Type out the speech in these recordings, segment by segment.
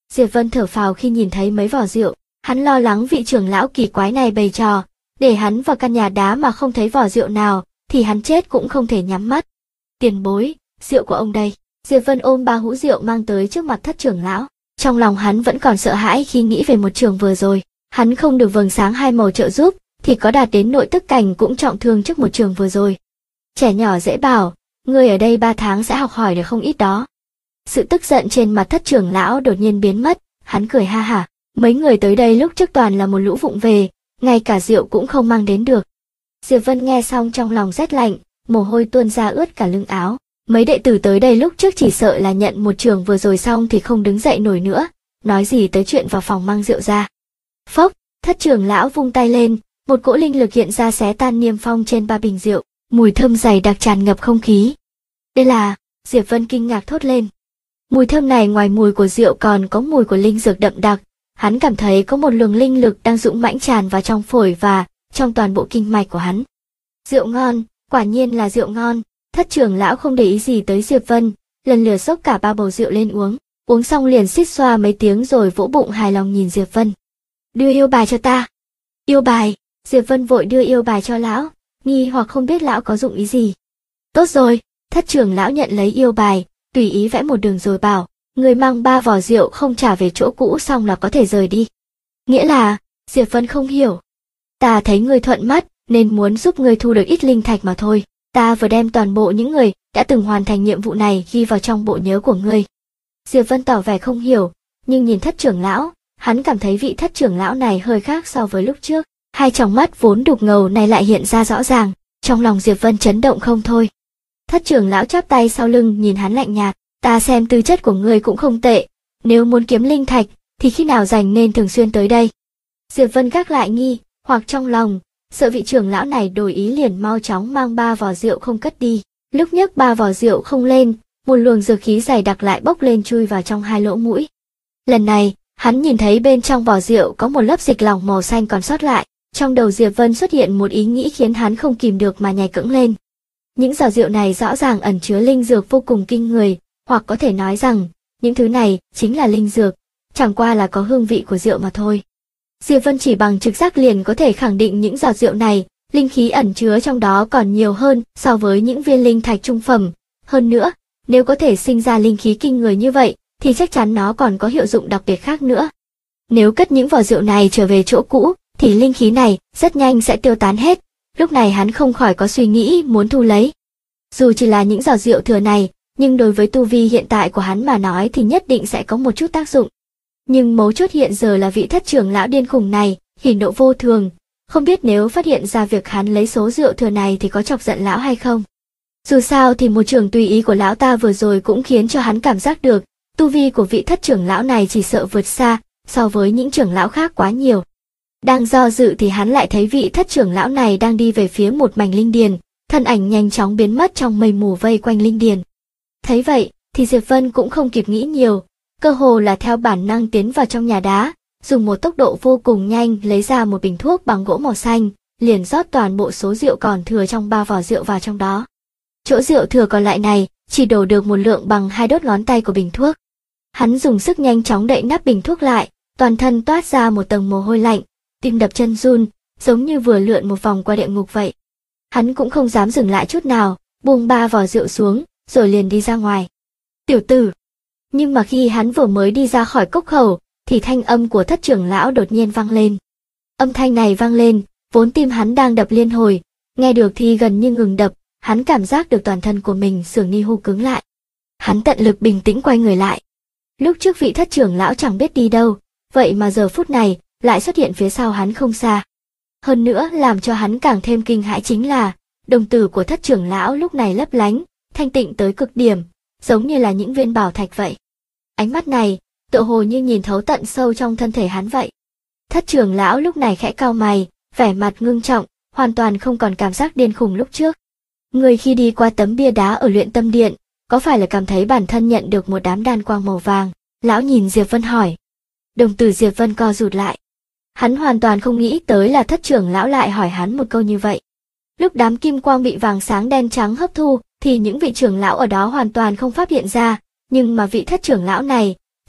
Diệp Vân thở phào khi nhìn thấy mấy vỏ rượu, hắn lo lắng vị trưởng lão kỳ quái này bày trò, để hắn vào căn nhà đá mà không thấy vỏ rượu nào, thì hắn chết cũng không thể nhắm mắt. Tiền bối, rượu của ông đây. Diệp Vân ôm 3 hũ rượu mang tới trước mặt Thất trưởng lão. Trong lòng hắn vẫn còn sợ hãi khi nghĩ về một trường vừa rồi, hắn không được vầng sáng hai màu trợ giúp, thì có đạt đến nội tức cảnh cũng trọng thương trước một trường vừa rồi. Trẻ nhỏ dễ bảo, ngươi ở đây 3 tháng sẽ học hỏi được không ít đó. Sự tức giận trên mặt Thất trưởng lão đột nhiên biến mất, hắn cười ha hả, mấy người tới đây lúc trước toàn là một lũ vụng về, ngay cả rượu cũng không mang đến được. Diệp Vân nghe xong trong lòng rét lạnh, mồ hôi tuôn ra ướt cả lưng áo. Mấy đệ tử tới đây lúc trước chỉ sợ là nhận một trường vừa rồi xong thì không đứng dậy nổi nữa, nói gì tới chuyện vào phòng mang rượu ra. Phốc, Thất trưởng lão vung tay lên, một cỗ linh lực hiện ra xé tan niêm phong trên 3 bình rượu, mùi thơm dày đặc tràn ngập không khí. Đây là, Diệp Vân kinh ngạc thốt lên. Mùi thơm này ngoài mùi của rượu còn có mùi của linh dược đậm đặc, hắn cảm thấy có một luồng linh lực đang dũng mãnh tràn vào trong phổi và trong toàn bộ kinh mạch của hắn. Rượu ngon, quả nhiên là rượu ngon. Thất trưởng lão không để ý gì tới Diệp Vân, lần lượt xốc cả 3 bầu rượu lên uống xong liền xít xoa mấy tiếng rồi vỗ bụng hài lòng nhìn Diệp Vân. Đưa yêu bài cho ta. Yêu bài, Diệp Vân vội đưa yêu bài cho lão, nghi hoặc không biết lão có dụng ý gì. Tốt rồi, Thất trưởng lão nhận lấy yêu bài, tùy ý vẽ một đường rồi bảo, người mang 3 vỏ rượu không trả về chỗ cũ xong là có thể rời đi. Nghĩa là, Diệp Vân không hiểu. Ta thấy ngươi thuận mắt, nên muốn giúp ngươi thu được ít linh thạch mà thôi. Ta vừa đem toàn bộ những người đã từng hoàn thành nhiệm vụ này ghi vào trong bộ nhớ của ngươi. Diệp Vân tỏ vẻ không hiểu, nhưng nhìn Thất trưởng lão, hắn cảm thấy vị Thất trưởng lão này hơi khác so với lúc trước. Hai tròng mắt vốn đục ngầu này lại hiện ra rõ ràng, trong lòng Diệp Vân chấn động không thôi. Thất trưởng lão chắp tay sau lưng nhìn hắn lạnh nhạt, ta xem tư chất của ngươi cũng không tệ, nếu muốn kiếm linh thạch thì khi nào rảnh nên thường xuyên tới đây. Diệp Vân gác lại nghi hoặc trong lòng, sợ vị trưởng lão này đổi ý liền mau chóng mang 3 vỏ rượu không cất đi. Lúc nhấc 3 vỏ rượu không lên, một luồng dược khí dày đặc lại bốc lên chui vào trong 2 lỗ mũi. Lần này, hắn nhìn thấy bên trong vỏ rượu có một lớp dịch lỏng màu xanh còn sót lại. Trong đầu Diệp Vân xuất hiện một ý nghĩ khiến hắn không kìm được mà nhảy cẫng lên. Những giỏ rượu này rõ ràng ẩn chứa linh dược vô cùng kinh người, hoặc có thể nói rằng, những thứ này chính là linh dược, chẳng qua là có hương vị của rượu mà thôi. Diệp Vân chỉ bằng trực giác liền có thể khẳng định những giọt rượu này, linh khí ẩn chứa trong đó còn nhiều hơn so với những viên linh thạch trung phẩm. Hơn nữa, nếu có thể sinh ra linh khí kinh người như vậy, thì chắc chắn nó còn có hiệu dụng đặc biệt khác nữa. Nếu cất những vỏ rượu này trở về chỗ cũ, thì linh khí này rất nhanh sẽ tiêu tán hết. Lúc này hắn không khỏi có suy nghĩ muốn thu lấy. Dù chỉ là những giọt rượu thừa này, nhưng đối với tu vi hiện tại của hắn mà nói thì nhất định sẽ có một chút tác dụng. Nhưng mấu chốt hiện giờ là vị Thất trưởng lão điên khùng này, hỉ nộ vô thường, không biết nếu phát hiện ra việc hắn lấy số rượu thừa này thì có chọc giận lão hay không. Dù sao thì một trường tùy ý của lão ta vừa rồi cũng khiến cho hắn cảm giác được, tu vi của vị Thất trưởng lão này chỉ sợ vượt xa so với những trưởng lão khác quá nhiều. Đang do dự thì hắn lại thấy vị Thất trưởng lão này đang đi về phía một mảnh linh điền, thân ảnh nhanh chóng biến mất trong mây mù vây quanh linh điền. Thấy vậy thì Diệp Vân cũng không kịp nghĩ nhiều, cơ hồ là theo bản năng tiến vào trong nhà đá, dùng một tốc độ vô cùng nhanh lấy ra một bình thuốc bằng gỗ màu xanh, liền rót toàn bộ số rượu còn thừa trong 3 vỏ rượu vào trong đó. Chỗ rượu thừa còn lại này chỉ đổ được một lượng bằng 2 đốt ngón tay của bình thuốc. Hắn dùng sức nhanh chóng đậy nắp bình thuốc lại, toàn thân toát ra một tầng mồ hôi lạnh, tim đập chân run, giống như vừa lượn một vòng qua địa ngục vậy. Hắn cũng không dám dừng lại chút nào, buông 3 vỏ rượu xuống, rồi liền đi ra ngoài. Tiểu tử! Nhưng mà khi hắn vừa mới đi ra khỏi cốc khẩu, thì thanh âm của Thất trưởng lão đột nhiên vang lên. Âm thanh này vang lên, vốn tim hắn đang đập liên hồi, nghe được thì gần như ngừng đập, hắn cảm giác được toàn thân của mình dường như hô cứng lại. Hắn tận lực bình tĩnh quay người lại. Lúc trước vị Thất trưởng lão chẳng biết đi đâu, vậy mà giờ phút này lại xuất hiện phía sau hắn không xa. Hơn nữa làm cho hắn càng thêm kinh hãi chính là, đồng tử của Thất trưởng lão lúc này lấp lánh, thanh tịnh tới cực điểm, giống như là những viên bảo thạch vậy. Ánh mắt này, tựa hồ như nhìn thấu tận sâu trong thân thể hắn vậy. Thất trưởng lão lúc này khẽ cau mày, vẻ mặt ngưng trọng, hoàn toàn không còn cảm giác điên khùng lúc trước. Người khi đi qua tấm bia đá ở luyện tâm điện, có phải là cảm thấy bản thân nhận được một đám đan quang màu vàng? Lão nhìn Diệp Vân hỏi. Đồng tử Diệp Vân co rụt lại. Hắn hoàn toàn không nghĩ tới là Thất trưởng lão lại hỏi hắn một câu như vậy. Lúc đám kim quang bị vàng sáng đen trắng hấp thu, thì những vị trưởng lão ở đó hoàn toàn không phát hiện ra, nhưng mà vị Thất trưởng lão này,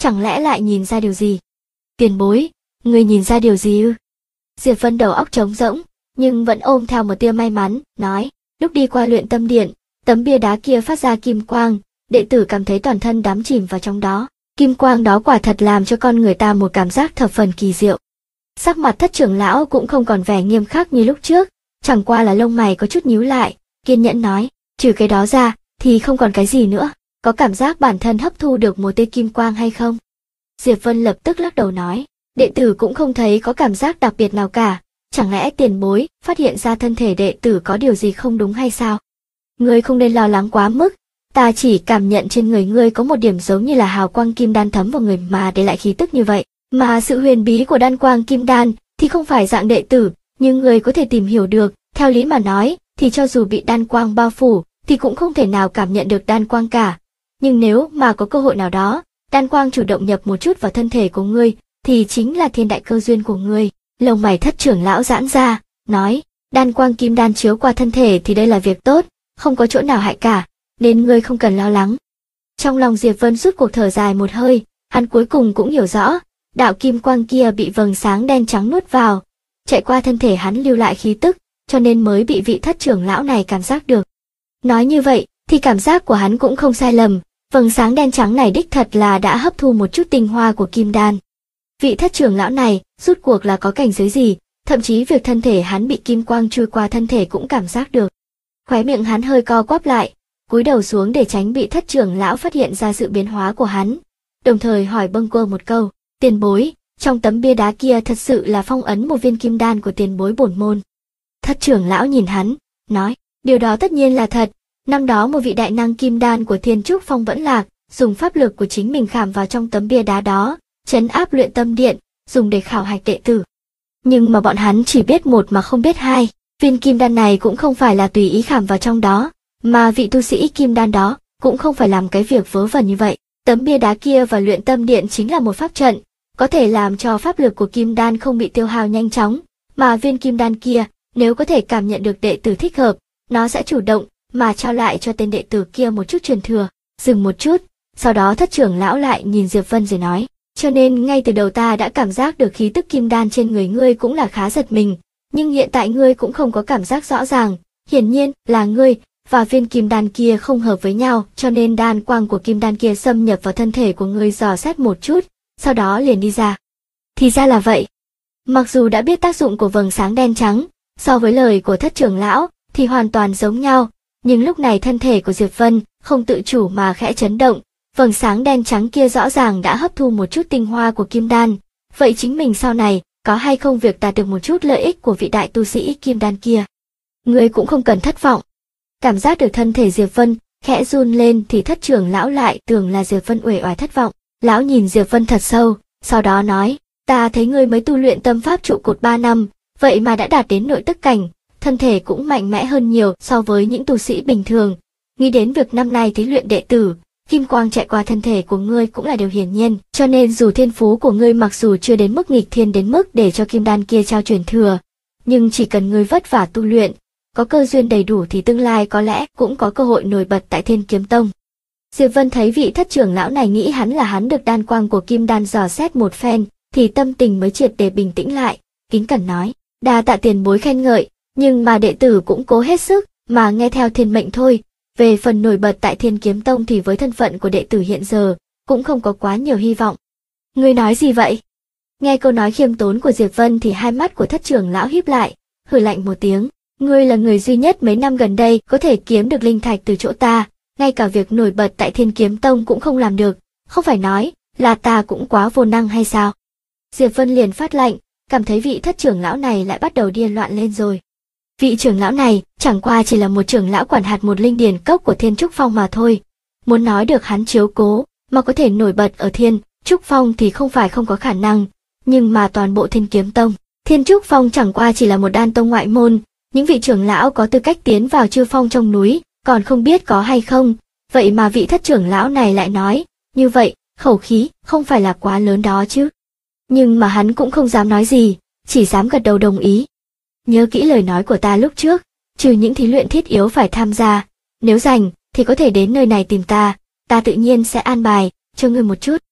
chẳng lẽ lại nhìn ra điều gì? Tiền bối, ngươi nhìn ra điều gì ư? Diệp Vân đầu óc trống rỗng, nhưng vẫn ôm theo một tia may mắn, nói, lúc đi qua luyện tâm điện, tấm bia đá kia phát ra kim quang, đệ tử cảm thấy toàn thân đắm chìm vào trong đó. Kim quang đó quả thật làm cho con người ta một cảm giác thập phần kỳ diệu. Sắc mặt Thất trưởng lão cũng không còn vẻ nghiêm khắc như lúc trước, chẳng qua là lông mày có chút nhíu lại, kiên nhẫn nói, trừ cái đó ra, thì không còn cái gì nữa, có cảm giác bản thân hấp thu được một tia kim quang hay không? Diệp Vân lập tức lắc đầu nói, đệ tử cũng không thấy có cảm giác đặc biệt nào cả, chẳng lẽ tiền bối phát hiện ra thân thể đệ tử có điều gì không đúng hay sao? Ngươi không nên lo lắng quá mức, ta chỉ cảm nhận trên người ngươi có một điểm giống như là hào quang kim đan thấm vào người mà để lại khí tức như vậy, mà sự huyền bí của đan quang kim đan thì không phải dạng đệ tử, nhưng ngươi có thể tìm hiểu được, theo lý mà nói, thì cho dù bị đan quang bao phủ, thì cũng không thể nào cảm nhận được đan quang cả. Nhưng nếu mà có cơ hội nào đó, đan quang chủ động nhập một chút vào thân thể của ngươi, thì chính là thiên đại cơ duyên của ngươi. Lông mày Thất trưởng lão giãn ra, nói, đan quang kim đan chiếu qua thân thể thì đây là việc tốt, không có chỗ nào hại cả, nên ngươi không cần lo lắng. Trong lòng Diệp Vân rút cuộc thở dài một hơi, hắn cuối cùng cũng hiểu rõ, đạo kim quang kia bị vầng sáng đen trắng nuốt vào, chạy qua thân thể hắn lưu lại khí tức, cho nên mới bị vị Thất trưởng lão này cảm giác được. Nói như vậy, thì cảm giác của hắn cũng không sai lầm, vầng sáng đen trắng này đích thật là đã hấp thu một chút tinh hoa của kim đan. Vị Thất trưởng lão này, rút cuộc là có cảnh giới gì, thậm chí việc thân thể hắn bị kim quang chui qua thân thể cũng cảm giác được. Khóe miệng hắn hơi co quắp lại, cúi đầu xuống để tránh bị Thất trưởng lão phát hiện ra sự biến hóa của hắn, đồng thời hỏi bâng quơ một câu, tiền bối, trong tấm bia đá kia thật sự là phong ấn một viên kim đan của tiền bối bổn môn. Thất trưởng lão nhìn hắn, nói, điều đó tất nhiên là thật, năm đó một vị đại năng kim đan của Thiên Trúc Phong vẫn lạc, dùng pháp lực của chính mình khảm vào trong tấm bia đá đó, trấn áp luyện tâm điện, dùng để khảo hạch đệ tử. Nhưng mà bọn hắn chỉ biết một mà không biết hai, viên kim đan này cũng không phải là tùy ý khảm vào trong đó, mà vị tu sĩ kim đan đó cũng không phải làm cái việc vớ vẩn như vậy. Tấm bia đá kia và luyện tâm điện chính là một pháp trận, có thể làm cho pháp lực của kim đan không bị tiêu hao nhanh chóng, mà viên kim đan kia, nếu có thể cảm nhận được đệ tử thích hợp, nó sẽ chủ động mà trao lại cho tên đệ tử kia một chút truyền thừa. Dừng một chút, sau đó Thất trưởng lão lại nhìn Diệp Vân rồi nói, cho nên ngay từ đầu ta đã cảm giác được khí tức kim đan trên người ngươi cũng là khá giật mình, nhưng hiện tại ngươi cũng không có cảm giác rõ ràng, hiển nhiên là ngươi và viên kim đan kia không hợp với nhau, cho nên đan quang của kim đan kia xâm nhập vào thân thể của ngươi dò xét một chút, sau đó liền đi ra. Thì ra là vậy. Mặc dù đã biết tác dụng của vầng sáng đen trắng, so với lời của Thất trưởng lão thì hoàn toàn giống nhau, nhưng lúc này thân thể của Diệp Vân không tự chủ mà khẽ chấn động, vầng sáng đen trắng kia rõ ràng đã hấp thu một chút tinh hoa của kim đan, vậy chính mình sau này có hay không việc đạt được một chút lợi ích của vị đại tu sĩ kim đan kia? Ngươi cũng không cần thất vọng. Cảm giác được thân thể Diệp Vân khẽ run lên thì Thất trưởng lão lại tưởng là Diệp Vân uể oải thất vọng. Lão nhìn Diệp Vân thật sâu, sau đó nói, ta thấy ngươi mới tu luyện tâm pháp trụ cột 3 năm, vậy mà đã đạt đến nội tức cảnh, thân thể cũng mạnh mẽ hơn nhiều so với những tu sĩ bình thường. Nghĩ đến việc năm nay thí luyện đệ tử, kim quang chạy qua thân thể của ngươi cũng là điều hiển nhiên, cho nên dù thiên phú của ngươi mặc dù chưa đến mức nghịch thiên đến mức để cho kim đan kia trao truyền thừa, nhưng chỉ cần ngươi vất vả tu luyện, có cơ duyên đầy đủ thì tương lai có lẽ cũng có cơ hội nổi bật tại Thiên Kiếm Tông. Diệp Vân thấy vị Thất trưởng lão này nghĩ hắn được đan quang của kim đan dò xét một phen, thì tâm tình mới triệt để bình tĩnh lại, kính cẩn nói, đa tạ tiền bối khen ngợi, nhưng mà đệ tử cũng cố hết sức mà nghe theo thiên mệnh thôi. Về phần nổi bật tại Thiên Kiếm Tông thì với thân phận của đệ tử hiện giờ, cũng không có quá nhiều hy vọng. Ngươi nói gì vậy? Nghe câu nói khiêm tốn của Diệp Vân thì hai mắt của Thất trưởng lão híp lại, hừ lạnh một tiếng, ngươi là người duy nhất mấy năm gần đây có thể kiếm được linh thạch từ chỗ ta, ngay cả việc nổi bật tại Thiên Kiếm Tông cũng không làm được, không phải nói là ta cũng quá vô năng hay sao? Diệp Vân liền phát lạnh, cảm thấy vị Thất trưởng lão này lại bắt đầu điên loạn lên rồi. Vị trưởng lão này chẳng qua chỉ là một trưởng lão quản hạt một linh điền cốc của Thiên Trúc Phong mà thôi. Muốn nói được hắn chiếu cố mà có thể nổi bật ở Thiên Trúc Phong thì không phải không có khả năng, nhưng mà toàn bộ Thiên Kiếm Tông, Thiên Trúc Phong chẳng qua chỉ là một đan tông ngoại môn, những vị trưởng lão có tư cách tiến vào chư phong trong núi còn không biết có hay không, vậy mà vị Thất trưởng lão này lại nói, như vậy, khẩu khí không phải là quá lớn đó chứ. Nhưng mà hắn cũng không dám nói gì, chỉ dám gật đầu đồng ý. Nhớ kỹ lời nói của ta lúc trước, trừ những thí luyện thiết yếu phải tham gia, nếu rảnh thì có thể đến nơi này tìm ta tự nhiên sẽ an bài cho ngươi một chút.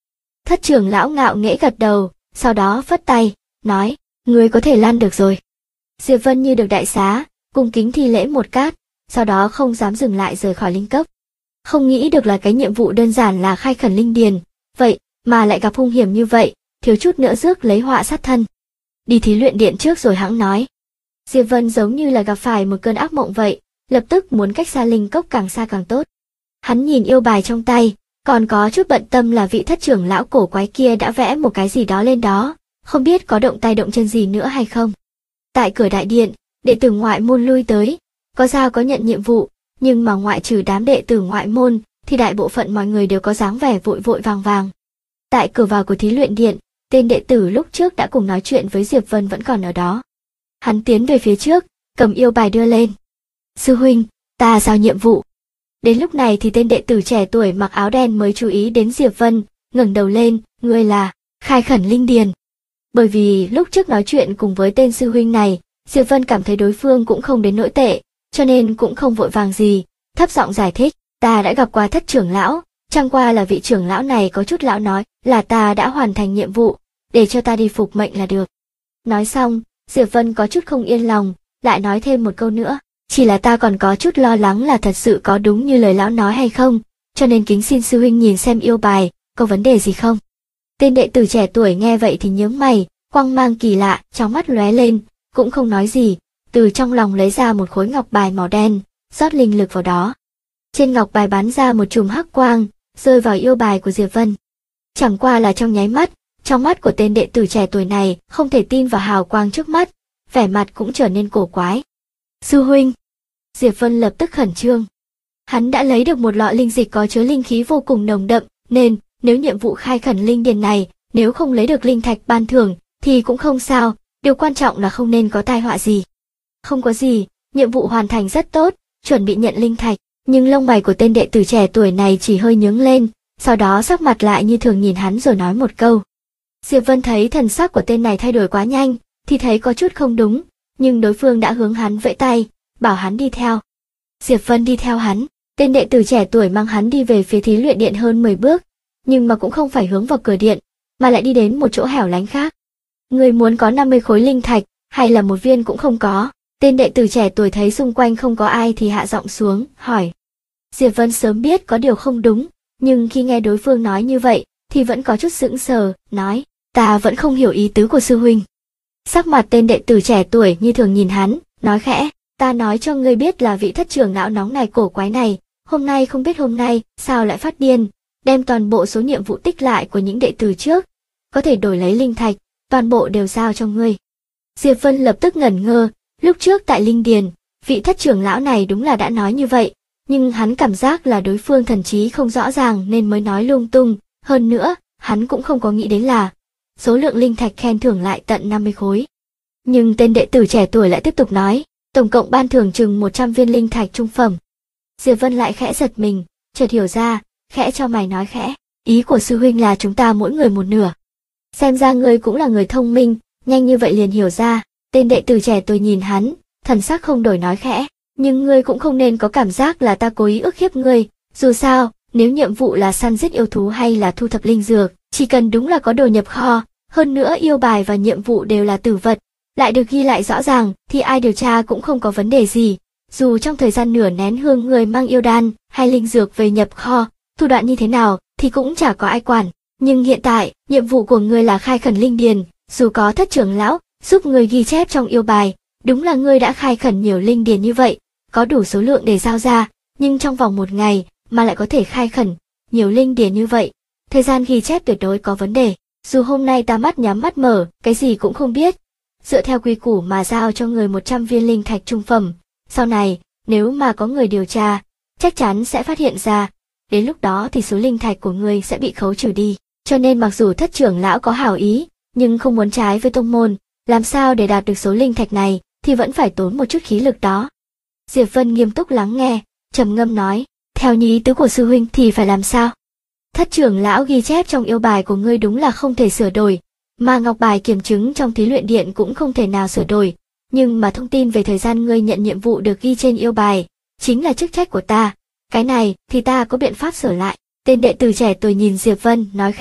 Thất trưởng lão ngạo nghễ gật đầu, sau đó phất tay, nói, ngươi có thể lăn được rồi. Diệp Vân như được đại xá, cung kính thi lễ một cát, sau đó không dám dừng lại rời khỏi linh cốc. Không nghĩ được là cái nhiệm vụ đơn giản là khai khẩn linh điền, vậy mà lại gặp hung hiểm như vậy, thiếu chút nữa rước lấy họa sát thân. Đi thí luyện điện trước rồi hãng nói. Diệp Vân giống như là gặp phải một cơn ác mộng vậy, lập tức muốn cách xa linh cốc càng xa càng tốt. Hắn nhìn yêu bài trong tay, còn có chút bận tâm là vị thất trưởng lão cổ quái kia đã vẽ một cái gì đó lên đó, không biết có động tay động chân gì nữa hay không. Tại cửa đại điện, đệ tử ngoại môn lui tới, có giao có nhận nhiệm vụ, nhưng mà ngoại trừ đám đệ tử ngoại môn, thì đại bộ phận mọi người đều có dáng vẻ vội vội vàng vàng. Tại cửa vào của thí luyện điện, tên đệ tử lúc trước đã cùng nói chuyện với Diệp Vân vẫn còn ở đó. Hắn tiến về phía trước, cầm yêu bài đưa lên. Sư huynh, ta giao nhiệm vụ. Đến lúc này thì tên đệ tử trẻ tuổi mặc áo đen mới chú ý đến Diệp Vân, ngẩng đầu lên, ngươi là khai khẩn linh điền. Bởi vì lúc trước nói chuyện cùng với tên sư huynh này, Diệp Vân cảm thấy đối phương cũng không đến nỗi tệ, cho nên cũng không vội vàng gì, thấp giọng giải thích, ta đã gặp qua thất trưởng lão, chẳng qua là vị trưởng lão này có chút lão nói là ta đã hoàn thành nhiệm vụ, để cho ta đi phục mệnh là được. Nói xong, Diệp Vân có chút không yên lòng, lại nói thêm một câu nữa, chỉ là ta còn có chút lo lắng là thật sự có đúng như lời lão nói hay không, cho nên kính xin sư huynh nhìn xem yêu bài, có vấn đề gì không. Tên đệ tử trẻ tuổi nghe vậy thì nhướng mày, quang mang kỳ lạ, trong mắt lóe lên, cũng không nói gì, từ trong lòng lấy ra một khối ngọc bài màu đen, rót linh lực vào đó. Trên ngọc bài bắn ra một chùm hắc quang, rơi vào yêu bài của Diệp Vân. Chẳng qua là trong nháy mắt, trong mắt của tên đệ tử trẻ tuổi này không thể tin vào hào quang trước mắt, vẻ mặt cũng trở nên cổ quái. Sư huynh! Diệp Vân lập tức khẩn trương. Hắn đã lấy được một lọ linh dịch có chứa linh khí vô cùng nồng đậm, nên nếu nhiệm vụ khai khẩn linh điền này, nếu không lấy được linh thạch ban thưởng, thì cũng không sao, điều quan trọng là không nên có tai họa gì. Không có gì, nhiệm vụ hoàn thành rất tốt, chuẩn bị nhận linh thạch, nhưng lông mày của tên đệ tử trẻ tuổi này chỉ hơi nhướng lên, sau đó sắc mặt lại như thường nhìn hắn rồi nói một câu. Diệp Vân thấy thần sắc của tên này thay đổi quá nhanh, thì thấy có chút không đúng, nhưng đối phương đã hướng hắn vẫy tay, bảo hắn đi theo. Diệp Vân đi theo hắn, tên đệ tử trẻ tuổi mang hắn đi về phía thí luyện điện hơn 10 bước, nhưng mà cũng không phải hướng vào cửa điện, mà lại đi đến một chỗ hẻo lánh khác. Người muốn có 50 khối linh thạch, hay là một viên cũng không có. Tên đệ tử trẻ tuổi thấy xung quanh không có ai thì hạ giọng xuống, hỏi. Diệp Vân sớm biết có điều không đúng, nhưng khi nghe đối phương nói như vậy, thì vẫn có chút sững sờ, nói, ta vẫn không hiểu ý tứ của sư huynh. Sắc mặt tên đệ tử trẻ tuổi như thường nhìn hắn, nói khẽ, ta nói cho ngươi biết là vị thất trưởng lão nóng này cổ quái này, hôm nay không biết hôm nay, sao lại phát điên, đem toàn bộ số nhiệm vụ tích lại của những đệ tử trước, có thể đổi lấy linh thạch, toàn bộ đều giao cho ngươi. Diệp Vân lập tức ngẩn ngơ, lúc trước tại linh điền, vị thất trưởng lão này đúng là đã nói như vậy, nhưng hắn cảm giác là đối phương thần trí không rõ ràng nên mới nói lung tung, hơn nữa, hắn cũng không có nghĩ đến là số lượng linh thạch khen thưởng lại tận 50 khối. Nhưng tên đệ tử trẻ tuổi lại tiếp tục nói, tổng cộng ban thưởng chừng 100 viên linh thạch trung phẩm. Diệp Vân lại khẽ giật mình, chợt hiểu ra, khẽ cho mày nói khẽ, ý của sư huynh là chúng ta mỗi người một nửa. Xem ra ngươi cũng là người thông minh, nhanh như vậy liền hiểu ra. Tên đệ tử trẻ tuổi nhìn hắn, thần sắc không đổi nói khẽ, nhưng ngươi cũng không nên có cảm giác là ta cố ý ức hiếp ngươi, dù sao, nếu nhiệm vụ là săn giết yêu thú hay là thu thập linh dược, chỉ cần đúng là có đồ nhập kho, hơn nữa yêu bài và nhiệm vụ đều là tử vật, lại được ghi lại rõ ràng, thì ai điều tra cũng không có vấn đề gì. Dù trong thời gian nửa nén hương người mang yêu đan hay linh dược về nhập kho, thủ đoạn như thế nào thì cũng chả có ai quản. Nhưng hiện tại, nhiệm vụ của ngươi là khai khẩn linh điền, dù có thất trưởng lão giúp ngươi ghi chép trong yêu bài, đúng là ngươi đã khai khẩn nhiều linh điền như vậy, có đủ số lượng để giao ra, nhưng trong vòng một ngày mà lại có thể khai khẩn nhiều linh điền như vậy, thời gian ghi chép tuyệt đối có vấn đề. Dù hôm nay ta mắt nhắm mắt mở, cái gì cũng không biết, dựa theo quy củ mà giao cho người 100 viên linh thạch trung phẩm, sau này, nếu mà có người điều tra, chắc chắn sẽ phát hiện ra, đến lúc đó thì số linh thạch của ngươi sẽ bị khấu trừ đi. Cho nên mặc dù thất trưởng lão có hảo ý, nhưng không muốn trái với tông môn, làm sao để đạt được số linh thạch này, thì vẫn phải tốn một chút khí lực đó. Diệp Vân nghiêm túc lắng nghe, trầm ngâm nói, theo như ý tứ của sư huynh thì phải làm sao? Thất trưởng lão ghi chép trong yêu bài của ngươi đúng là không thể sửa đổi, mà ngọc bài kiểm chứng trong thí luyện điện cũng không thể nào sửa đổi, nhưng mà thông tin về thời gian ngươi nhận nhiệm vụ được ghi trên yêu bài, chính là chức trách của ta, cái này thì ta có biện pháp sửa lại. Tên đệ tử trẻ tuổi nhìn Diệp Vân nói khẽ,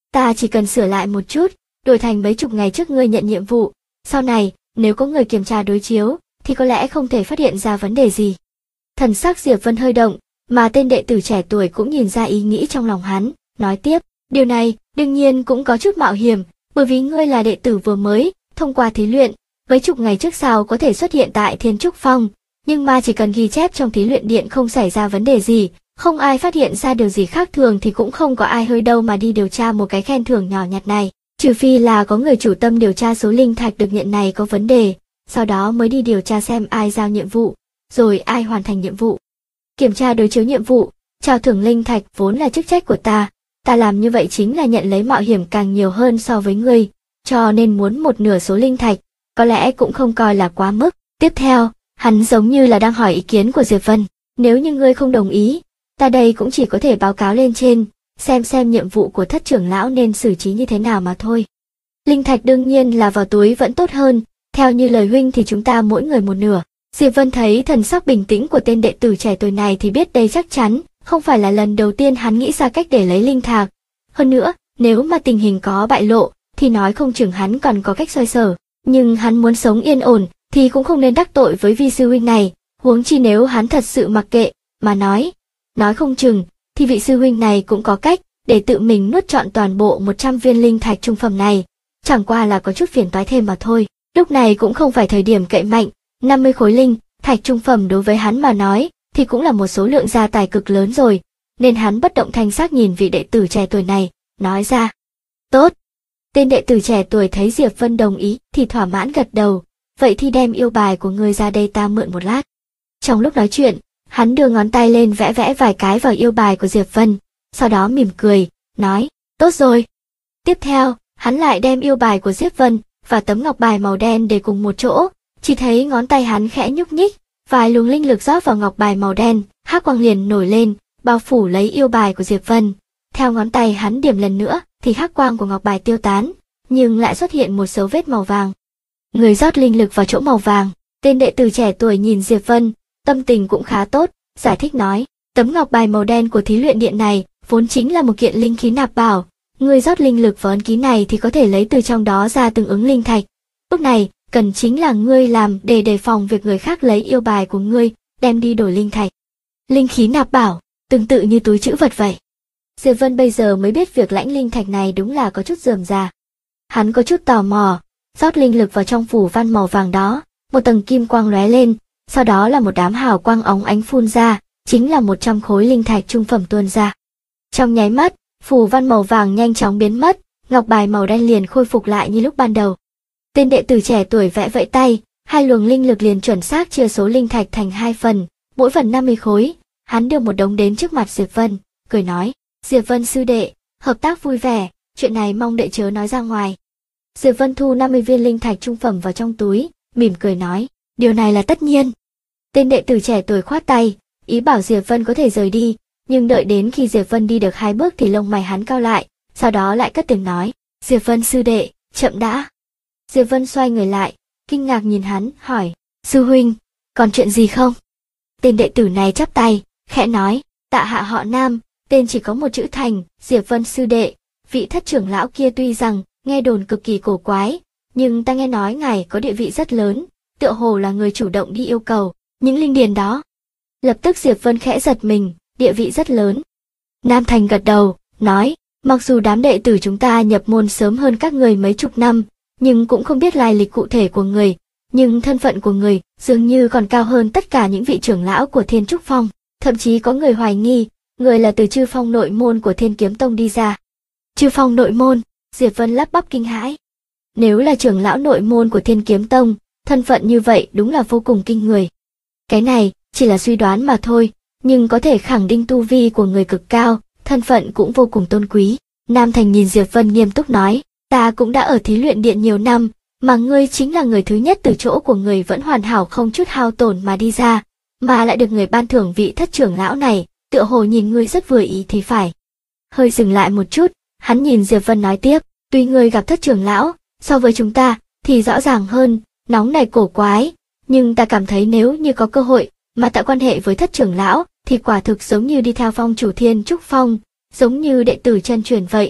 Ta chỉ cần sửa lại một chút, đổi thành mấy chục ngày trước ngươi nhận nhiệm vụ, sau này, nếu có người kiểm tra đối chiếu, thì có lẽ không thể phát hiện ra vấn đề gì. Thần sắc Diệp Vân hơi động, mà tên đệ tử trẻ tuổi cũng nhìn ra ý nghĩ trong lòng hắn, nói tiếp, điều này, đương nhiên cũng có chút mạo hiểm, bởi vì ngươi là đệ tử vừa mới, thông qua thí luyện, mấy chục ngày trước sau có thể xuất hiện tại Thiên Trúc Phong, nhưng mà chỉ cần ghi chép trong thí luyện điện không xảy ra vấn đề gì, không ai phát hiện ra điều gì khác thường thì cũng không có ai hơi đâu mà đi điều tra một cái khen thưởng nhỏ nhặt này, trừ phi là có người chủ tâm điều tra số linh thạch được nhận này có vấn đề, sau đó mới đi điều tra xem ai giao nhiệm vụ, rồi ai hoàn thành nhiệm vụ. Kiểm tra đối chiếu nhiệm vụ, trao thưởng linh thạch vốn là chức trách của ta làm như vậy chính là nhận lấy mạo hiểm càng nhiều hơn so với ngươi, cho nên muốn một nửa số linh thạch, có lẽ cũng không coi là quá mức. Tiếp theo, hắn giống như là đang hỏi ý kiến của Diệp Vân, nếu như ngươi không đồng ý, ta đây cũng chỉ có thể báo cáo lên trên, xem nhiệm vụ của thất trưởng lão nên xử trí như thế nào mà thôi. Linh thạch đương nhiên là vào túi vẫn tốt hơn, theo như lời huynh thì chúng ta mỗi người một nửa. Diệp Vân thấy thần sắc bình tĩnh của tên đệ tử trẻ tuổi này thì biết đây chắc chắn không phải là lần đầu tiên hắn nghĩ ra cách để lấy linh thạch. Hơn nữa, nếu mà tình hình có bại lộ, thì nói không chừng hắn còn có cách xoay sở. Nhưng hắn muốn sống yên ổn, thì cũng không nên đắc tội với vi sư huynh này. Huống chi nếu hắn thật sự mặc kệ, mà nói không chừng, thì vị sư huynh này cũng có cách để tự mình nuốt trọn toàn bộ 100 viên linh thạch trung phẩm này. Chẳng qua là có chút phiền toái thêm mà thôi. Lúc này cũng không phải thời điểm cậy mạnh, 50 khối linh thạch trung phẩm đối với hắn mà nói, thì cũng là một số lượng gia tài cực lớn rồi, nên hắn bất động thanh sắc nhìn vị đệ tử trẻ tuổi này, nói ra. Tốt. Tên đệ tử trẻ tuổi thấy Diệp Vân đồng ý thì thỏa mãn gật đầu, vậy thì đem yêu bài của ngươi ra đây ta mượn một lát. Trong lúc nói chuyện, hắn đưa ngón tay lên vẽ vài cái vào yêu bài của Diệp Vân, sau đó mỉm cười, nói, tốt rồi. Tiếp theo, hắn lại đem yêu bài của Diệp Vân và tấm ngọc bài màu đen để cùng một chỗ, chỉ thấy ngón tay hắn khẽ nhúc nhích, vài luồng linh lực rót vào ngọc bài màu đen, hắc quang liền nổi lên, bao phủ lấy yêu bài của Diệp Vân. Theo ngón tay hắn điểm lần nữa, thì hắc quang của ngọc bài tiêu tán, nhưng lại xuất hiện một dấu vết màu vàng. Người rót linh lực vào chỗ màu vàng, tên đệ tử trẻ tuổi nhìn Diệp Vân, tâm tình cũng khá tốt, giải thích nói, tấm ngọc bài màu đen của thí luyện điện này vốn chính là một kiện linh khí nạp bảo, người rót linh lực vào ấn ký này thì có thể lấy từ trong đó ra tương ứng linh thạch. Lúc này, cần chính là ngươi làm để đề phòng việc người khác lấy yêu bài của ngươi, đem đi đổi linh thạch. Linh khí nạp bảo, tương tự như túi trữ vật vậy. Diệp Vân bây giờ mới biết việc lãnh linh thạch này đúng là có chút rườm rà. Hắn có chút tò mò, rót linh lực vào trong phủ văn màu vàng đó, một tầng kim quang lóe lên, sau đó là một đám hào quang óng ánh phun ra, chính là 100 khối linh thạch trung phẩm tuôn ra. Trong nháy mắt, phủ văn màu vàng nhanh chóng biến mất, ngọc bài màu đen liền khôi phục lại như lúc ban đầu. Tên đệ tử trẻ tuổi vẽ vẫy tay, hai luồng linh lực liền chuẩn xác chia số linh thạch thành 2 phần, mỗi phần 50 khối. Hắn đưa một đống đến trước mặt Diệp Vân, cười nói, Diệp Vân sư đệ, hợp tác vui vẻ, chuyện này mong đệ chớ nói ra ngoài. Diệp Vân thu 50 viên linh thạch trung phẩm vào trong túi, mỉm cười nói, điều này là tất nhiên. Tên đệ tử trẻ tuổi khoát tay, ý bảo Diệp Vân có thể rời đi, nhưng đợi đến khi Diệp Vân đi được 2 bước thì lông mày hắn cau lại, sau đó lại cất tiếng nói, Diệp Vân sư đệ, chậm đã. Diệp Vân xoay người lại, kinh ngạc nhìn hắn, hỏi, sư huynh, còn chuyện gì không? Tên đệ tử này chắp tay, khẽ nói, tạ hạ họ Nam, tên chỉ có một chữ Thành, Diệp Vân sư đệ, vị thất trưởng lão kia tuy rằng nghe đồn cực kỳ cổ quái, nhưng ta nghe nói ngài có địa vị rất lớn, tựa hồ là người chủ động đi yêu cầu những linh điền đó. Lập tức Diệp Vân khẽ giật mình, địa vị rất lớn. Nam Thành gật đầu, nói, mặc dù đám đệ tử chúng ta nhập môn sớm hơn các người mấy chục năm, nhưng cũng không biết lai lịch cụ thể của người, nhưng thân phận của người dường như còn cao hơn tất cả những vị trưởng lão của Thiên Trúc Phong, thậm chí có người hoài nghi, người là từ Chư Phong nội môn của Thiên Kiếm Tông đi ra. Chư Phong nội môn, Diệp Vân lắp bắp kinh hãi. Nếu là trưởng lão nội môn của Thiên Kiếm Tông, thân phận như vậy đúng là vô cùng kinh người. Cái này chỉ là suy đoán mà thôi, nhưng có thể khẳng định tu vi của người cực cao, thân phận cũng vô cùng tôn quý. Nam Thành nhìn Diệp Vân nghiêm túc nói, ta cũng đã ở thí luyện điện nhiều năm, mà ngươi chính là người thứ nhất từ chỗ của người vẫn hoàn hảo không chút hao tổn mà đi ra, mà lại được người ban thưởng vị thất trưởng lão này, tựa hồ nhìn ngươi rất vừa ý thì phải. Hơi dừng lại một chút, hắn nhìn Diệp Vân nói tiếp, tuy ngươi gặp thất trưởng lão, so với chúng ta, thì rõ ràng hơn, nóng này cổ quái, nhưng ta cảm thấy nếu như có cơ hội, mà tạo quan hệ với thất trưởng lão, thì quả thực giống như đi theo phong chủ Thiên Trúc Phong, giống như đệ tử chân truyền vậy.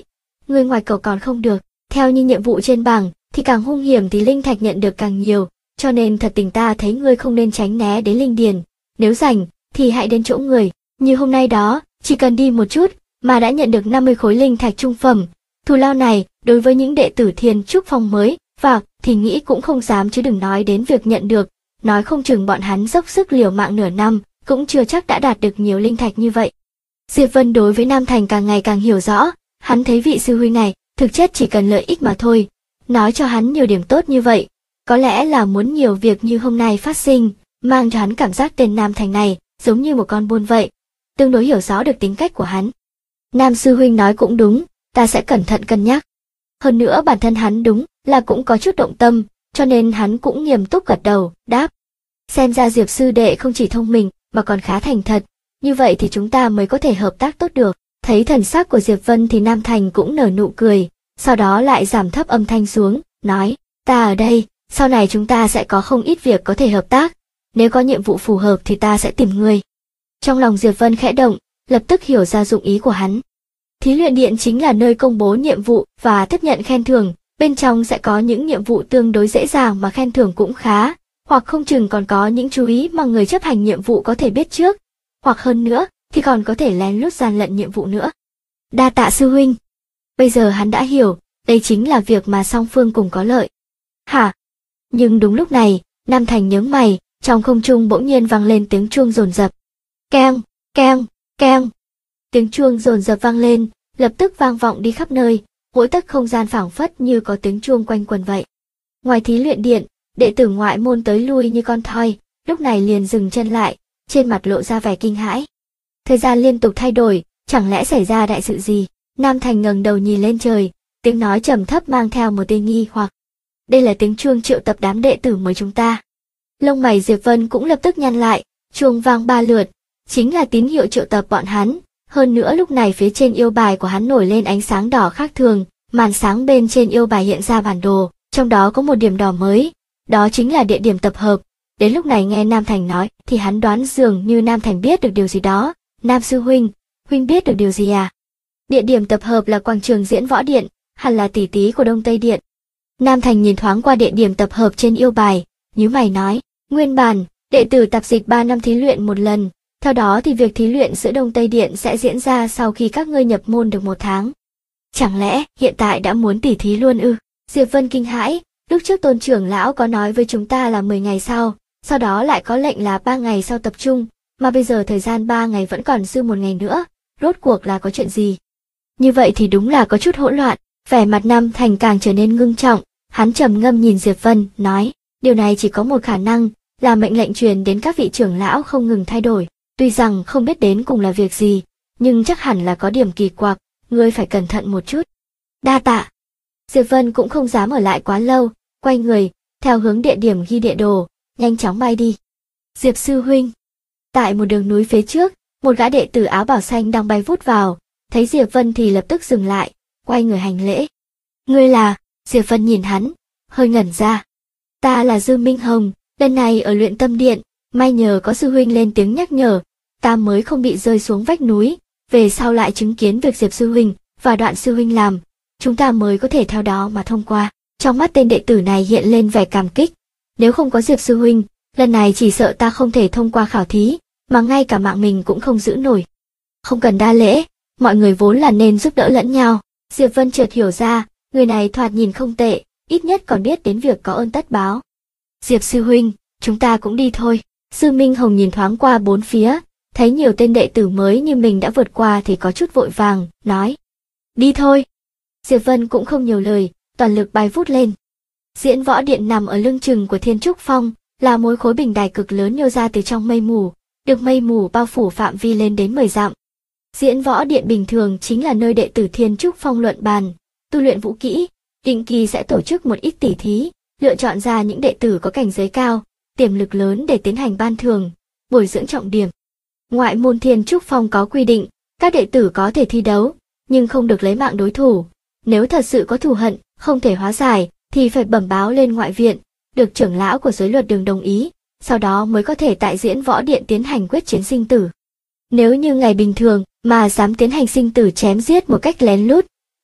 ngươi ngoài cầu còn không được. Theo như nhiệm vụ trên bảng, thì càng hung hiểm thì linh thạch nhận được càng nhiều, cho nên thật tình ta thấy ngươi không nên tránh né đến linh điền. Nếu rảnh, thì hãy đến chỗ người. Như hôm nay đó, chỉ cần đi một chút, mà đã nhận được 50 khối linh thạch trung phẩm. Thù lao này, đối với những đệ tử Thiên Trúc Phong mới vào, thì nghĩ cũng không dám chứ đừng nói đến việc nhận được. Nói không chừng bọn hắn dốc sức liều mạng nửa năm, cũng chưa chắc đã đạt được nhiều linh thạch như vậy. Diệp Vân đối với Nam Thành càng ngày càng hiểu rõ, hắn thấy vị sư huynh này, thực chất chỉ cần lợi ích mà thôi. Nói cho hắn nhiều điểm tốt như vậy, có lẽ là muốn nhiều việc như hôm nay phát sinh, mang cho hắn cảm giác tên Nam Thành này, giống như một con buôn vậy, tương đối hiểu rõ được tính cách của hắn. Nam sư huynh nói cũng đúng, ta sẽ cẩn thận cân nhắc. Hơn nữa bản thân hắn đúng là cũng có chút động tâm, cho nên hắn cũng nghiêm túc gật đầu, đáp. Xem ra Diệp sư đệ không chỉ thông minh, mà còn khá thành thật, như vậy thì chúng ta mới có thể hợp tác tốt được. Thấy thần sắc của Diệp Vân thì Nam Thành cũng nở nụ cười, sau đó lại giảm thấp âm thanh xuống, nói, ta ở đây, sau này chúng ta sẽ có không ít việc có thể hợp tác, nếu có nhiệm vụ phù hợp thì ta sẽ tìm ngươi. Trong lòng Diệp Vân khẽ động, lập tức hiểu ra dụng ý của hắn. Thí luyện điện chính là nơi công bố nhiệm vụ và tiếp nhận khen thưởng, bên trong sẽ có những nhiệm vụ tương đối dễ dàng mà khen thưởng cũng khá, hoặc không chừng còn có những chú ý mà người chấp hành nhiệm vụ có thể biết trước, hoặc hơn nữa thì còn có thể lén lút gian lận nhiệm vụ nữa. Đa tạ sư huynh. Bây giờ hắn đã hiểu, đây chính là việc mà song phương cùng có lợi. Hả? Nhưng đúng lúc này, Nam Thành nhướng mày, trong không trung bỗng nhiên vang lên tiếng chuông dồn dập. Keng, keng, keng. Tiếng chuông dồn dập vang lên, lập tức vang vọng đi khắp nơi, mỗi tấc không gian phảng phất như có tiếng chuông quanh quần vậy. Ngoài thí luyện điện, đệ tử ngoại môn tới lui như con thoi, lúc này liền dừng chân lại, trên mặt lộ ra vẻ kinh hãi. Thời gian liên tục thay đổi, chẳng lẽ xảy ra đại sự gì? Nam Thành ngẩng đầu nhìn lên trời, tiếng nói trầm thấp mang theo một tia nghi hoặc. Đây là tiếng chuông triệu tập đám đệ tử mới chúng ta. Lông mày Diệp Vân cũng lập tức nhăn lại, chuông vang 3 lượt, chính là tín hiệu triệu tập bọn hắn. Hơn nữa lúc này phía trên yêu bài của hắn nổi lên ánh sáng đỏ khác thường, màn sáng bên trên yêu bài hiện ra bản đồ, trong đó có một điểm đỏ mới, đó chính là địa điểm tập hợp. Đến lúc này nghe Nam Thành nói, thì hắn đoán dường như Nam Thành biết được điều gì đó. Nam sư huynh, huynh biết được điều gì à? Địa điểm tập hợp là quảng trường Diễn Võ Điện, hẳn là tỷ tỷ của Đông Tây Điện. Nam Thành nhìn thoáng qua địa điểm tập hợp trên yêu bài, nhíu mày nói, nguyên bản, đệ tử tạp dịch 3 năm thí luyện một lần, theo đó thì việc thí luyện giữa Đông Tây Điện sẽ diễn ra sau khi các ngươi nhập môn được 1 tháng. Chẳng lẽ hiện tại đã muốn tỉ thí luôn ư? Diệp Vân kinh hãi, lúc trước Tôn trưởng lão có nói với chúng ta là 10 ngày sau đó lại có lệnh là 3 ngày sau tập trung, mà bây giờ thời gian 3 ngày vẫn còn dư 1 ngày nữa, rốt cuộc là có chuyện gì? Như vậy thì đúng là có chút hỗn loạn, vẻ mặt Nam Thành càng trở nên ngưng trọng, hắn trầm ngâm nhìn Diệp Vân, nói, điều này chỉ có một khả năng, là mệnh lệnh truyền đến các vị trưởng lão không ngừng thay đổi, tuy rằng không biết đến cùng là việc gì, nhưng chắc hẳn là có điểm kỳ quặc, ngươi phải cẩn thận một chút. Đa tạ. Diệp Vân cũng không dám ở lại quá lâu, quay người, theo hướng địa điểm ghi địa đồ, nhanh chóng bay đi. Diệp sư huynh. Tại một đường núi phía trước, một gã đệ tử áo bào xanh đang bay vút vào, thấy Diệp Vân thì lập tức dừng lại, quay người hành lễ. Ngươi là? Diệp Vân nhìn hắn, hơi ngẩn ra. Ta là Dư Minh Hồng, lần này ở Luyện Tâm Điện, may nhờ có sư huynh lên tiếng nhắc nhở, ta mới không bị rơi xuống vách núi, về sau lại chứng kiến việc Diệp sư huynh và Đoạn sư huynh làm, chúng ta mới có thể theo đó mà thông qua. Trong mắt tên đệ tử này hiện lên vẻ cảm kích, nếu không có Diệp sư huynh, lần này chỉ sợ ta không thể thông qua khảo thí, mà ngay cả mạng mình cũng không giữ nổi. Không cần đa lễ, mọi người vốn là nên giúp đỡ lẫn nhau. Diệp Vân chợt hiểu ra, người này thoạt nhìn không tệ, ít nhất còn biết đến việc có ơn tất báo. Diệp sư huynh, chúng ta cũng đi thôi. Dư Minh Hồng nhìn thoáng qua bốn phía, thấy nhiều tên đệ tử mới như mình đã vượt qua thì có chút vội vàng, nói. Đi thôi. Diệp Vân cũng không nhiều lời, toàn lực bay vút lên. Diễn Võ Điện nằm ở lưng chừng của Thiên Trúc Phong, là một khối bình đài cực lớn nhô ra từ trong mây mù, được mây mù bao phủ phạm vi lên đến 10 dặm. Diễn Võ Điện bình thường chính là nơi đệ tử Thiên Trúc Phong luận bàn, tu luyện vũ kỹ, định kỳ sẽ tổ chức một ít tỉ thí, lựa chọn ra những đệ tử có cảnh giới cao, tiềm lực lớn để tiến hành ban thưởng, bồi dưỡng trọng điểm. Ngoại môn Thiên Trúc Phong có quy định, các đệ tử có thể thi đấu, nhưng không được lấy mạng đối thủ. Nếu thật sự có thù hận, không thể hóa giải, thì phải bẩm báo lên ngoại viện, được trưởng lão của giới luật đường đồng ý, sau đó mới có thể tại Diễn Võ Điện tiến hành quyết chiến sinh tử. Nếu như ngày bình thường mà dám tiến hành sinh tử chém giết một cách lén lút,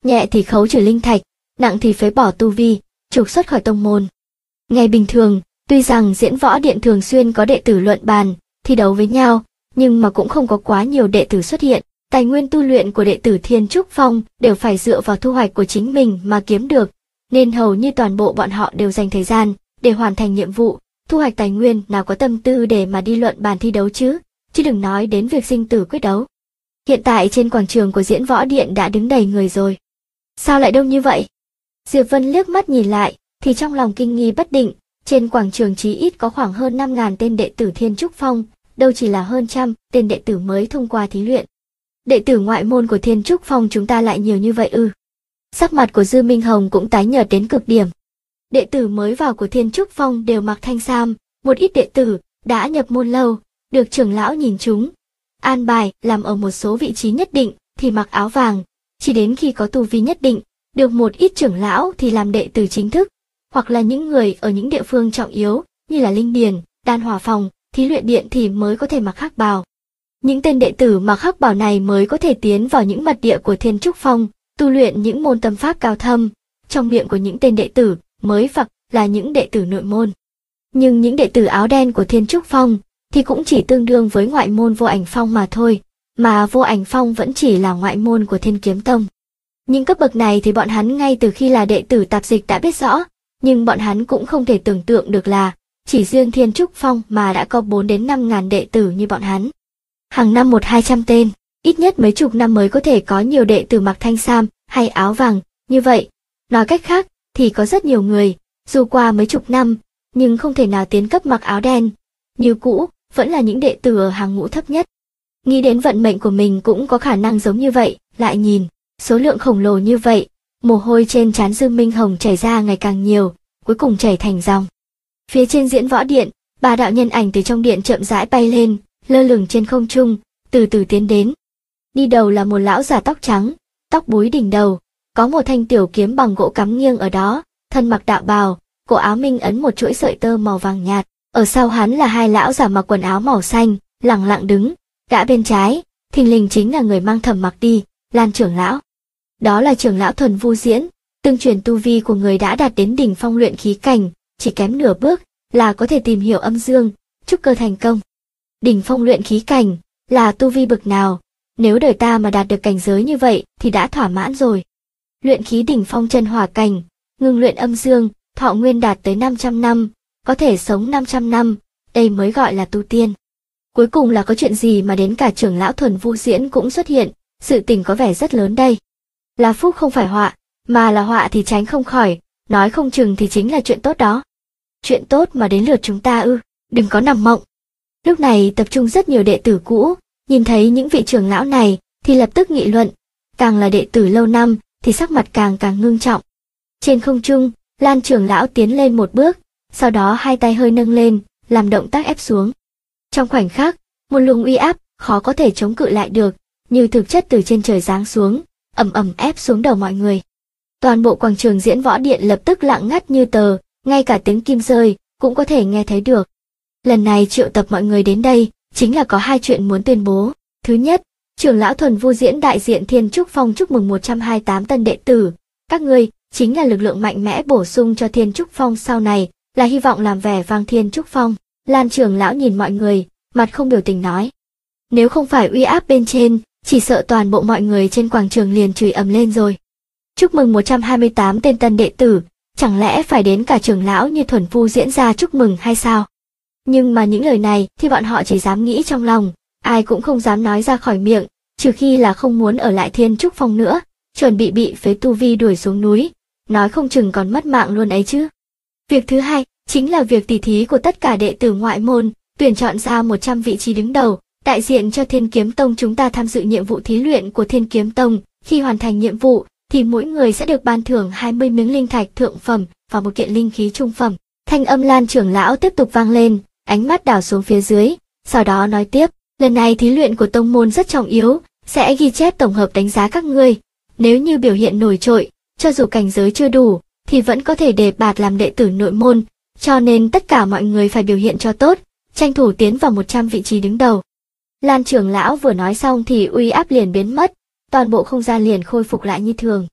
nhẹ thì khấu trừ linh thạch, nặng thì phế bỏ tu vi, trục xuất khỏi tông môn. Ngày bình thường, tuy rằng Diễn Võ Điện thường xuyên có đệ tử luận bàn, thi đấu với nhau, nhưng mà cũng không có quá nhiều đệ tử xuất hiện. Tài nguyên tu luyện của đệ tử Thiên Trúc Phong đều phải dựa vào thu hoạch của chính mình mà kiếm được, nên hầu như toàn bộ bọn họ đều dành thời gian để hoàn thành nhiệm vụ, thu hoạch tài nguyên, nào có tâm tư để mà đi luận bàn thi đấu chứ đừng nói đến việc sinh tử quyết đấu. Hiện tại trên quảng trường của Diễn Võ Điện đã đứng đầy người rồi. Sao lại đông như vậy? Diệp Vân liếc mắt nhìn lại, thì trong lòng kinh nghi bất định, trên quảng trường chí ít có khoảng hơn 5.000 tên đệ tử Thiên Trúc Phong, đâu chỉ là hơn trăm tên đệ tử mới thông qua thí luyện. Đệ tử ngoại môn của Thiên Trúc Phong chúng ta lại nhiều như vậy ư? Sắc mặt của Dư Minh Hồng cũng tái nhợt đến cực điểm. Đệ tử mới vào của Thiên Trúc Phong đều mặc thanh sam, một ít đệ tử đã nhập môn lâu, được trưởng lão nhìn chúng, an bài làm ở một số vị trí nhất định thì mặc áo vàng, chỉ đến khi có tu vi nhất định, được một ít trưởng lão thì làm đệ tử chính thức, hoặc là những người ở những địa phương trọng yếu như là linh điền, đan hỏa phòng, thí luyện điện thì mới có thể mặc hắc bào. Những tên đệ tử mặc hắc bào này mới có thể tiến vào những mật địa của Thiên Trúc Phong, tu luyện những môn tâm pháp cao thâm. Trong miệng của những tên đệ tử mới hoặc là những đệ tử nội môn. Nhưng những đệ tử áo đen của Thiên Trúc Phong thì cũng chỉ tương đương với ngoại môn Vô Ảnh Phong mà thôi, mà Vô Ảnh Phong vẫn chỉ là ngoại môn của Thiên Kiếm Tông. Những cấp bậc này thì bọn hắn ngay từ khi là đệ tử tạp dịch đã biết rõ, nhưng bọn hắn cũng không thể tưởng tượng được là chỉ riêng Thiên Trúc Phong mà đã có 4 đến 5.000 đệ tử như bọn hắn. Hàng năm 100-200 tên, ít nhất mấy chục năm mới có thể có nhiều đệ tử mặc thanh sam hay áo vàng như vậy. Nói cách khác thì có rất nhiều người, dù qua mấy chục năm, nhưng không thể nào tiến cấp mặc áo đen. Như cũ, vẫn là những đệ tử ở hàng ngũ thấp nhất. Nghĩ đến vận mệnh của mình cũng có khả năng giống như vậy, lại nhìn, số lượng khổng lồ như vậy, mồ hôi trên trán Dương Minh Hồng chảy ra ngày càng nhiều, cuối cùng chảy thành dòng. Phía trên Diễn Võ Điện, 3 đạo nhân ảnh từ trong điện chậm rãi bay lên, lơ lửng trên không trung, từ từ tiến đến. Đi đầu là một lão già tóc trắng, tóc búi đỉnh đầu, có một thanh tiểu kiếm bằng gỗ cắm nghiêng ở đó, thân mặc đạo bào, cổ áo minh ấn một chuỗi sợi tơ màu vàng nhạt. Ở sau hắn là 2 lão giả mặc quần áo màu xanh, lẳng lặng đứng. Gã bên trái, thình lình chính là người mang Thẩm Mặc đi, Lan trưởng lão. Đó là trưởng lão Thuần Vu Diễn, tương truyền tu vi của người đã đạt đến đỉnh phong luyện khí cảnh, chỉ kém nửa bước là có thể tìm hiểu âm dương, trúc cơ thành công. Đỉnh phong luyện khí cảnh là tu vi bậc nào? Nếu đời ta mà đạt được cảnh giới như vậy thì đã thỏa mãn rồi. Luyện khí đỉnh phong chân hỏa cảnh, ngưng luyện âm dương, thọ nguyên đạt tới 500 năm, có thể sống 500 năm, đây mới gọi là tu tiên. Cuối cùng là có chuyện gì mà đến cả trưởng lão Thuần Vu Diễn cũng xuất hiện, sự tình có vẻ rất lớn đây. Là phúc không phải họa, mà là họa thì tránh không khỏi, nói không chừng thì chính là chuyện tốt đó. Chuyện tốt mà đến lượt chúng ta ư, đừng có nằm mộng. Lúc này tập trung rất nhiều đệ tử cũ, nhìn thấy những vị trưởng lão này thì lập tức nghị luận, càng là đệ tử lâu năm thì sắc mặt càng ngưng trọng. Trên không trung, Lan trưởng lão tiến lên một bước, sau đó 2 tay hơi nâng lên, làm động tác ép xuống. Trong khoảnh khắc, một luồng uy áp khó có thể chống cự lại được, như thực chất từ trên trời giáng xuống, ầm ầm ép xuống đầu mọi người. Toàn bộ quảng trường Diễn Võ Điện lập tức lặng ngắt như tờ, ngay cả tiếng kim rơi cũng có thể nghe thấy được. Lần này triệu tập mọi người đến đây, chính là có 2 chuyện muốn tuyên bố. Thứ nhất, trưởng lão Thuần Vu Diễn đại diện Thiên Trúc Phong chúc mừng 128 tân đệ tử. Các ngươi chính là lực lượng mạnh mẽ bổ sung cho Thiên Trúc Phong sau này, là hy vọng làm vẻ vang Thiên Trúc Phong. Lan trưởng lão nhìn mọi người, mặt không biểu tình nói. Nếu không phải uy áp bên trên, chỉ sợ toàn bộ mọi người trên quảng trường liền chửi ầm lên rồi. Chúc mừng 128 tên tân đệ tử, chẳng lẽ phải đến cả trưởng lão như Thuần Vu Diễn ra chúc mừng hay sao? Nhưng mà những lời này thì bọn họ chỉ dám nghĩ trong lòng, ai cũng không dám nói ra khỏi miệng, trừ khi là không muốn ở lại Thiên Trúc Phong nữa, chuẩn bị phế tu vi đuổi xuống núi, nói không chừng còn mất mạng luôn ấy chứ. Việc thứ hai, chính là việc tỉ thí của tất cả đệ tử ngoại môn, tuyển chọn ra 100 vị trí đứng đầu, đại diện cho Thiên Kiếm Tông chúng ta tham dự nhiệm vụ thí luyện của Thiên Kiếm Tông. Khi hoàn thành nhiệm vụ, thì mỗi người sẽ được ban thưởng 20 miếng linh thạch thượng phẩm và 1 kiện linh khí trung phẩm. Thanh âm Lan trưởng lão tiếp tục vang lên, ánh mắt đảo xuống phía dưới, sau đó nói tiếp, lần này thí luyện của tông môn rất trọng yếu, sẽ ghi chép tổng hợp đánh giá các ngươi. Nếu như biểu hiện nổi trội, cho dù cảnh giới chưa đủ, thì vẫn có thể đề bạt làm đệ tử nội môn, cho nên tất cả mọi người phải biểu hiện cho tốt, tranh thủ tiến vào 100 vị trí đứng đầu. Lan trưởng lão vừa nói xong thì uy áp liền biến mất, toàn bộ không gian liền khôi phục lại như thường.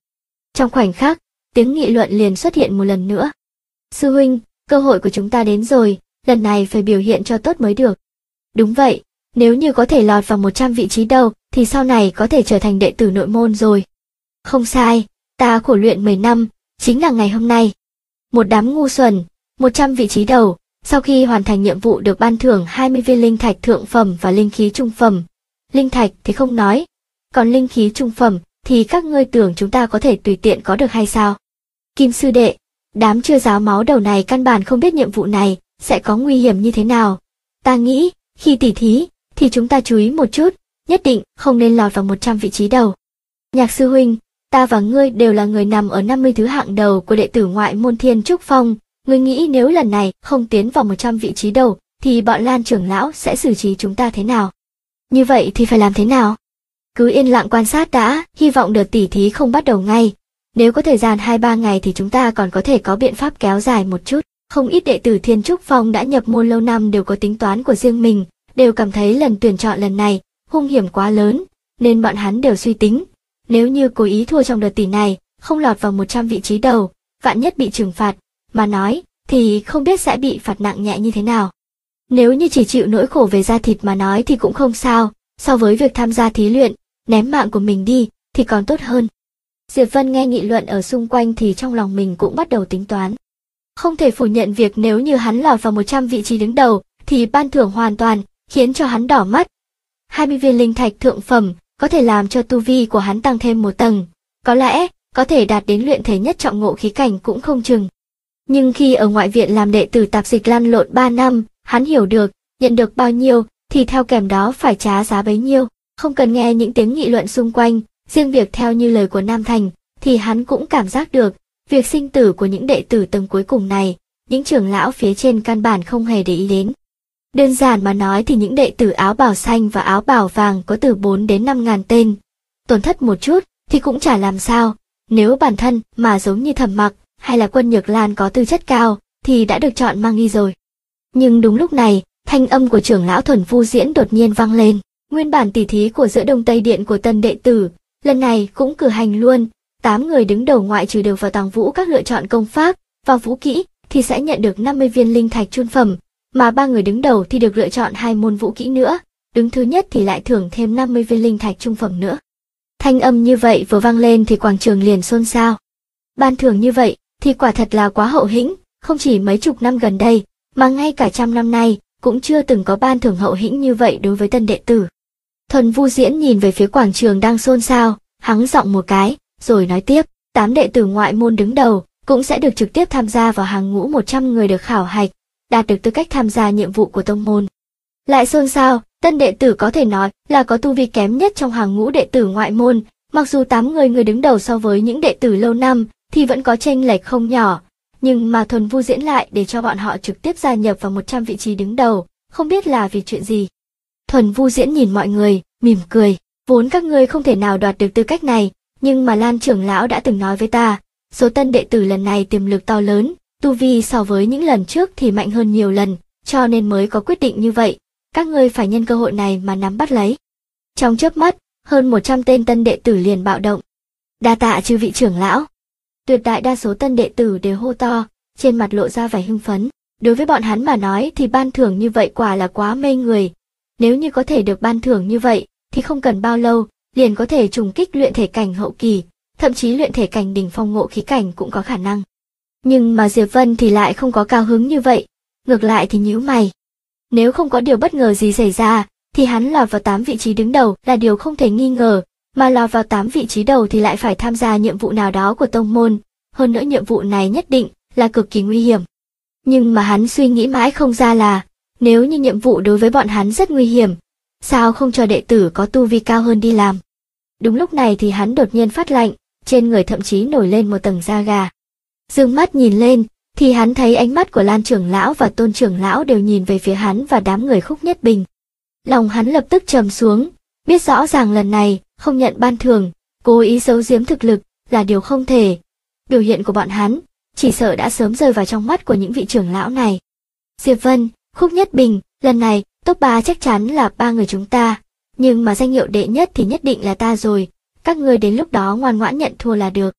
Trong khoảnh khắc, tiếng nghị luận liền xuất hiện một lần nữa. Sư huynh, cơ hội của chúng ta đến rồi, lần này phải biểu hiện cho tốt mới được. Đúng vậy, nếu như có thể lọt vào 100 vị trí đầu, thì sau này có thể trở thành đệ tử nội môn rồi. Không sai, ta khổ luyện 10 năm, chính là ngày hôm nay. Một đám ngu xuẩn, 100 vị trí đầu, sau khi hoàn thành nhiệm vụ được ban thưởng 20 viên linh thạch thượng phẩm và linh khí trung phẩm. Linh thạch thì không nói, còn linh khí trung phẩm thì các ngươi tưởng chúng ta có thể tùy tiện có được hay sao? Kim sư đệ, đám chưa giáo máu đầu này căn bản không biết nhiệm vụ này sẽ có nguy hiểm như thế nào. Ta nghĩ, khi tỉ thí, thì chúng ta chú ý một chút, nhất định không nên lọt vào 100 vị trí đầu. Nhạc sư huynh, ta và ngươi đều là người nằm ở 50 thứ hạng đầu của đệ tử ngoại môn Thiên Trúc Phong. Ngươi nghĩ nếu lần này không tiến vào 100 vị trí đầu, thì bọn Lan trưởng lão sẽ xử trí chúng ta thế nào? Như vậy thì phải làm thế nào? Cứ yên lặng quan sát đã, hy vọng đợt tỉ thí không bắt đầu ngay. Nếu có thời gian 2-3 ngày thì chúng ta còn có thể có biện pháp kéo dài một chút. Không ít đệ tử Thiên Trúc Phong đã nhập môn lâu năm đều có tính toán của riêng mình, đều cảm thấy lần tuyển chọn lần này hung hiểm quá lớn, nên bọn hắn đều suy tính. Nếu như cố ý thua trong đợt tỷ này, không lọt vào 100 vị trí đầu, vạn nhất bị trừng phạt, mà nói, thì không biết sẽ bị phạt nặng nhẹ như thế nào. Nếu như chỉ chịu nỗi khổ về da thịt mà nói thì cũng không sao, so với việc tham gia thí luyện, ném mạng của mình đi, thì còn tốt hơn. Diệp Vân nghe nghị luận ở xung quanh thì trong lòng mình cũng bắt đầu tính toán. Không thể phủ nhận việc nếu như hắn lọt vào 100 vị trí đứng đầu, thì ban thưởng hoàn toàn khiến cho hắn đỏ mắt. 20 viên linh thạch thượng phẩm có thể làm cho tu vi của hắn tăng thêm một tầng, có lẽ có thể đạt đến luyện thể nhất trọng ngộ khí cảnh cũng không chừng. Nhưng khi ở ngoại viện làm đệ tử tạp dịch lăn lộn 3 năm, hắn hiểu được, nhận được bao nhiêu thì theo kèm đó phải trả giá bấy nhiêu. Không cần nghe những tiếng nghị luận xung quanh, riêng việc theo như lời của Nam Thành, thì hắn cũng cảm giác được, việc sinh tử của những đệ tử tầng cuối cùng này, những trưởng lão phía trên căn bản không hề để ý đến. Đơn giản mà nói thì những đệ tử áo bào xanh và áo bào vàng có từ 4 đến 5 ngàn tên. Tổn thất một chút thì cũng chả làm sao, nếu bản thân mà giống như Thẩm Mặc hay là Quân Nhược Lan có tư chất cao thì đã được chọn mang đi rồi. Nhưng đúng lúc này, thanh âm của trưởng lão Thuần Vu Diễn đột nhiên vang lên. Nguyên bản tỉ thí của giữa Đông Tây Điện của tân đệ tử, lần này cũng cử hành luôn. 8 người đứng đầu ngoại trừ đều vào Tàng Vũ các lựa chọn công pháp, vào vũ kỹ thì sẽ nhận được 50 viên linh thạch trung phẩm, mà 3 người đứng đầu thì được lựa chọn 2 môn vũ kỹ nữa, đứng thứ nhất thì lại thưởng thêm 50 viên linh thạch trung phẩm nữa. Thanh âm như vậy vừa vang lên thì quảng trường liền xôn xao. Ban thưởng như vậy thì quả thật là quá hậu hĩnh, không chỉ mấy chục năm gần đây, mà ngay cả trăm năm nay cũng chưa từng có ban thưởng hậu hĩnh như vậy đối với tân đệ tử. Thuần Vu Diễn nhìn về phía quảng trường đang xôn xao, hắng giọng một cái, rồi nói tiếp, 8 đệ tử ngoại môn đứng đầu cũng sẽ được trực tiếp tham gia vào hàng ngũ 100 người được khảo hạch, đạt được tư cách tham gia nhiệm vụ của tông môn. Lại xôn xao, tân đệ tử có thể nói là có tu vi kém nhất trong hàng ngũ đệ tử ngoại môn, mặc dù 8 người đứng đầu so với những đệ tử lâu năm thì vẫn có chênh lệch không nhỏ, nhưng mà Thuần Vu Diễn lại để cho bọn họ trực tiếp gia nhập vào 100 vị trí đứng đầu, không biết là vì chuyện gì. Thuần Vu Diễn nhìn mọi người, mỉm cười, vốn các ngươi không thể nào đoạt được tư cách này, nhưng mà Lan trưởng lão đã từng nói với ta, số tân đệ tử lần này tiềm lực to lớn, tu vi so với những lần trước thì mạnh hơn nhiều lần, cho nên mới có quyết định như vậy, các ngươi phải nhân cơ hội này mà nắm bắt lấy. Trong chớp mắt, hơn 100 tên tân đệ tử liền bạo động. Đa tạ chư vị trưởng lão. Tuyệt đại đa số tân đệ tử đều hô to, trên mặt lộ ra vẻ hưng phấn. Đối với bọn hắn mà nói thì ban thưởng như vậy quả là quá mê người. Nếu như có thể được ban thưởng như vậy, thì không cần bao lâu, liền có thể trùng kích luyện thể cảnh hậu kỳ, thậm chí luyện thể cảnh đỉnh phong ngộ khí cảnh cũng có khả năng. Nhưng mà Diệp Vân thì lại không có cao hứng như vậy, ngược lại thì nhíu mày. Nếu không có điều bất ngờ gì xảy ra, thì hắn lọt vào 8 vị trí đứng đầu là điều không thể nghi ngờ, mà lọt vào 8 vị trí đầu thì lại phải tham gia nhiệm vụ nào đó của tông môn, hơn nữa nhiệm vụ này nhất định là cực kỳ nguy hiểm. Nhưng mà hắn suy nghĩ mãi không ra là, nếu như nhiệm vụ đối với bọn hắn rất nguy hiểm, sao không cho đệ tử có tu vi cao hơn đi làm? Đúng lúc này thì hắn đột nhiên phát lạnh, trên người thậm chí nổi lên một tầng da gà. Dương mắt nhìn lên, thì hắn thấy ánh mắt của Lan trưởng lão và Tôn trưởng lão đều nhìn về phía hắn và đám người Khúc Nhất Bình. Lòng hắn lập tức trầm xuống, biết rõ ràng lần này không nhận ban thưởng, cố ý giấu giếm thực lực là điều không thể. Biểu hiện của bọn hắn chỉ sợ đã sớm rơi vào trong mắt của những vị trưởng lão này. Diệp Vân, Khúc Nhất Bình, lần này top 3 chắc chắn là 3 người chúng ta, nhưng mà danh hiệu đệ nhất thì nhất định là ta rồi, các ngươi đến lúc đó ngoan ngoãn nhận thua là được.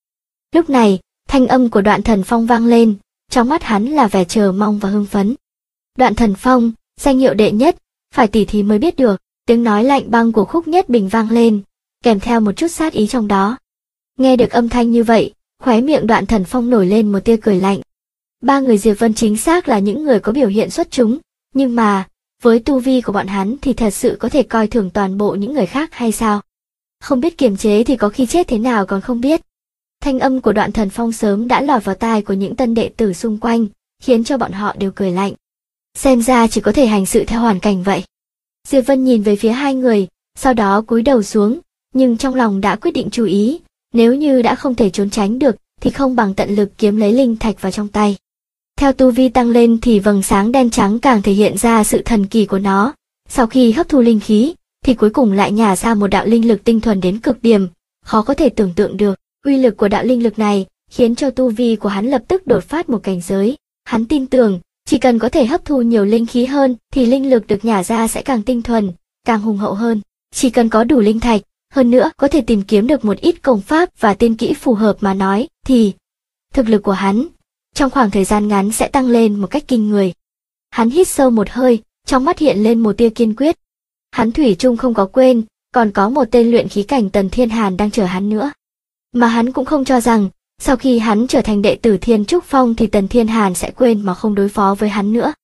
Lúc này, thanh âm của Đoạn Thần Phong vang lên, trong mắt hắn là vẻ chờ mong và hưng phấn. Đoạn Thần Phong, danh hiệu đệ nhất, phải tỉ thí mới biết được, tiếng nói lạnh băng của Khúc Nhất Bình vang lên, kèm theo một chút sát ý trong đó. Nghe được âm thanh như vậy, khóe miệng Đoạn Thần Phong nổi lên một tia cười lạnh. Ba người Diệp Vân chính xác là những người có biểu hiện xuất chúng, nhưng mà, với tu vi của bọn hắn thì thật sự có thể coi thường toàn bộ những người khác hay sao? Không biết kiềm chế thì có khi chết thế nào còn không biết. Thanh âm của Đoạn Thần Phong sớm đã lọt vào tai của những tân đệ tử xung quanh, khiến cho bọn họ đều cười lạnh. Xem ra chỉ có thể hành sự theo hoàn cảnh vậy. Diệp Vân nhìn về phía hai người, sau đó cúi đầu xuống, nhưng trong lòng đã quyết định chú ý, nếu như đã không thể trốn tránh được thì không bằng tận lực kiếm lấy linh thạch vào trong tay. Theo tu vi tăng lên thì vầng sáng đen trắng càng thể hiện ra sự thần kỳ của nó, sau khi hấp thu linh khí thì cuối cùng lại nhả ra một đạo linh lực tinh thuần đến cực điểm, khó có thể tưởng tượng được. Uy lực của đạo linh lực này khiến cho tu vi của hắn lập tức đột phát một cảnh giới. Hắn tin tưởng, chỉ cần có thể hấp thu nhiều linh khí hơn thì linh lực được nhả ra sẽ càng tinh thuần, càng hùng hậu hơn. Chỉ cần có đủ linh thạch, hơn nữa có thể tìm kiếm được một ít công pháp và tiên kỹ phù hợp mà nói, thì thực lực của hắn trong khoảng thời gian ngắn sẽ tăng lên một cách kinh người. Hắn hít sâu một hơi, trong mắt hiện lên một tia kiên quyết. Hắn thủy chung không có quên, còn có một tên luyện khí cảnh Tần Thiên Hàn đang chờ hắn nữa. Mà hắn cũng không cho rằng, sau khi hắn trở thành đệ tử Thiên Trúc Phong thì Tần Thiên Hàn sẽ quên mà không đối phó với hắn nữa.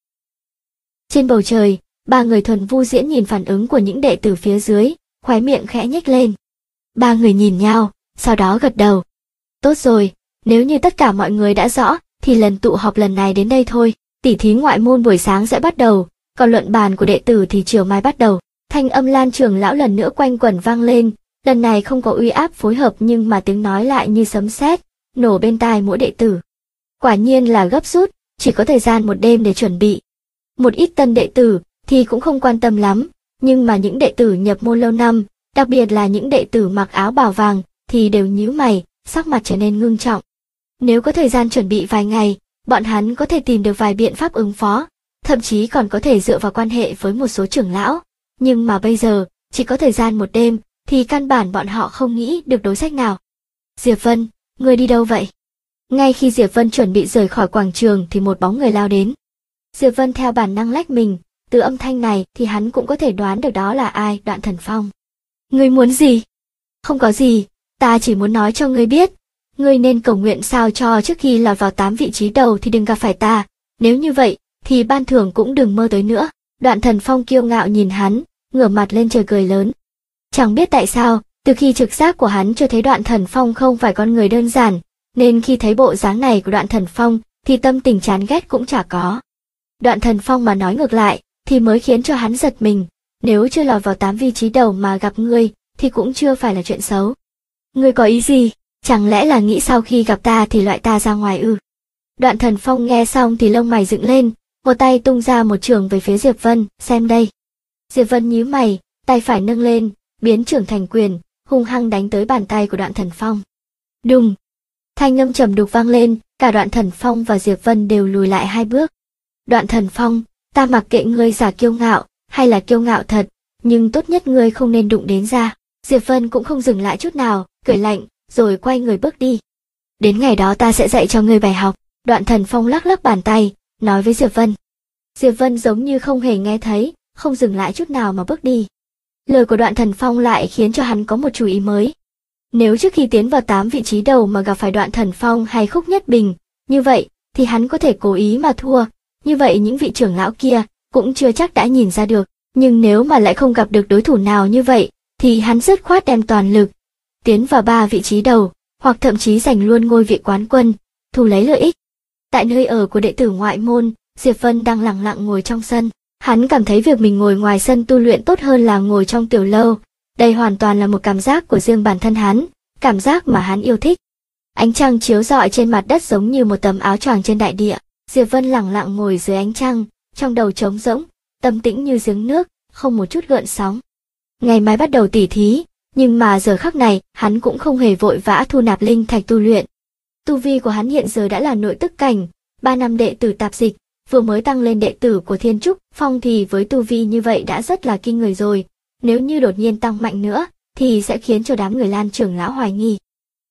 Trên bầu trời, ba người Thuần Vu Diễn nhìn phản ứng của những đệ tử phía dưới, khóe miệng khẽ nhếch lên. Ba người nhìn nhau, sau đó gật đầu. Tốt rồi, nếu như tất cả mọi người đã rõ, thì lần tụ họp lần này đến đây thôi. Tỉ thí ngoại môn buổi sáng sẽ bắt đầu, còn luận bàn của đệ tử thì chiều mai bắt đầu. Thanh âm Lan trưởng lão lần nữa quanh quẩn vang lên, lần này không có uy áp phối hợp nhưng mà tiếng nói lại như sấm sét, nổ bên tai mỗi đệ tử. Quả nhiên là gấp rút, chỉ có thời gian một đêm để chuẩn bị. Một ít tân đệ tử thì cũng không quan tâm lắm, nhưng mà những đệ tử nhập môn lâu năm, đặc biệt là những đệ tử mặc áo bào vàng thì đều nhíu mày, sắc mặt trở nên ngưng trọng. Nếu có thời gian chuẩn bị vài ngày, bọn hắn có thể tìm được vài biện pháp ứng phó, thậm chí còn có thể dựa vào quan hệ với một số trưởng lão. Nhưng mà bây giờ, chỉ có thời gian một đêm, thì căn bản bọn họ không nghĩ được đối sách nào. Diệp Vân, ngươi đi đâu vậy? Ngay khi Diệp Vân chuẩn bị rời khỏi quảng trường thì một bóng người lao đến. Diệp Vân theo bản năng lách mình, từ âm thanh này thì hắn cũng có thể đoán được đó là ai, Đoạn Thần Phong. Ngươi muốn gì? Không có gì, ta chỉ muốn nói cho ngươi biết. Ngươi nên cầu nguyện sao cho trước khi lọt vào 8 vị trí đầu thì đừng gặp phải ta, nếu như vậy, thì ban thưởng cũng đừng mơ tới nữa. Đoạn Thần Phong kiêu ngạo nhìn hắn, ngửa mặt lên trời cười lớn. Chẳng biết tại sao, từ khi trực giác của hắn cho thấy Đoạn Thần Phong không phải con người đơn giản, nên khi thấy bộ dáng này của Đoạn Thần Phong thì tâm tình chán ghét cũng chả có. Đoạn Thần Phong mà nói ngược lại, thì mới khiến cho hắn giật mình, nếu chưa lọt vào 8 vị trí đầu mà gặp ngươi, thì cũng chưa phải là chuyện xấu. Ngươi có ý gì? Chẳng lẽ là nghĩ sau khi gặp ta thì loại ta ra ngoài ư? Đoạn Thần Phong nghe xong thì lông mày dựng lên, một tay tung ra một chưởng về phía Diệp Vân, xem đây. Diệp Vân nhíu mày, tay phải nâng lên, biến chưởng thành quyền, hung hăng đánh tới bàn tay của Đoạn Thần Phong. Đùng! Thanh âm trầm đục vang lên, cả Đoạn Thần Phong và Diệp Vân đều lùi lại 2 bước. Đoạn Thần Phong, ta mặc kệ ngươi giả kiêu ngạo, hay là kiêu ngạo thật, nhưng tốt nhất ngươi không nên đụng đến ra. Diệp Vân cũng không dừng lại chút nào, cười lạnh, rồi quay người bước đi. Đến ngày đó ta sẽ dạy cho ngươi bài học. Đoạn Thần Phong lắc lắc bàn tay, nói với Diệp Vân. Diệp Vân giống như không hề nghe thấy, không dừng lại chút nào mà bước đi. Lời của Đoạn Thần Phong lại khiến cho hắn có một chú ý mới. Nếu trước khi tiến vào 8 vị trí đầu mà gặp phải Đoạn Thần Phong hay Khúc Nhất Bình, như vậy thì hắn có thể cố ý mà thua, như vậy những vị trưởng lão kia cũng chưa chắc đã nhìn ra được, nhưng nếu mà lại không gặp được đối thủ nào như vậy, thì hắn dứt khoát đem toàn lực tiến vào 3 vị trí đầu, hoặc thậm chí giành luôn ngôi vị quán quân, thu lấy lợi ích. Tại nơi ở của đệ tử ngoại môn, Diệp Vân đang lặng lặng ngồi trong sân. Hắn cảm thấy việc mình ngồi ngoài sân tu luyện tốt hơn là ngồi trong tiểu lâu. Đây hoàn toàn là một cảm giác của riêng bản thân hắn, cảm giác mà hắn yêu thích. Ánh trăng chiếu rọi trên mặt đất giống như một tấm áo choàng trên đại địa. Diệp Vân lặng lặng ngồi dưới ánh trăng, trong đầu trống rỗng, tâm tĩnh như giếng nước, không một chút gợn sóng. Ngày mai bắt đầu tỉ thí, nhưng mà giờ khắc này, hắn cũng không hề vội vã thu nạp linh thạch tu luyện. Tu vi của hắn hiện giờ đã là nội tức cảnh, 3 năm đệ tử tạp dịch, vừa mới tăng lên đệ tử của Thiên Trúc Phong thì với tu vi như vậy đã rất là kinh người rồi. Nếu như đột nhiên tăng mạnh nữa, thì sẽ khiến cho đám người Lan trưởng lão hoài nghi.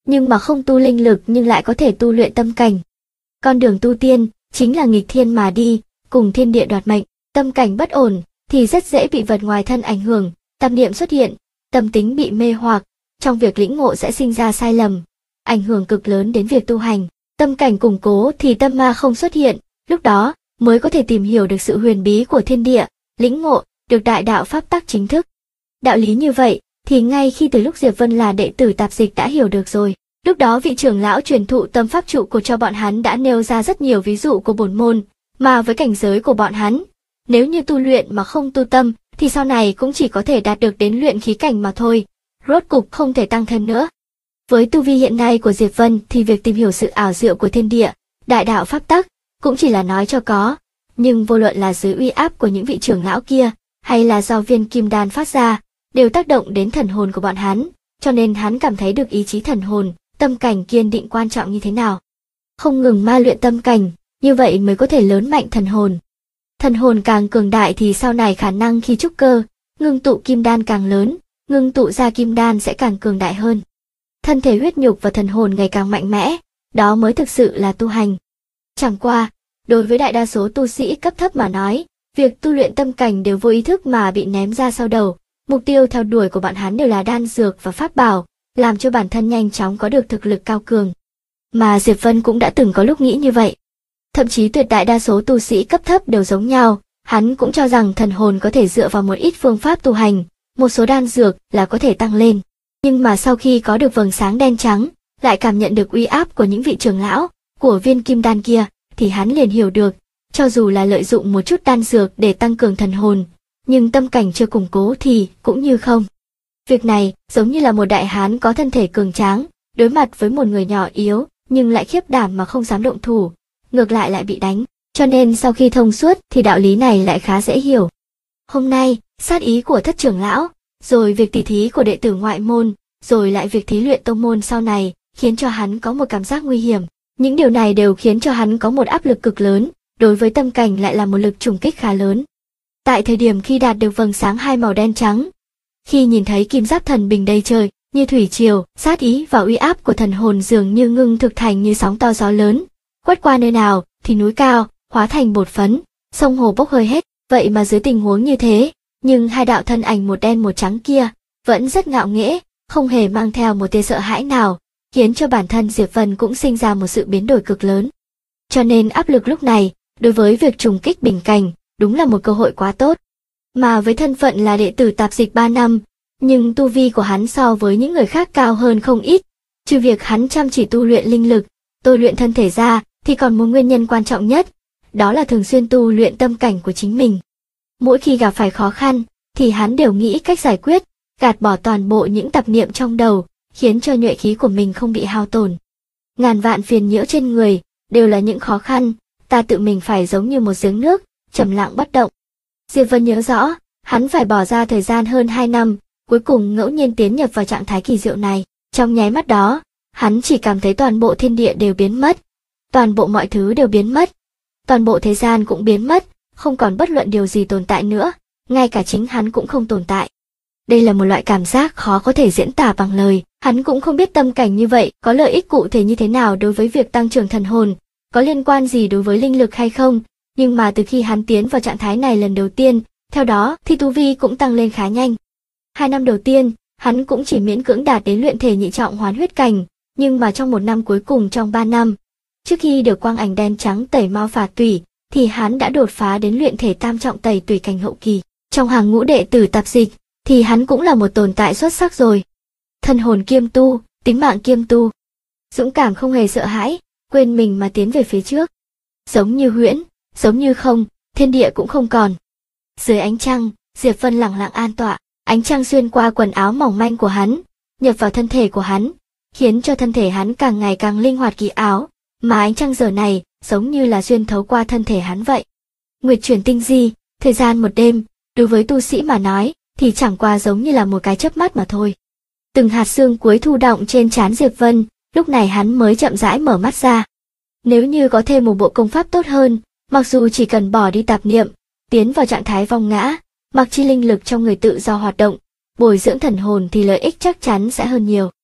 nhưng mà không tu linh lực nhưng lại có thể tu luyện tâm cảnh. Con đường tu tiên chính là nghịch thiên mà đi, cùng thiên địa đoạt mệnh. Tâm cảnh bất ổn thì rất dễ bị vật ngoài thân ảnh hưởng, tâm niệm xuất hiện, tâm tính bị mê hoặc, trong việc lĩnh ngộ sẽ sinh ra sai lầm, ảnh hưởng cực lớn đến việc tu hành. Tâm cảnh củng cố thì tâm ma không xuất hiện, lúc đó mới có thể tìm hiểu được sự huyền bí của thiên địa, lĩnh ngộ được đại đạo pháp tắc chính thức. Đạo lý như vậy thì ngay khi từ lúc Diệp Vân là đệ tử tạp dịch đã hiểu được rồi. Lúc đó vị trưởng lão truyền thụ tâm pháp trụ cột cho bọn hắn đã nêu ra rất nhiều ví dụ của bổn môn, mà với cảnh giới của bọn hắn, nếu như tu luyện mà không tu tâm thì sau này cũng chỉ có thể đạt được đến luyện khí cảnh mà thôi, rốt cục không thể tăng thêm nữa. Với tu vi hiện nay của Diệp Vân thì việc tìm hiểu sự ảo diệu của thiên địa, đại đạo pháp tắc cũng chỉ là nói cho có, nhưng vô luận là dưới uy áp của những vị trưởng lão kia, hay là do viên kim đan phát ra, đều tác động đến thần hồn của bọn hắn, cho nên hắn cảm thấy được ý chí thần hồn, tâm cảnh kiên định quan trọng như thế nào. Không ngừng ma luyện tâm cảnh, như vậy mới có thể lớn mạnh thần hồn. Thần hồn càng cường đại thì sau này khả năng khi trúc cơ, ngưng tụ kim đan càng lớn, ngưng tụ ra kim đan sẽ càng cường đại hơn. Thân thể huyết nhục và thần hồn ngày càng mạnh mẽ, đó mới thực sự là tu hành. Chẳng qua, đối với đại đa số tu sĩ cấp thấp mà nói, việc tu luyện tâm cảnh đều vô ý thức mà bị ném ra sau đầu. Mục tiêu theo đuổi của bọn hắn đều là đan dược và pháp bảo, làm cho bản thân nhanh chóng có được thực lực cao cường. Mà Diệp Vân cũng đã từng có lúc nghĩ như vậy. Thậm chí tuyệt đại đa số tu sĩ cấp thấp đều giống nhau, hắn cũng cho rằng thần hồn có thể dựa vào một ít phương pháp tu hành, một số đan dược là có thể tăng lên. Nhưng mà sau khi có được vầng sáng đen trắng, lại cảm nhận được uy áp của những vị trưởng lão, của viên kim đan kia, thì hắn liền hiểu được, cho dù là lợi dụng một chút đan dược để tăng cường thần hồn, nhưng tâm cảnh chưa củng cố thì cũng như không. Việc này giống như là một đại hán có thân thể cường tráng, đối mặt với một người nhỏ yếu, nhưng lại khiếp đảm mà không dám động thủ, ngược lại bị đánh. Cho nên sau khi thông suốt thì đạo lý này lại khá dễ hiểu. Hôm nay, sát ý của thất trưởng lão, rồi việc tỉ thí của đệ tử ngoại môn, rồi lại việc thí luyện tông môn sau này, khiến cho hắn có một cảm giác nguy hiểm. Những điều này đều khiến cho hắn có một áp lực cực lớn, đối với tâm cảnh lại là một lực trùng kích khá lớn. Tại thời điểm khi đạt được vầng sáng hai màu đen trắng, khi nhìn thấy kim giáp thần bình đầy trời, như thủy triều, sát ý và uy áp của thần hồn dường như ngưng thực thành như sóng to gió lớn, quét qua nơi nào thì núi cao hóa thành bột phấn, sông hồ bốc hơi hết. Vậy mà dưới tình huống như thế, nhưng hai đạo thân ảnh một đen một trắng kia vẫn rất ngạo nghễ, không hề mang theo một tia sợ hãi nào, khiến cho bản thân Diệp Vân cũng sinh ra một sự biến đổi cực lớn. Cho nên áp lực lúc này, đối với việc trùng kích bình cảnh, đúng là một cơ hội quá tốt. Mà với thân phận là đệ tử tạp dịch 3 năm, nhưng tu vi của hắn so với những người khác cao hơn không ít, trừ việc hắn chăm chỉ tu luyện linh lực, tôi luyện thân thể ra, thì còn một nguyên nhân quan trọng nhất, đó là thường xuyên tu luyện tâm cảnh của chính mình. Mỗi khi gặp phải khó khăn, thì hắn đều nghĩ cách giải quyết, gạt bỏ toàn bộ những tạp niệm trong đầu, khiến cho nhuệ khí của mình không bị hao tổn. Ngàn vạn phiền nhiễu trên người, đều là những khó khăn, ta tự mình phải giống như một giếng nước, trầm lặng bất động. Diệp Vân nhớ rõ, hắn phải bỏ ra thời gian hơn 2 năm, cuối cùng ngẫu nhiên tiến nhập vào trạng thái kỳ diệu này. Trong nháy mắt đó, hắn chỉ cảm thấy toàn bộ thiên địa đều biến mất, toàn bộ mọi thứ đều biến mất, toàn bộ thế gian cũng biến mất, không còn bất luận điều gì tồn tại nữa, ngay cả chính hắn cũng không tồn tại. Đây là một loại cảm giác khó có thể diễn tả bằng lời, hắn cũng không biết tâm cảnh như vậy có lợi ích cụ thể như thế nào đối với việc tăng trưởng thần hồn, có liên quan gì đối với linh lực hay không, nhưng mà từ khi hắn tiến vào trạng thái này lần đầu tiên, theo đó thì tu vi cũng tăng lên khá nhanh. 2 năm đầu tiên, hắn cũng chỉ miễn cưỡng đạt đến luyện thể nhị trọng hoán huyết cảnh, nhưng mà trong 1 năm cuối cùng trong 3 năm, trước khi được quang ảnh đen trắng tẩy mau phạt tủy, thì hắn đã đột phá đến luyện thể tam trọng tẩy tủy cảnh hậu kỳ. Trong hàng ngũ đệ tử tạp dịch, thì hắn cũng là một tồn tại xuất sắc rồi. Thân hồn kiêm tu, tính mạng kiêm tu. Dũng cảm không hề sợ hãi, quên mình mà tiến về phía trước. Giống như huyễn, giống như không, thiên địa cũng không còn. Dưới ánh trăng, Diệp Vân lặng lặng an tọa, ánh trăng xuyên qua quần áo mỏng manh của hắn, nhập vào thân thể của hắn, khiến cho thân thể hắn càng ngày càng linh hoạt kỳ áo, mà ánh trăng giờ này giống như là xuyên thấu qua thân thể hắn vậy. Nguyệt chuyển tinh di, thời gian một đêm, đối với tu sĩ mà nói, thì chẳng qua giống như là một cái chớp mắt mà thôi. Từng hạt sương cuối thu đọng trên trán Diệp Vân, lúc này hắn mới chậm rãi mở mắt ra. Nếu như có thêm một bộ công pháp tốt hơn, mặc dù chỉ cần bỏ đi tạp niệm, tiến vào trạng thái vong ngã, mặc chi linh lực trong người tự do hoạt động, bồi dưỡng thần hồn thì lợi ích chắc chắn sẽ hơn nhiều.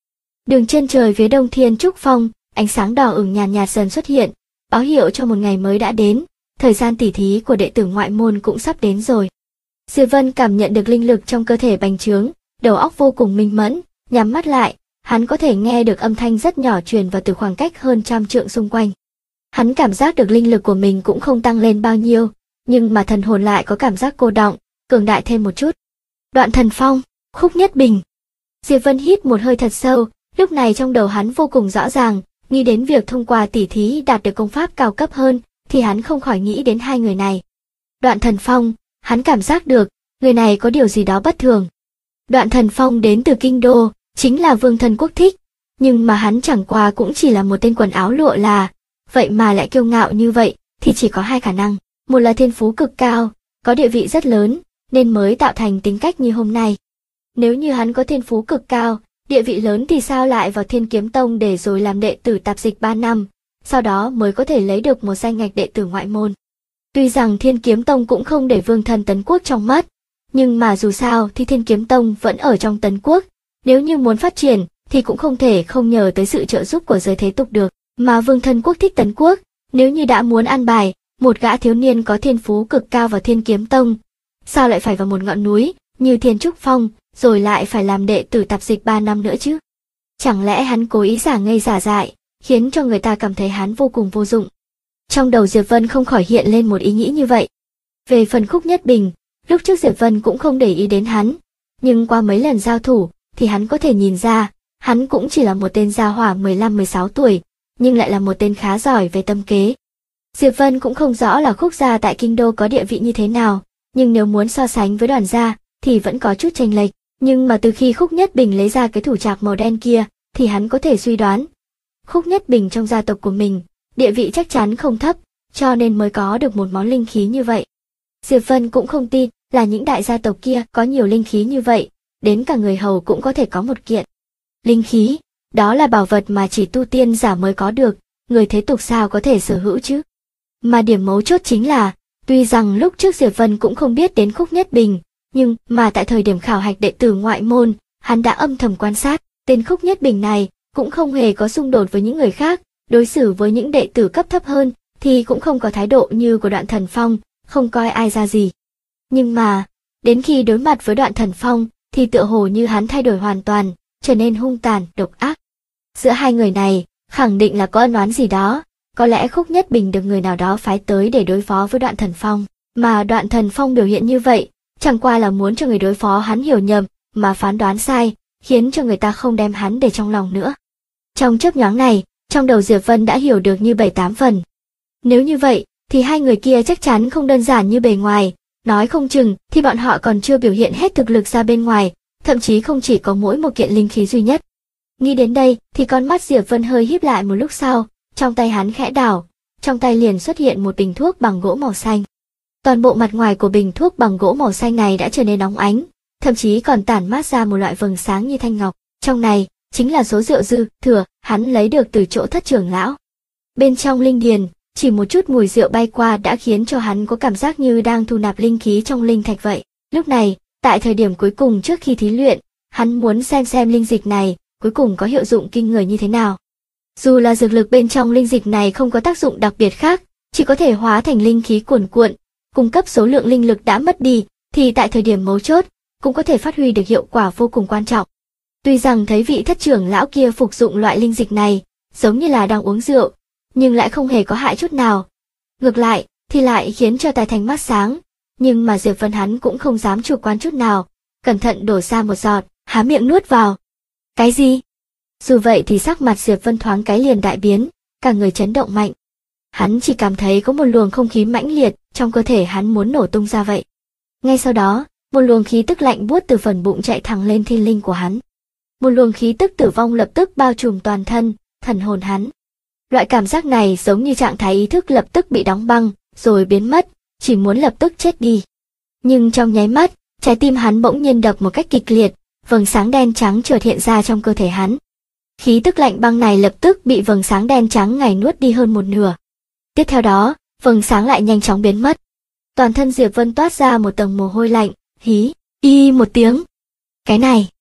Đường chân trời phía đông Thiên Trúc Phong, ánh sáng đỏ ửng nhàn nhạt dần xuất hiện, báo hiệu cho một ngày mới đã đến, thời gian tỉ thí của đệ tử ngoại môn cũng sắp đến rồi. Diệp Vân cảm nhận được linh lực trong cơ thể bành trướng, đầu óc vô cùng minh mẫn, nhắm mắt lại, hắn có thể nghe được âm thanh rất nhỏ truyền vào từ khoảng cách hơn 100 trượng xung quanh. Hắn cảm giác được linh lực của mình cũng không tăng lên bao nhiêu, nhưng mà thần hồn lại có cảm giác cô đọng, cường đại thêm một chút. Đoạn Thần Phong, Khúc Nhất Bình. Diệp Vân hít một hơi thật sâu, lúc này trong đầu hắn vô cùng rõ ràng, nghĩ đến việc thông qua tỉ thí đạt được công pháp cao cấp hơn, thì hắn không khỏi nghĩ đến hai người này. Đoạn Thần Phong, hắn cảm giác được, người này có điều gì đó bất thường. Đoạn Thần Phong đến từ Kinh Đô, chính là Vương Thần Quốc thích, nhưng mà hắn chẳng qua cũng chỉ là một tên quần áo lụa là, vậy mà lại kiêu ngạo như vậy, thì chỉ có hai khả năng, một là thiên phú cực cao, có địa vị rất lớn, nên mới tạo thành tính cách như hôm nay. Nếu như hắn có thiên phú cực cao, địa vị lớn thì sao lại vào Thiên Kiếm Tông để rồi làm đệ tử tạp dịch 3 năm, sau đó mới có thể lấy được một danh ngạch đệ tử ngoại môn. Tuy rằng Thiên Kiếm Tông cũng không để Vương Thần Tấn Quốc trong mắt, nhưng mà dù sao thì Thiên Kiếm Tông vẫn ở trong Tấn Quốc, nếu như muốn phát triển thì cũng không thể không nhờ tới sự trợ giúp của giới thế tục được, mà Vương Thần Quốc thích Tấn Quốc, nếu như đã muốn an bài một gã thiếu niên có thiên phú cực cao vào Thiên Kiếm Tông, sao lại phải vào một ngọn núi như Thiên Trúc Phong, rồi lại phải làm đệ tử tạp dịch 3 năm nữa chứ? Chẳng lẽ hắn cố ý giả ngây giả dại, khiến cho người ta cảm thấy hắn vô cùng vô dụng? Trong đầu Diệp Vân không khỏi hiện lên một ý nghĩ như vậy. Về phần Khúc Nhất Bình, lúc trước Diệp Vân cũng không để ý đến hắn, nhưng qua mấy lần giao thủ thì hắn có thể nhìn ra, hắn cũng chỉ là một tên gia hỏa 15-16 tuổi, nhưng lại là một tên khá giỏi về tâm kế. Diệp Vân cũng không rõ là Khúc gia tại Kinh Đô có địa vị như thế nào, nhưng nếu muốn so sánh với Đoàn gia thì vẫn có chút chênh lệch, nhưng mà từ khi Khúc Nhất Bình lấy ra cái thủ trạc màu đen kia thì hắn có thể suy đoán, Khúc Nhất Bình trong gia tộc của mình, địa vị chắc chắn không thấp, cho nên mới có được một món linh khí như vậy. Diệp Vân cũng không tin là những đại gia tộc kia có nhiều linh khí như vậy, đến cả người hầu cũng có thể có một kiện. Linh khí, đó là bảo vật mà chỉ tu tiên giả mới có được, người thế tục sao có thể sở hữu chứ? Mà điểm mấu chốt chính là, tuy rằng lúc trước Diệp Vân cũng không biết đến Khúc Nhất Bình, nhưng mà tại thời điểm khảo hạch đệ tử ngoại môn, hắn đã âm thầm quan sát, tên Khúc Nhất Bình này cũng không hề có xung đột với những người khác, đối xử với những đệ tử cấp thấp hơn thì cũng không có thái độ như của Đoạn Thần Phong, không coi ai ra gì. Nhưng mà, đến khi đối mặt với Đoạn Thần Phong thì tựa hồ như hắn thay đổi hoàn toàn, trở nên hung tàn, độc ác. Giữa hai người này, khẳng định là có ân oán gì đó, có lẽ Khúc Nhất Bình được người nào đó phái tới để đối phó với Đoạn Thần Phong, mà Đoạn Thần Phong biểu hiện như vậy, chẳng qua là muốn cho người đối phó hắn hiểu nhầm, mà phán đoán sai, khiến cho người ta không đem hắn để trong lòng nữa. Trong chớp nhoáng này, trong đầu Diệp Vân đã hiểu được như 7-8 phần. Nếu như vậy, thì hai người kia chắc chắn không đơn giản như bề ngoài, nói không chừng thì bọn họ còn chưa biểu hiện hết thực lực ra bên ngoài, thậm chí không chỉ có mỗi một kiện linh khí duy nhất. Nghĩ đến đây thì con mắt Diệp Vân hơi híp lại một lúc sau, trong tay hắn khẽ đảo, trong tay liền xuất hiện một bình thuốc bằng gỗ màu xanh. Toàn bộ mặt ngoài của bình thuốc bằng gỗ màu xanh này đã trở nên óng ánh, thậm chí còn tản mát ra một loại vầng sáng như thanh ngọc. Trong này chính là số rượu dư thừa hắn lấy được từ chỗ Thất trưởng lão. Bên trong linh điền, chỉ một chút mùi rượu bay qua đã khiến cho hắn có cảm giác như đang thu nạp linh khí trong linh thạch vậy. Lúc này, tại thời điểm cuối cùng trước khi thí luyện, hắn muốn xem linh dịch này cuối cùng có hiệu dụng kinh người như thế nào. Dù là dược lực bên trong linh dịch này không có tác dụng đặc biệt khác, chỉ có thể hóa thành linh khí cuồn cuộn, cung cấp số lượng linh lực đã mất đi, thì tại thời điểm mấu chốt, cũng có thể phát huy được hiệu quả vô cùng quan trọng. Tuy rằng thấy vị Thất trưởng lão kia phục dụng loại linh dịch này, giống như là đang uống rượu, nhưng lại không hề có hại chút nào. Ngược lại, thì lại khiến cho tài thành mắt sáng, nhưng mà Diệp Vân hắn cũng không dám chủ quan chút nào, cẩn thận đổ ra một giọt, há miệng nuốt vào. Cái gì? Dù vậy thì sắc mặt Diệp Vân thoáng cái liền đại biến, cả người chấn động mạnh. Hắn chỉ cảm thấy có một luồng không khí mãnh liệt trong cơ thể hắn muốn nổ tung ra vậy. Ngay sau đó, một luồng khí tức lạnh buốt từ phần bụng chạy thẳng lên thiên linh của hắn. Một luồng khí tức tử vong lập tức bao trùm toàn thân, thần hồn hắn. Loại cảm giác này giống như trạng thái ý thức lập tức bị đóng băng, rồi biến mất, chỉ muốn lập tức chết đi. Nhưng trong nháy mắt, trái tim hắn bỗng nhiên đập một cách kịch liệt, vầng sáng đen trắng chợt hiện ra trong cơ thể hắn. Khí tức lạnh băng này lập tức bị vầng sáng đen trắng này nuốt đi hơn một nửa. Tiếp theo đó, vầng sáng lại nhanh chóng biến mất. Toàn thân Diệp Vân toát ra một tầng mồ hôi lạnh, hí, y một tiếng. Cái này,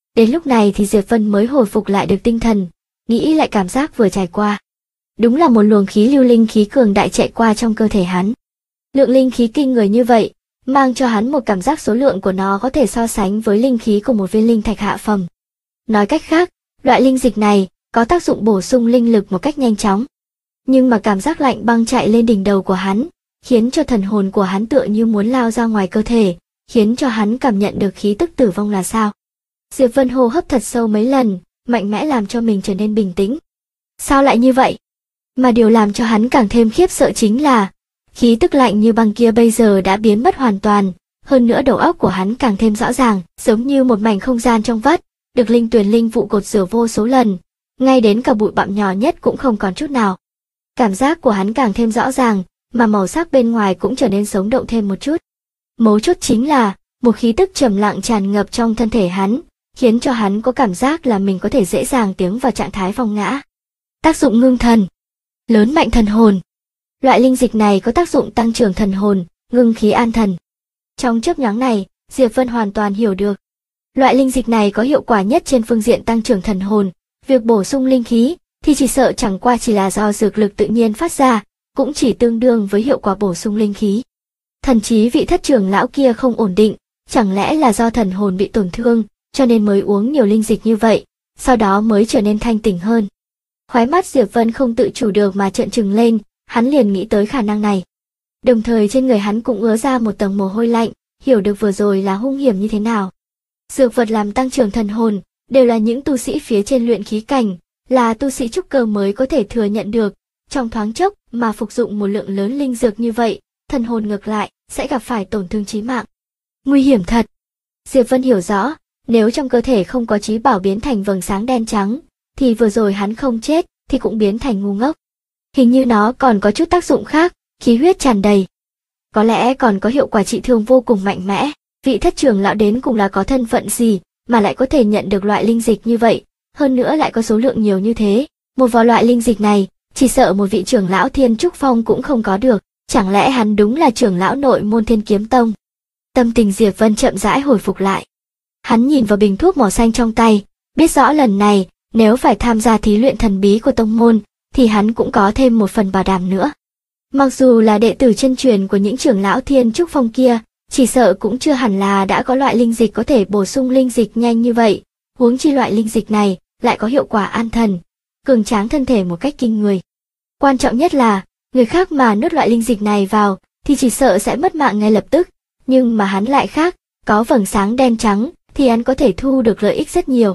Đến lúc này thì Diệp Vân mới hồi phục lại được tinh thần, nghĩ lại cảm giác vừa trải qua. Đúng là một luồng khí lưu linh khí cường đại chạy qua trong cơ thể hắn. Lượng linh khí kinh người như vậy, mang cho hắn một cảm giác số lượng của nó có thể so sánh với linh khí của một viên linh thạch hạ phẩm. Nói cách khác, loại linh dịch này có tác dụng bổ sung linh lực một cách nhanh chóng. Nhưng mà cảm giác lạnh băng chạy lên đỉnh đầu của hắn, khiến cho thần hồn của hắn tựa như muốn lao ra ngoài cơ thể, khiến cho hắn cảm nhận được khí tức tử vong là sao. Diệp Vân hô hấp thật sâu mấy lần, mạnh mẽ làm cho mình trở nên bình tĩnh. Sao lại như vậy? Mà điều làm cho hắn càng thêm khiếp sợ chính là, khí tức lạnh như băng kia bây giờ đã biến mất hoàn toàn, hơn nữa đầu óc của hắn càng thêm rõ ràng, giống như một mảnh không gian trong vắt, được linh tuyền linh vụ cột rửa vô số lần, ngay đến cả bụi bặm nhỏ nhất cũng không còn chút nào. Cảm giác của hắn càng thêm rõ ràng, mà màu sắc bên ngoài cũng trở nên sống động thêm một chút. Mấu chốt chính là, một khí tức trầm lặng tràn ngập trong thân thể hắn, khiến cho hắn có cảm giác là mình có thể dễ dàng tiến vào trạng thái phong ngã. Tác dụng ngưng thần, lớn mạnh thần hồn. Loại linh dịch này có tác dụng tăng trưởng thần hồn, ngưng khí an thần. Trong chớp nhoáng này, Diệp Vân hoàn toàn hiểu được. Loại linh dịch này có hiệu quả nhất trên phương diện tăng trưởng thần hồn, việc bổ sung linh khí thì chỉ sợ chẳng qua chỉ là do dược lực tự nhiên phát ra, cũng chỉ tương đương với hiệu quả bổ sung linh khí. Thần trí vị thất trưởng lão kia không ổn định, chẳng lẽ là do thần hồn bị tổn thương, cho nên mới uống nhiều linh dịch như vậy, sau đó mới trở nên thanh tỉnh hơn. Khóe mắt Diệp Vân không tự chủ được mà trợn trừng lên, hắn liền nghĩ tới khả năng này. Đồng thời trên người hắn cũng ứa ra một tầng mồ hôi lạnh, hiểu được vừa rồi là hung hiểm như thế nào. Dược vật làm tăng trưởng thần hồn, đều là những tu sĩ phía trên luyện khí cảnh, là tu sĩ trúc cơ mới có thể thừa nhận được. Trong thoáng chốc mà phục dụng một lượng lớn linh dược như vậy, thần hồn ngược lại sẽ gặp phải tổn thương chí mạng. Nguy hiểm thật. Diệp Vân hiểu rõ, nếu trong cơ thể không có trí bảo biến thành vầng sáng đen trắng, thì vừa rồi hắn không chết thì cũng biến thành ngu ngốc. Hình như nó còn có chút tác dụng khác, khí huyết tràn đầy. Có lẽ còn có hiệu quả trị thương vô cùng mạnh mẽ. Vị thất trưởng lão đến cùng là có thân phận gì mà lại có thể nhận được loại linh dịch như vậy, hơn nữa lại có số lượng nhiều như thế. Một vò loại linh dịch này, chỉ sợ một vị trưởng lão Thiên Trúc Phong cũng không có được, chẳng lẽ hắn đúng là trưởng lão nội môn Thiên Kiếm Tông? Tâm tình Diệp Vân chậm rãi hồi phục lại. Hắn nhìn vào bình thuốc màu xanh trong tay, biết rõ lần này, nếu phải tham gia thí luyện thần bí của tông môn, thì hắn cũng có thêm một phần bảo đảm nữa. Mặc dù là đệ tử chân truyền của những trưởng lão Thiên Trúc Phong kia, chỉ sợ cũng chưa hẳn là đã có loại linh dịch có thể bổ sung linh dịch nhanh như vậy, huống chi loại linh dịch này lại có hiệu quả an thần, cường tráng thân thể một cách kinh người. Quan trọng nhất là, người khác mà nuốt loại linh dịch này vào, thì chỉ sợ sẽ mất mạng ngay lập tức, nhưng mà hắn lại khác, có vầng sáng đen trắng, thì hắn có thể thu được lợi ích rất nhiều.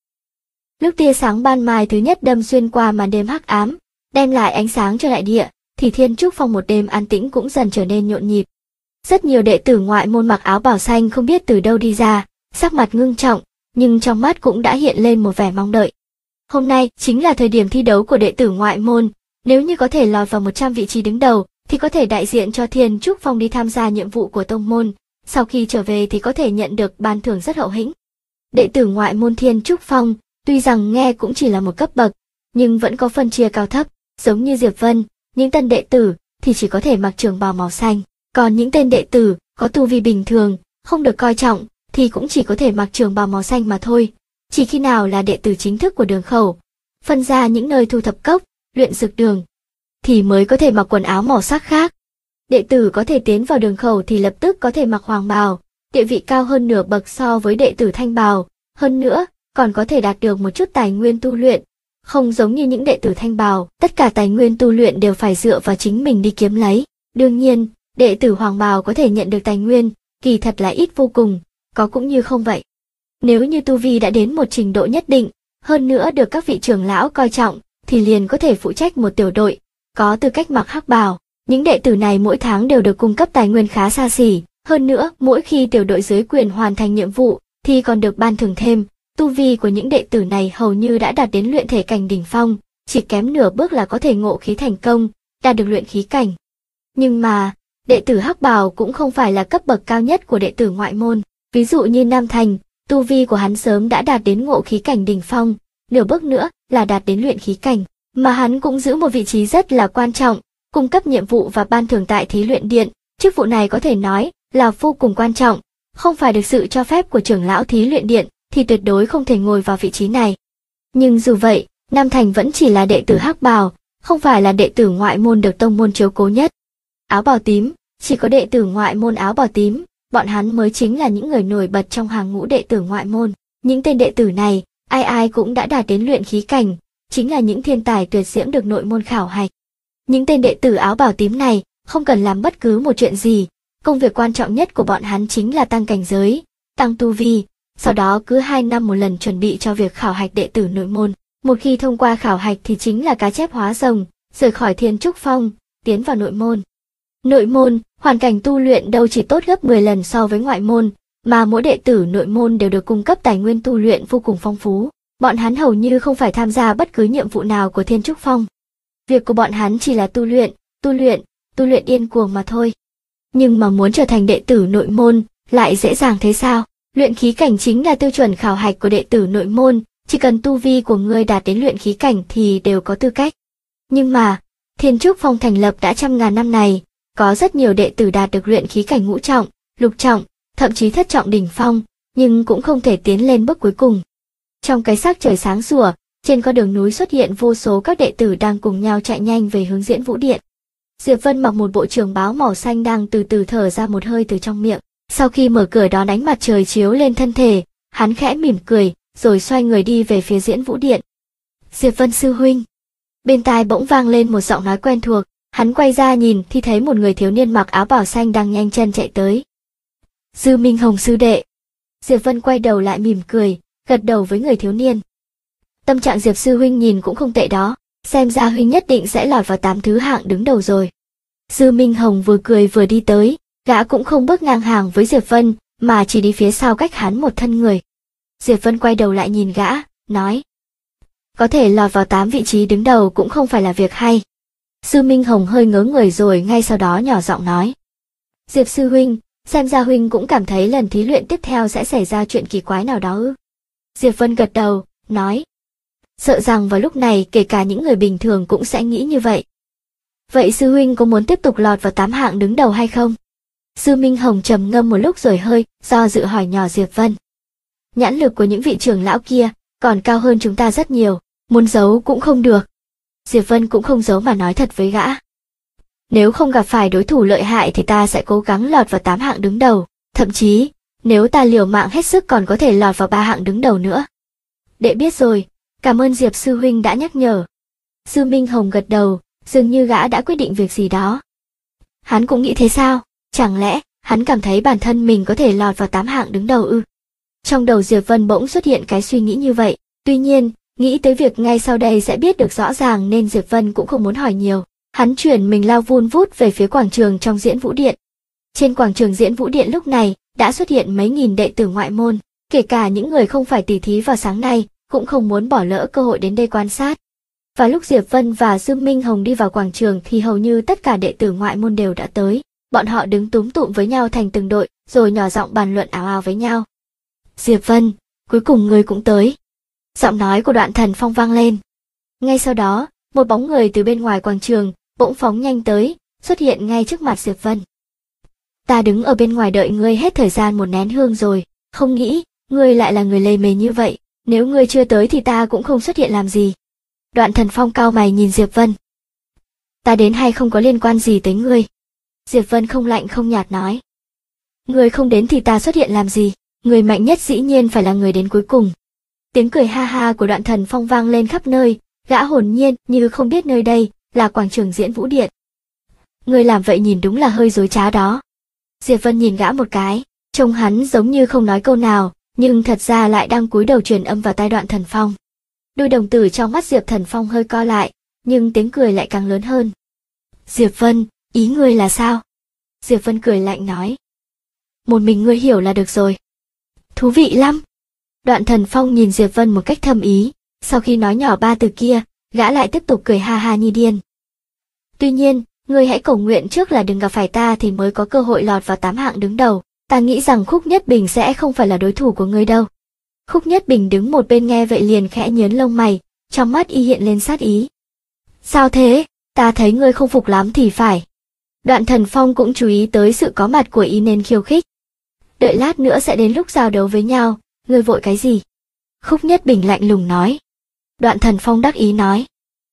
Lúc tia sáng ban mai thứ nhất đâm xuyên qua màn đêm hắc ám, đem lại ánh sáng cho đại địa, thì Thiên Trúc Phong một đêm an tĩnh cũng dần trở nên nhộn nhịp. Rất nhiều đệ tử ngoại môn mặc áo bào xanh không biết từ đâu đi ra, sắc mặt ngưng trọng, nhưng trong mắt cũng đã hiện lên một vẻ mong đợi. Hôm nay chính là thời điểm thi đấu của đệ tử ngoại môn, nếu như có thể lọt vào 100 vị trí đứng đầu, thì có thể đại diện cho Thiên Trúc Phong đi tham gia nhiệm vụ của tông môn, sau khi trở về thì có thể nhận được ban thưởng rất hậu hĩnh. Đệ tử ngoại môn Thiên Trúc Phong, tuy rằng nghe cũng chỉ là một cấp bậc, nhưng vẫn có phân chia cao thấp, giống như Diệp Vân, những tân đệ tử thì chỉ có thể mặc trường bào màu xanh, còn những tên đệ tử có tu vi bình thường, không được coi trọng, thì cũng chỉ có thể mặc trường bào màu xanh mà thôi. Chỉ khi nào là đệ tử chính thức của đường khẩu, phân ra những nơi thu thập cốc, luyện dược đường, thì mới có thể mặc quần áo màu sắc khác. Đệ tử có thể tiến vào đường khẩu thì lập tức có thể mặc hoàng bào, địa vị cao hơn nửa bậc so với đệ tử thanh bào, hơn nữa, còn có thể đạt được một chút tài nguyên tu luyện. Không giống như những đệ tử thanh bào, tất cả tài nguyên tu luyện đều phải dựa vào chính mình đi kiếm lấy. Đương nhiên, đệ tử hoàng bào có thể nhận được tài nguyên, kỳ thật là ít vô cùng, có cũng như không vậy. Nếu như tu vi đã đến một trình độ nhất định, hơn nữa được các vị trưởng lão coi trọng, thì liền có thể phụ trách một tiểu đội, có tư cách mặc hắc bào. Những đệ tử này mỗi tháng đều được cung cấp tài nguyên khá xa xỉ, hơn nữa, mỗi khi tiểu đội dưới quyền hoàn thành nhiệm vụ, thì còn được ban thưởng thêm. Tu vi của những đệ tử này hầu như đã đạt đến luyện thể cảnh đỉnh phong, chỉ kém nửa bước là có thể ngộ khí thành công, đạt được luyện khí cảnh. Nhưng mà, đệ tử hắc bào cũng không phải là cấp bậc cao nhất của đệ tử ngoại môn, ví dụ như Nam Thành, tu vi của hắn sớm đã đạt đến ngộ khí cảnh đỉnh phong, nửa bước nữa là đạt đến luyện khí cảnh, mà hắn cũng giữ một vị trí rất là quan trọng, cung cấp nhiệm vụ và ban thưởng tại thí luyện điện, chức vụ này có thể nói là vô cùng quan trọng, không phải được sự cho phép của trưởng lão thí luyện điện thì tuyệt đối không thể ngồi vào vị trí này. Nhưng dù vậy, Nam Thành vẫn chỉ là đệ tử hắc bào, không phải là đệ tử ngoại môn được tông môn chiếu cố nhất. Áo bào tím, chỉ có đệ tử ngoại môn áo bào tím, bọn hắn mới chính là những người nổi bật trong hàng ngũ đệ tử ngoại môn. Những tên đệ tử này, ai ai cũng đã đạt đến luyện khí cảnh, chính là những thiên tài tuyệt diễm được nội môn khảo hạch. Những tên đệ tử áo bào tím này, không cần làm bất cứ một chuyện gì, công việc quan trọng nhất của bọn hắn chính là tăng cảnh giới, tăng tu vi, sau đó cứ 2 năm một lần chuẩn bị cho việc khảo hạch đệ tử nội môn. Một khi thông qua khảo hạch thì chính là cá chép hóa rồng, rời khỏi Thiên Trúc Phong, tiến vào nội môn. Nội môn, hoàn cảnh tu luyện đâu chỉ tốt gấp 10 lần so với ngoại môn, mà mỗi đệ tử nội môn đều được cung cấp tài nguyên tu luyện vô cùng phong phú. Bọn hắn hầu như không phải tham gia bất cứ nhiệm vụ nào của Thiên Trúc Phong. Việc của bọn hắn chỉ là tu luyện điên cuồng mà thôi. Nhưng mà muốn trở thành đệ tử nội môn, lại dễ dàng thế sao? Luyện khí cảnh chính là tiêu chuẩn khảo hạch của đệ tử nội môn, chỉ cần tu vi của ngươi đạt đến luyện khí cảnh thì đều có tư cách. Nhưng mà, Thiên Trúc Phong thành lập đã trăm ngàn năm này, có rất nhiều đệ tử đạt được luyện khí cảnh ngũ trọng, lục trọng, thậm chí thất trọng đỉnh phong, nhưng cũng không thể tiến lên bước cuối cùng. Trong cái sắc trời sáng sủa, trên con đường núi xuất hiện vô số các đệ tử đang cùng nhau chạy nhanh về hướng Diễn Vũ Điện. Diệp Vân mặc một bộ trường bào màu xanh đang từ từ thở ra một hơi từ trong miệng. Sau khi mở cửa đón ánh mặt trời chiếu lên thân thể, hắn khẽ mỉm cười, rồi xoay người đi về phía Diễn Vũ Điện. Diệp Vân sư huynh. Bên tai bỗng vang lên một giọng nói quen thuộc, hắn quay ra nhìn thì thấy một người thiếu niên mặc áo bào xanh đang nhanh chân chạy tới. Dư Minh Hồng sư đệ. Diệp Vân quay đầu lại mỉm cười, gật đầu với người thiếu niên. Tâm trạng Diệp sư huynh nhìn cũng không tệ đó, xem ra huynh nhất định sẽ lọt vào 8 thứ hạng đứng đầu rồi. Dư Minh Hồng vừa cười vừa đi tới, gã cũng không bước ngang hàng với Diệp Vân, mà chỉ đi phía sau cách hắn một thân người. Diệp Vân quay đầu lại nhìn gã, nói. Có thể lọt vào 8 vị trí đứng đầu cũng không phải là việc hay. Dư Minh Hồng hơi ngớ người rồi ngay sau đó nhỏ giọng nói. Diệp sư huynh, xem ra huynh cũng cảm thấy lần thí luyện tiếp theo sẽ xảy ra chuyện kỳ quái nào đó ư? Diệp Vân gật đầu, nói. Sợ rằng vào lúc này kể cả những người bình thường cũng sẽ nghĩ như vậy. Vậy sư huynh có muốn tiếp tục lọt vào 8 hạng đứng đầu hay không? Dư Minh Hồng trầm ngâm một lúc rồi hơi do dự hỏi nhỏ Diệp Vân. Nhãn lực của những vị trưởng lão kia còn cao hơn chúng ta rất nhiều, muốn giấu cũng không được. Diệp Vân cũng không giấu mà nói thật với gã. Nếu không gặp phải đối thủ lợi hại thì ta sẽ cố gắng lọt vào 8 hạng đứng đầu, thậm chí, nếu ta liều mạng hết sức còn có thể lọt vào 3 hạng đứng đầu nữa. Đệ biết rồi, cảm ơn Diệp sư huynh đã nhắc nhở. Dư Minh Hồng gật đầu, dường như gã đã quyết định việc gì đó. Hắn cũng nghĩ thế sao? Chẳng lẽ, hắn cảm thấy bản thân mình có thể lọt vào 8 hạng đứng đầu ư? Trong đầu Diệp Vân bỗng xuất hiện cái suy nghĩ như vậy, tuy nhiên, nghĩ tới việc ngay sau đây sẽ biết được rõ ràng nên Diệp Vân cũng không muốn hỏi nhiều. Hắn chuyển mình lao vun vút về phía quảng trường trong Diễn Vũ Điện. Trên quảng trường Diễn Vũ Điện lúc này, đã xuất hiện mấy nghìn đệ tử ngoại môn, kể cả những người không phải tỷ thí vào sáng nay, cũng không muốn bỏ lỡ cơ hội đến đây quan sát. Và lúc Diệp Vân và Dương Minh Hồng đi vào quảng trường thì hầu như tất cả đệ tử ngoại môn đều đã tới. Bọn họ đứng túm tụm với nhau thành từng đội, rồi nhỏ giọng bàn luận ào ào với nhau. Diệp Vân, cuối cùng ngươi cũng tới. Giọng nói của Đoạn Thần Phong vang lên. Ngay sau đó, một bóng người từ bên ngoài quảng trường, bỗng phóng nhanh tới, xuất hiện ngay trước mặt Diệp Vân. Ta đứng ở bên ngoài đợi ngươi hết thời gian một nén hương rồi, không nghĩ, ngươi lại là người lề mề như vậy, nếu ngươi chưa tới thì ta cũng không xuất hiện làm gì. Đoạn Thần Phong cau mày nhìn Diệp Vân. Ta đến hay không có liên quan gì tới ngươi. Diệp Vân không lạnh không nhạt nói. Ngươi không đến thì ta xuất hiện làm gì, người mạnh nhất dĩ nhiên phải là người đến cuối cùng. Tiếng cười ha ha của Đoạn Thần Phong vang lên khắp nơi, gã hồn nhiên như không biết nơi đây là quảng trường Diễn Vũ Điện. Ngươi làm vậy nhìn đúng là hơi dối trá đó. Diệp Vân nhìn gã một cái, trông hắn giống như không nói câu nào, nhưng thật ra lại đang cúi đầu truyền âm vào tai Đoạn Thần Phong. Đôi đồng tử trong mắt Diệp Thần Phong hơi co lại, nhưng tiếng cười lại càng lớn hơn. Diệp Vân, ý ngươi là sao? Diệp Vân cười lạnh nói. Một mình ngươi hiểu là được rồi. Thú vị lắm. Đoạn Thần Phong nhìn Diệp Vân một cách thâm ý, sau khi nói nhỏ 3 từ kia, gã lại tiếp tục cười ha ha như điên. Tuy nhiên, ngươi hãy cầu nguyện trước là đừng gặp phải ta thì mới có cơ hội lọt vào 8 hạng đứng đầu. Ta nghĩ rằng Khúc Nhất Bình sẽ không phải là đối thủ của ngươi đâu. Khúc Nhất Bình đứng một bên nghe vậy liền khẽ nhớn lông mày, trong mắt y hiện lên sát ý. Sao thế, ta thấy ngươi không phục lắm thì phải. Đoạn Thần Phong cũng chú ý tới sự có mặt của y nên khiêu khích. Đợi lát nữa sẽ đến lúc giao đấu với nhau, Ngươi vội cái gì? Khúc Nhất Bình lạnh lùng nói. Đoạn Thần Phong đắc ý nói.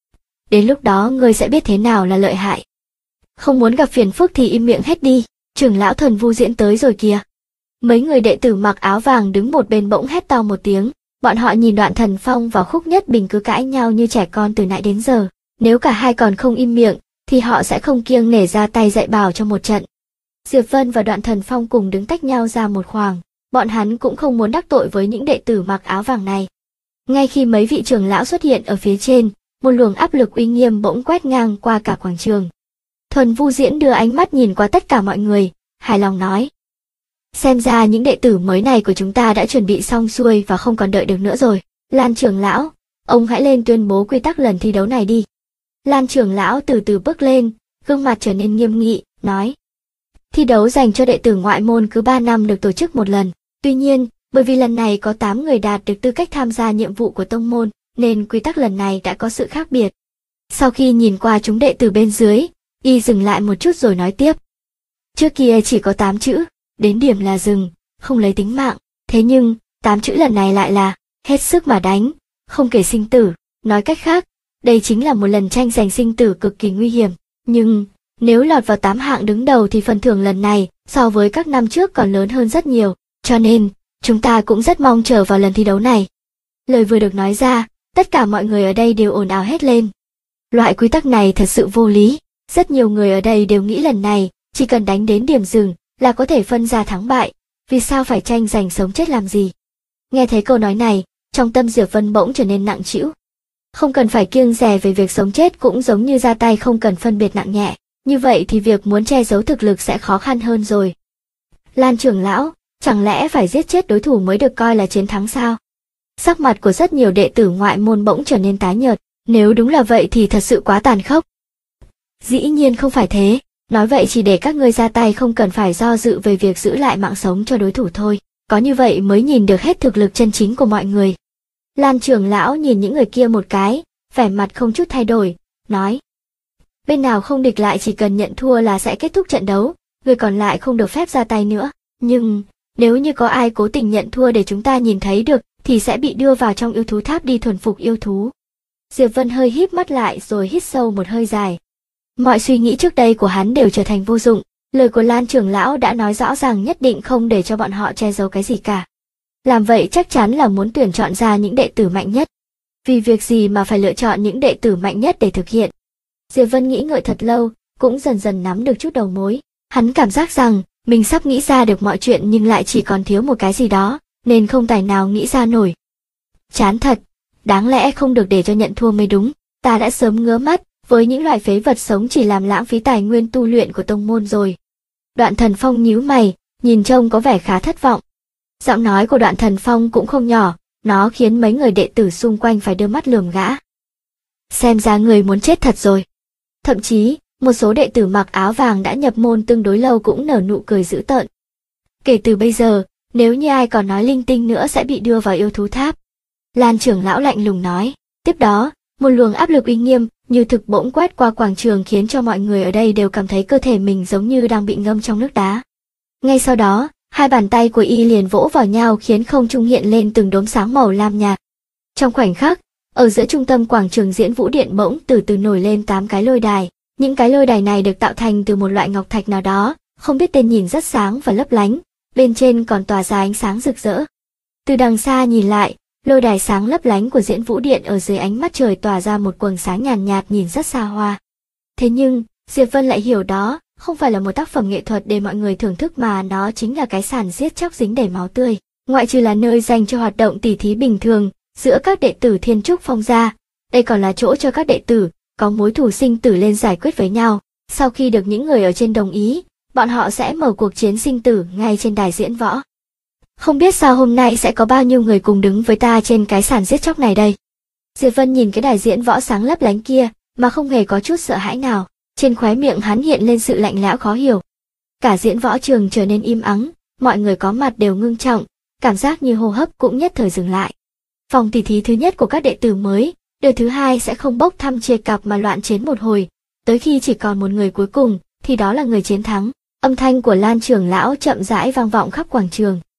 Đến lúc đó ngươi sẽ biết thế nào là lợi hại. Không muốn gặp phiền phức thì im miệng hết đi, trưởng lão Thuần Vu Diễn tới rồi kìa. Mấy người đệ tử mặc áo vàng đứng một bên bỗng hét to một tiếng, bọn họ nhìn Đoạn Thần Phong và Khúc Nhất Bình cứ cãi nhau như trẻ con từ nãy đến giờ, nếu cả hai còn không im miệng, thì họ sẽ không kiêng nể ra tay dạy bảo cho một trận. Diệp Vân và Đoạn Thần Phong cùng đứng tách nhau ra một khoảng, bọn hắn cũng không muốn đắc tội với những đệ tử mặc áo vàng này. Ngay khi mấy vị trưởng lão xuất hiện ở phía trên, một luồng áp lực uy nghiêm bỗng quét ngang qua cả quảng trường. Thuần Vu Diễn đưa ánh mắt nhìn qua tất cả mọi người, hài lòng nói. Xem ra những đệ tử mới này của chúng ta đã chuẩn bị xong xuôi và không còn đợi được nữa rồi. Lan trưởng lão, ông hãy lên tuyên bố quy tắc lần thi đấu này đi. Lan trưởng lão từ từ bước lên, gương mặt trở nên nghiêm nghị, nói. Thi đấu dành cho đệ tử ngoại môn cứ 3 năm được tổ chức một lần. Tuy nhiên, bởi vì lần này có 8 người đạt được tư cách tham gia nhiệm vụ của tông môn, nên quy tắc lần này đã có sự khác biệt. Sau khi nhìn qua chúng đệ tử bên dưới, y dừng lại một chút rồi nói tiếp. Trước kia chỉ có 8 chữ, đến điểm là dừng, không lấy tính mạng. Thế nhưng, 8 chữ lần này lại là, hết sức mà đánh, không kể sinh tử. Nói cách khác, đây chính là một lần tranh giành sinh tử cực kỳ nguy hiểm. Nhưng, nếu lọt vào 8 hạng đứng đầu thì phần thưởng lần này, so với các năm trước còn lớn hơn rất nhiều. Cho nên, chúng ta cũng rất mong chờ vào lần thi đấu này. Lời vừa được nói ra, tất cả mọi người ở đây đều ồn ào hết lên. Loại quy tắc này thật sự vô lý. Rất nhiều người ở đây đều nghĩ lần này, chỉ cần đánh đến điểm dừng là có thể phân ra thắng bại. Vì sao phải tranh giành sống chết làm gì? Nghe thấy câu nói này, trong tâm Diệp Vân bỗng trở nên nặng trĩu. Không cần phải kiêng dè về việc sống chết cũng giống như ra tay không cần phân biệt nặng nhẹ. Như vậy thì việc muốn che giấu thực lực sẽ khó khăn hơn rồi. Lan trưởng lão, chẳng lẽ phải giết chết đối thủ mới được coi là chiến thắng sao? Sắc mặt của rất nhiều đệ tử ngoại môn bỗng trở nên tái nhợt, nếu đúng là vậy thì thật sự quá tàn khốc. Dĩ nhiên không phải thế, nói vậy chỉ để các ngươi ra tay không cần phải do dự về việc giữ lại mạng sống cho đối thủ thôi, có như vậy mới nhìn được hết thực lực chân chính của mọi người. Lan trưởng lão nhìn những người kia một cái, vẻ mặt không chút thay đổi, nói. Bên nào không địch lại chỉ cần nhận thua là sẽ kết thúc trận đấu, người còn lại không được phép ra tay nữa, nhưng nếu như có ai cố tình nhận thua để chúng ta nhìn thấy được, thì sẽ bị đưa vào trong yêu thú tháp đi thuần phục yêu thú. Diệp Vân hơi híp mắt lại rồi hít sâu một hơi dài. Mọi suy nghĩ trước đây của hắn đều trở thành vô dụng, lời của Lan trưởng lão đã nói rõ ràng nhất định không để cho bọn họ che giấu cái gì cả. Làm vậy chắc chắn là muốn tuyển chọn ra những đệ tử mạnh nhất. Vì việc gì mà phải lựa chọn những đệ tử mạnh nhất để thực hiện? Diệp Vân nghĩ ngợi thật lâu, cũng dần dần nắm được chút đầu mối. Hắn cảm giác rằng mình sắp nghĩ ra được mọi chuyện nhưng lại chỉ còn thiếu một cái gì đó, nên không tài nào nghĩ ra nổi. Chán thật, đáng lẽ không được để cho nhận thua mới đúng, ta đã sớm ngứa mắt với những loại phế vật sống chỉ làm lãng phí tài nguyên tu luyện của tông môn rồi. Đoạn Thần Phong nhíu mày, nhìn trông có vẻ khá thất vọng. Giọng nói của Đoạn Thần Phong cũng không nhỏ, nó khiến mấy người đệ tử xung quanh phải đưa mắt lườm gã. Xem ra người muốn chết thật rồi. Thậm chí, một số đệ tử mặc áo vàng đã nhập môn tương đối lâu cũng nở nụ cười dữ tợn. Kể từ bây giờ, nếu như ai còn nói linh tinh nữa sẽ bị đưa vào yêu thú tháp. Lan trưởng lão lạnh lùng nói. Tiếp đó, một luồng áp lực uy nghiêm như thực bỗng quét qua quảng trường khiến cho mọi người ở đây đều cảm thấy cơ thể mình giống như đang bị ngâm trong nước đá. Ngay sau đó, hai bàn tay của y liền vỗ vào nhau khiến không trung hiện lên từng đốm sáng màu lam nhạt. Trong khoảnh khắc, ở giữa trung tâm quảng trường Diễn Vũ Điện bỗng từ từ nổi lên 8 cái lôi đài. Những cái lôi đài này được tạo thành từ một loại ngọc thạch nào đó, không biết tên, nhìn rất sáng và lấp lánh, bên trên còn tỏa ra ánh sáng rực rỡ. Từ đằng xa nhìn lại, lôi đài sáng lấp lánh của Diễn Vũ Điện ở dưới ánh mắt trời tỏa ra một quầng sáng nhàn nhạt nhìn rất xa hoa. Thế nhưng, Diệp Vân lại hiểu đó không phải là một tác phẩm nghệ thuật để mọi người thưởng thức mà nó chính là cái sàn giết chóc dính đầy máu tươi. Ngoại trừ là nơi dành cho hoạt động tỉ thí bình thường giữa các đệ tử Thiên Trúc Phong ra, đây còn là chỗ cho các đệ tử có mối thù sinh tử lên giải quyết với nhau. Sau khi được những người ở trên đồng ý, bọn họ sẽ mở cuộc chiến sinh tử ngay trên đài diễn võ. Không biết sao hôm nay sẽ có bao nhiêu người cùng đứng với ta trên cái sàn giết chóc này đây. Diệp Vân nhìn cái đài diễn võ sáng lấp lánh kia mà không hề có chút sợ hãi nào, trên khóe miệng hắn hiện lên sự lạnh lẽo khó hiểu. Cả diễn võ trường trở nên im ắng, mọi người có mặt đều ngưng trọng, cảm giác như hô hấp cũng nhất thời dừng lại. Vòng tỉ thí thứ nhất của các đệ tử mới, đời thứ hai sẽ không bốc thăm chia cặp mà loạn chiến một hồi, tới khi chỉ còn một người cuối cùng, thì đó là người chiến thắng. Âm thanh của Lan trưởng lão chậm rãi vang vọng khắp quảng trường.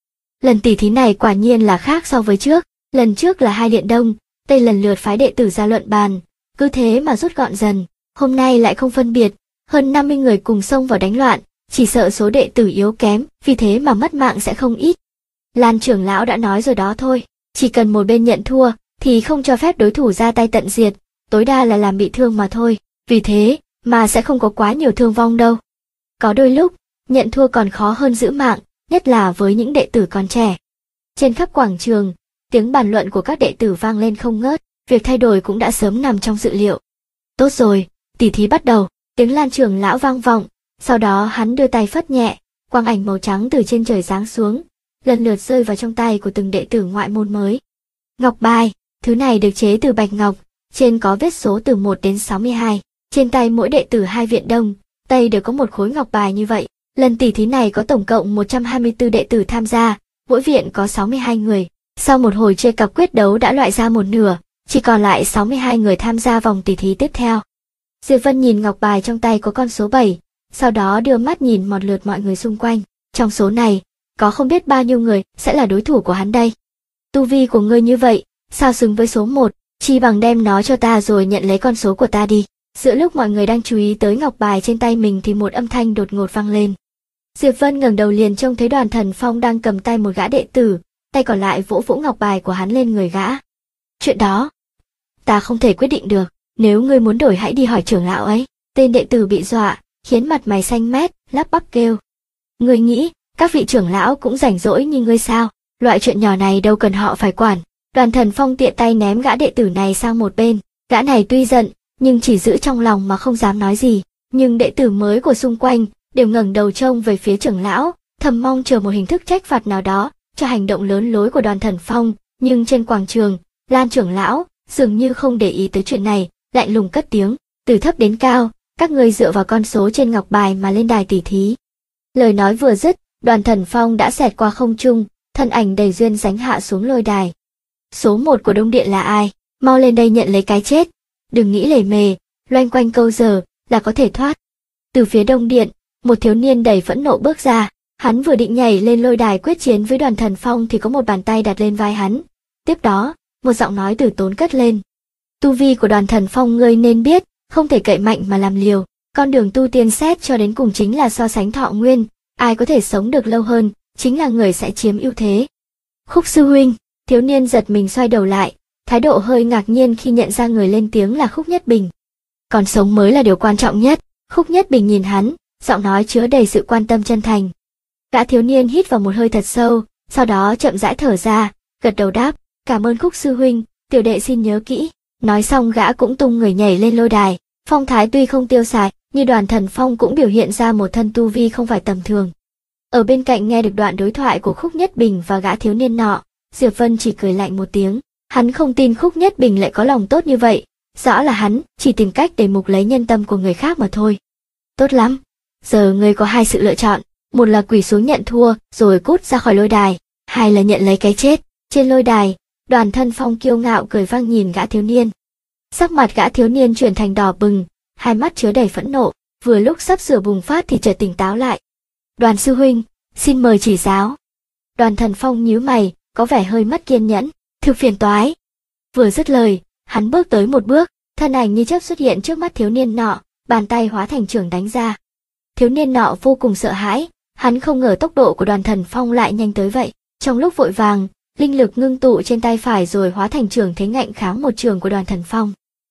Lần tỉ thí này quả nhiên là khác so với trước, lần trước là hai điện Đông, Tây lần lượt phái đệ tử ra luận bàn, cứ thế mà rút gọn dần, hôm nay lại không phân biệt, hơn 50 người cùng xông vào đánh loạn, chỉ sợ số đệ tử yếu kém, vì thế mà mất mạng sẽ không ít. Lan trưởng lão đã nói rồi đó thôi, chỉ cần một bên nhận thua, thì không cho phép đối thủ ra tay tận diệt, tối đa là làm bị thương mà thôi, vì thế mà sẽ không có quá nhiều thương vong đâu. Có đôi lúc, nhận thua còn khó hơn giữ mạng, nhất là với những đệ tử còn trẻ. Trên khắp quảng trường, tiếng bàn luận của các đệ tử vang lên không ngớt, việc thay đổi cũng đã sớm nằm trong dự liệu. Tốt rồi, tỉ thí bắt đầu, tiếng Lan trưởng lão vang vọng, sau đó hắn đưa tay phất nhẹ, quang ảnh màu trắng từ trên trời giáng xuống, lần lượt rơi vào trong tay của từng đệ tử ngoại môn mới. Ngọc bài, thứ này được chế từ bạch ngọc, trên có vết số từ 1 đến 62, trên tay mỗi đệ tử hai viện Đông, Tây đều có một khối ngọc bài như vậy. Lần tỉ thí này có tổng cộng 124 đệ tử tham gia, mỗi viện có 62 người. Sau một hồi chơi cặp quyết đấu đã loại ra một nửa, chỉ còn lại 62 người tham gia vòng tỉ thí tiếp theo. Diệp Vân nhìn ngọc bài trong tay có con số 7, sau đó đưa mắt nhìn một lượt mọi người xung quanh. Trong số này, có không biết bao nhiêu người sẽ là đối thủ của hắn đây. Tu vi của ngươi như vậy, sao xứng với số 1, chi bằng đem nó cho ta rồi nhận lấy con số của ta đi. Giữa lúc mọi người đang chú ý tới ngọc bài trên tay mình thì một âm thanh đột ngột vang lên. Diệp Vân ngẩng đầu liền trông thấy Đoàn Thần Phong đang cầm tay một gã đệ tử, tay còn lại vỗ vỗ ngọc bài của hắn lên người gã. Chuyện đó, ta không thể quyết định được, nếu ngươi muốn đổi hãy đi hỏi trưởng lão ấy. Tên đệ tử bị dọa, khiến mặt mày xanh mét, lắp bắp kêu. Ngươi nghĩ, các vị trưởng lão cũng rảnh rỗi như ngươi sao, loại chuyện nhỏ này đâu cần họ phải quản. Đoàn Thần Phong tiện tay ném gã đệ tử này sang một bên, gã này tuy giận, nhưng chỉ giữ trong lòng mà không dám nói gì, nhưng đệ tử mới của xung quanh đều ngẩng đầu trông về phía trưởng lão, thầm mong chờ một hình thức trách phạt nào đó cho hành động lớn lối của Đoàn Thần Phong, nhưng trên quảng trường, Lan trưởng lão dường như không để ý tới chuyện này, lạnh lùng cất tiếng, từ thấp đến cao, các ngươi dựa vào con số trên ngọc bài mà lên đài tỉ thí. Lời nói vừa dứt, Đoàn Thần Phong đã xẹt qua không trung, thân ảnh đầy duyên dáng hạ xuống lôi đài. Số 1 của Đông Điện là ai? Mau lên đây nhận lấy cái chết. Đừng nghĩ lề mề, loanh quanh câu giờ là có thể thoát. Từ phía Đông Điện, một thiếu niên đầy phẫn nộ bước ra, hắn vừa định nhảy lên lôi đài quyết chiến với Đoàn Thần Phong thì có một bàn tay đặt lên vai hắn. Tiếp đó, một giọng nói từ tốn cất lên. Tu vi của Đoàn Thần Phong ngươi nên biết, không thể cậy mạnh mà làm liều, con đường tu tiên xét cho đến cùng chính là so sánh thọ nguyên, ai có thể sống được lâu hơn, chính là người sẽ chiếm ưu thế. Khúc sư huynh, thiếu niên giật mình xoay đầu lại, thái độ hơi ngạc nhiên khi nhận ra người lên tiếng là Khúc Nhất Bình. Còn sống mới là điều quan trọng nhất. Khúc Nhất Bình nhìn hắn, giọng nói chứa đầy sự quan tâm chân thành. Gã thiếu niên hít vào một hơi thật sâu, sau đó chậm rãi thở ra, gật đầu đáp, cảm ơn Khúc sư huynh, tiểu đệ xin nhớ kỹ. Nói xong gã cũng tung người nhảy lên lôi đài, phong thái tuy không tiêu sái, nhưng Đoàn Thần Phong cũng biểu hiện ra một thân tu vi không phải tầm thường. Ở bên cạnh nghe được đoạn đối thoại của Khúc Nhất Bình và gã thiếu niên nọ, Diệp Vân chỉ cười lạnh một tiếng, hắn không tin Khúc Nhất Bình lại có lòng tốt như vậy, rõ là hắn chỉ tìm cách để mục lấy nhân tâm của người khác mà thôi. Tốt lắm, giờ ngươi có hai sự lựa chọn, một là quỳ xuống nhận thua rồi cút ra khỏi lôi đài, hai là nhận lấy cái chết. Trên lôi đài, Đoàn Thần Phong kiêu ngạo cười vang nhìn gã thiếu niên. Sắc mặt gã thiếu niên chuyển thành đỏ bừng, hai mắt chứa đầy phẫn nộ, vừa lúc sắp sửa bùng phát thì chợt tỉnh táo lại. Đoàn sư huynh, xin mời chỉ giáo. Đoàn Thần Phong nhíu mày, có vẻ hơi mất kiên nhẫn, thực phiền toái. Vừa dứt lời, hắn bước tới một bước, thân ảnh như chớp xuất hiện trước mắt thiếu niên nọ, bàn tay hóa thành chưởng đánh ra. Thiếu niên nọ vô cùng sợ hãi, hắn không ngờ tốc độ của Đoàn Thần Phong lại nhanh tới vậy. Trong lúc vội vàng, linh lực ngưng tụ trên tay phải rồi hóa thành chưởng thế ngạnh kháng một chưởng của Đoàn Thần Phong.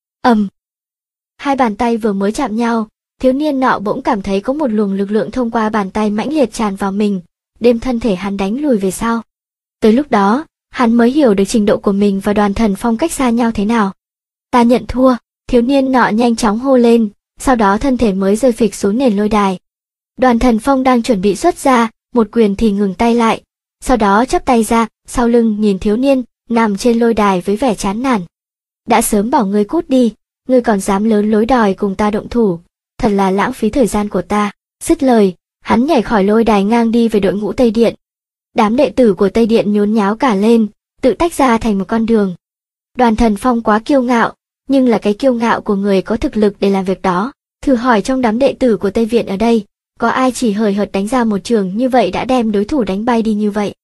Hai bàn tay vừa mới chạm nhau, thiếu niên nọ bỗng cảm thấy có một luồng lực lượng thông qua bàn tay mãnh liệt tràn vào mình, đem thân thể hắn đánh lùi về sau. Tới lúc đó, hắn mới hiểu được trình độ của mình và Đoàn Thần Phong cách xa nhau thế nào. Ta nhận thua, thiếu niên nọ nhanh chóng hô lên, sau đó thân thể mới rơi phịch xuống nền lôi đài. Đoàn Thần Phong đang chuẩn bị xuất ra, một quyền thì ngừng tay lại, sau đó chắp tay ra, sau lưng nhìn thiếu niên, nằm trên lôi đài với vẻ chán nản. Đã sớm bảo ngươi cút đi, ngươi còn dám lớn lối đòi cùng ta động thủ, thật là lãng phí thời gian của ta. Dứt lời, hắn nhảy khỏi lôi đài ngang đi về đội ngũ Tây Điện. Đám đệ tử của Tây Điện nhốn nháo cả lên, tự tách ra thành một con đường. Đoàn Thần Phong quá kiêu ngạo, nhưng là cái kiêu ngạo của người có thực lực để làm việc đó. Thử hỏi trong đám đệ tử của Tây Viện ở đây, có ai chỉ hời hợt đánh ra một trường như vậy đã đem đối thủ đánh bay đi như vậy?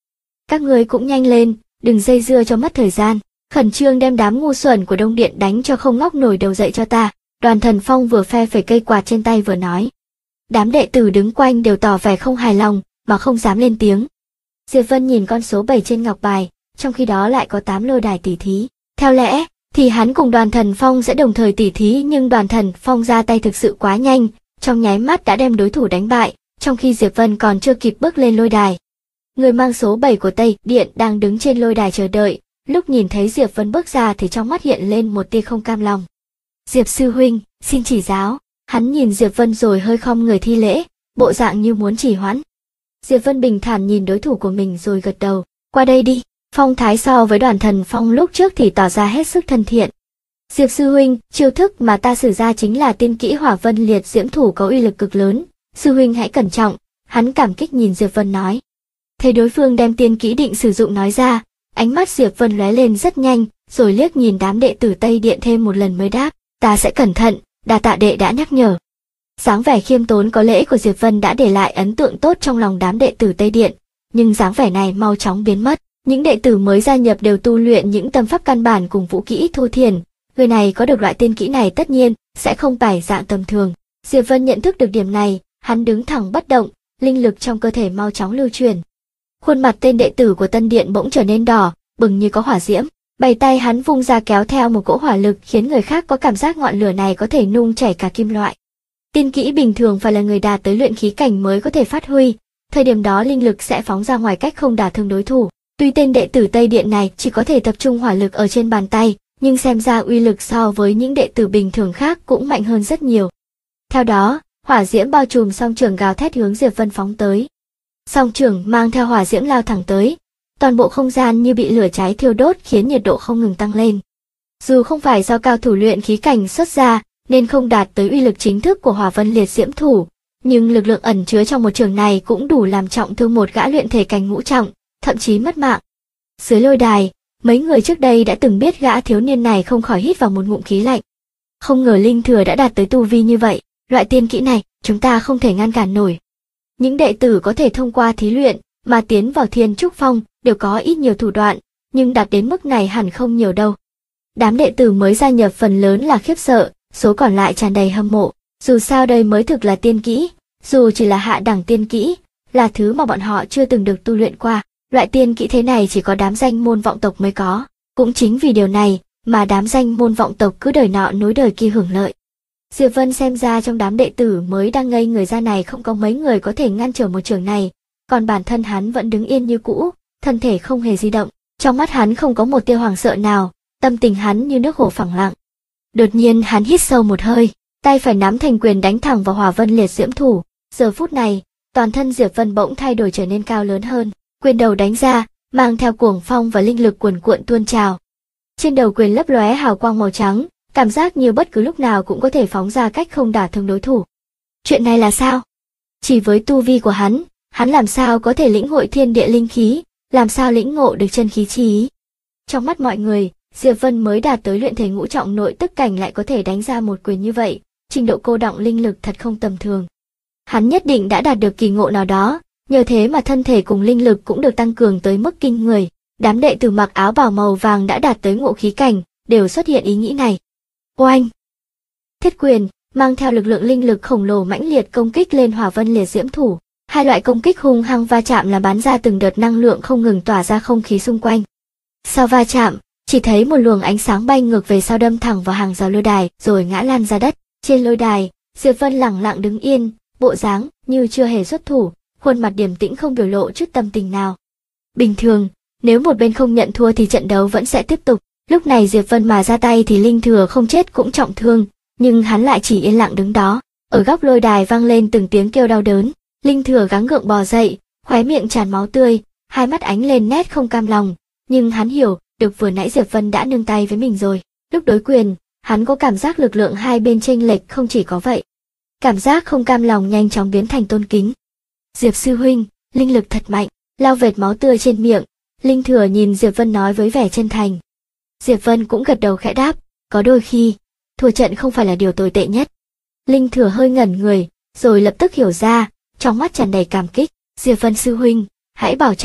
Các ngươi cũng nhanh lên, đừng dây dưa cho mất thời gian. Khẩn trương đem đám ngu xuẩn của Đông Điện đánh cho không ngóc nổi đầu dậy cho ta. Đoàn Thần Phong vừa phe phẩy cây quạt trên tay vừa nói. Đám đệ tử đứng quanh đều tỏ vẻ không hài lòng, mà không dám lên tiếng. Diệp Vân nhìn con số 7 trên ngọc bài, trong khi đó lại có 8 lôi đài tỉ thí. Theo lẽ, thì hắn cùng Đoàn Thần Phong sẽ đồng thời tỉ thí, nhưng Đoàn Thần Phong ra tay thực sự quá nhanh, trong nháy mắt đã đem đối thủ đánh bại, trong khi Diệp Vân còn chưa kịp bước lên lôi đài. Người mang số 7 của Tây Điện đang đứng trên lôi đài chờ đợi, lúc nhìn thấy Diệp Vân bước ra thì trong mắt hiện lên một tia không cam lòng. Diệp sư huynh, xin chỉ giáo. Hắn nhìn Diệp Vân rồi hơi khom người thi lễ, bộ dạng như muốn chỉ hoãn. Diệp Vân bình thản nhìn đối thủ của mình rồi gật đầu. Qua đây đi. Phong thái so với Đoàn Thần Phong lúc trước thì tỏ ra hết sức thân thiện. Diệp sư huynh, chiêu thức mà ta sử ra chính là tiên kỹ Hỏa Vân Liệt Diễm Thủ, có uy lực cực lớn. Sư huynh hãy cẩn trọng. Hắn cảm kích nhìn Diệp Vân nói. Thấy đối phương đem tiên kỹ định sử dụng nói ra, ánh mắt Diệp Vân lóe lên rất nhanh, rồi liếc nhìn đám đệ tử Tây Điện thêm một lần mới đáp. Ta sẽ cẩn thận, đa tạ đệ đã nhắc nhở. Dáng vẻ khiêm tốn có lễ của Diệp Vân đã để lại ấn tượng tốt trong lòng đám đệ tử Tây Điện, nhưng dáng vẻ này mau chóng biến mất. Những đệ tử mới gia nhập đều tu luyện những tâm pháp căn bản cùng vũ kỹ thô thiển, người này có được loại tiên kỹ này tất nhiên sẽ không phải dạng tầm thường. Diệp Vân nhận thức được điểm này, hắn đứng thẳng bất động, linh lực trong cơ thể mau chóng lưu truyền. Khuôn mặt tên đệ tử của Tân Điện bỗng trở nên đỏ, bừng như có hỏa diễm. Bảy tay hắn vung ra kéo theo một cỗ hỏa lực khiến người khác có cảm giác ngọn lửa này có thể nung chảy cả kim loại. Tiên kỹ bình thường phải là người đạt tới luyện khí cảnh mới có thể phát huy, thời điểm đó linh lực sẽ phóng ra ngoài cách không đả thương đối thủ. Tuy tên đệ tử Tây Điện này chỉ có thể tập trung hỏa lực ở trên bàn tay, nhưng xem ra uy lực so với những đệ tử bình thường khác cũng mạnh hơn rất nhiều. Theo đó, hỏa diễm bao trùm song trường gào thét hướng Diệp Vân phóng tới. Song trường mang theo hỏa diễm lao thẳng tới. Toàn bộ không gian như bị lửa cháy thiêu đốt khiến nhiệt độ không ngừng tăng lên. Dù không phải do cao thủ luyện khí cảnh xuất ra, nên không đạt tới uy lực chính thức của Hỏa Vân Liệt Diễm Thủ, nhưng lực lượng ẩn chứa trong một trường này cũng đủ làm trọng thương một gã luyện thể cảnh ngũ trọng, thậm chí mất mạng. Dưới lôi đài, mấy người trước đây đã từng biết gã thiếu niên này không khỏi hít vào một ngụm khí lạnh. Không ngờ Linh Thừa đã đạt tới tu vi như vậy, loại tiên kỹ này chúng ta không thể ngăn cản nổi. Những đệ tử có thể thông qua thí luyện mà tiến vào Thiên Trúc Phong đều có ít nhiều thủ đoạn, nhưng đạt đến mức này hẳn không nhiều đâu. Đám đệ tử mới gia nhập phần lớn là khiếp sợ, số còn lại tràn đầy hâm mộ. Dù sao đây mới thực là tiên kỹ, dù chỉ là hạ đẳng tiên kỹ, là thứ mà bọn họ chưa từng được tu luyện qua. Loại tiên kỹ thế này chỉ có đám danh môn vọng tộc mới có. Cũng chính vì điều này mà đám danh môn vọng tộc cứ đời nọ nối đời kia hưởng lợi. Diệp Vân xem ra trong đám đệ tử mới đang ngây người ra này không có mấy người có thể ngăn trở một trường này, còn bản thân hắn vẫn đứng yên như cũ, thân thể không hề di động. Trong mắt hắn không có một tia hoảng sợ nào, tâm tình hắn như nước hồ phẳng lặng. Đột nhiên hắn hít sâu một hơi, tay phải nắm thành quyền đánh thẳng vào Hỏa Vân Liệt Diễm Thủ. Giờ phút này, toàn thân Diệp Vân bỗng thay đổi trở nên cao lớn hơn, quyền đầu đánh ra, mang theo cuồng phong và linh lực cuồn cuộn tuôn trào. Trên đầu quyền lấp lóe hào quang màu trắng, cảm giác như bất cứ lúc nào cũng có thể phóng ra cách không đả thương đối thủ. Chuyện này là sao? Chỉ với tu vi của hắn làm sao có thể lĩnh hội thiên địa linh khí, làm sao lĩnh ngộ được chân khí chi ý? Trong mắt mọi người, Diệp Vân mới đạt tới luyện thể ngũ trọng nội tức cảnh lại có thể đánh ra một quyền như vậy, trình độ cô đọng linh lực thật không tầm thường. Hắn nhất định đã đạt được kỳ ngộ nào đó, nhờ thế mà thân thể cùng linh lực cũng được tăng cường tới mức kinh người. Đám đệ tử mặc áo bào màu vàng đã đạt tới ngộ khí cảnh, đều xuất hiện ý nghĩ này. Oanh! Thiết quyền, mang theo lực lượng linh lực khổng lồ mãnh liệt công kích lên Hỏa Vân Liệt Diễm Thủ. Hai loại công kích hung hăng va chạm là bắn ra từng đợt năng lượng không ngừng tỏa ra không khí xung quanh. Sau va chạm, chỉ thấy một luồng ánh sáng bay ngược về sau đâm thẳng vào hàng rào lôi đài rồi ngã lan ra đất. Trên lôi đài, Diệp Vân lẳng lặng đứng yên, bộ dáng như chưa hề xuất thủ, khuôn mặt điềm tĩnh không biểu lộ chút tâm tình nào. Bình thường, nếu một bên không nhận thua thì trận đấu vẫn sẽ tiếp tục. Lúc này Diệp Vân mà ra tay thì Linh Thừa không chết cũng trọng thương, nhưng hắn lại chỉ yên lặng đứng đó. Ở góc lôi đài vang lên từng tiếng kêu đau đớn. Linh Thừa gắng gượng bò dậy, khóe miệng tràn máu tươi, hai mắt ánh lên nét không cam lòng, nhưng hắn hiểu được vừa nãy Diệp Vân đã nương tay với mình rồi. Lúc đối quyền, hắn có cảm giác lực lượng hai bên chênh lệch, không chỉ có vậy. Cảm giác không cam lòng nhanh chóng biến thành tôn kính. Diệp sư huynh, linh lực thật mạnh. Lau vệt máu tươi trên miệng, Linh Thừa nhìn Diệp Vân nói với vẻ chân thành. Diệp Vân cũng gật đầu khẽ đáp, có đôi khi, thua trận không phải là điều tồi tệ nhất. Linh Thừa hơi ngẩn người, rồi lập tức hiểu ra, trong mắt tràn đầy cảm kích. Diệp Vân sư huynh, hãy bảo trọng.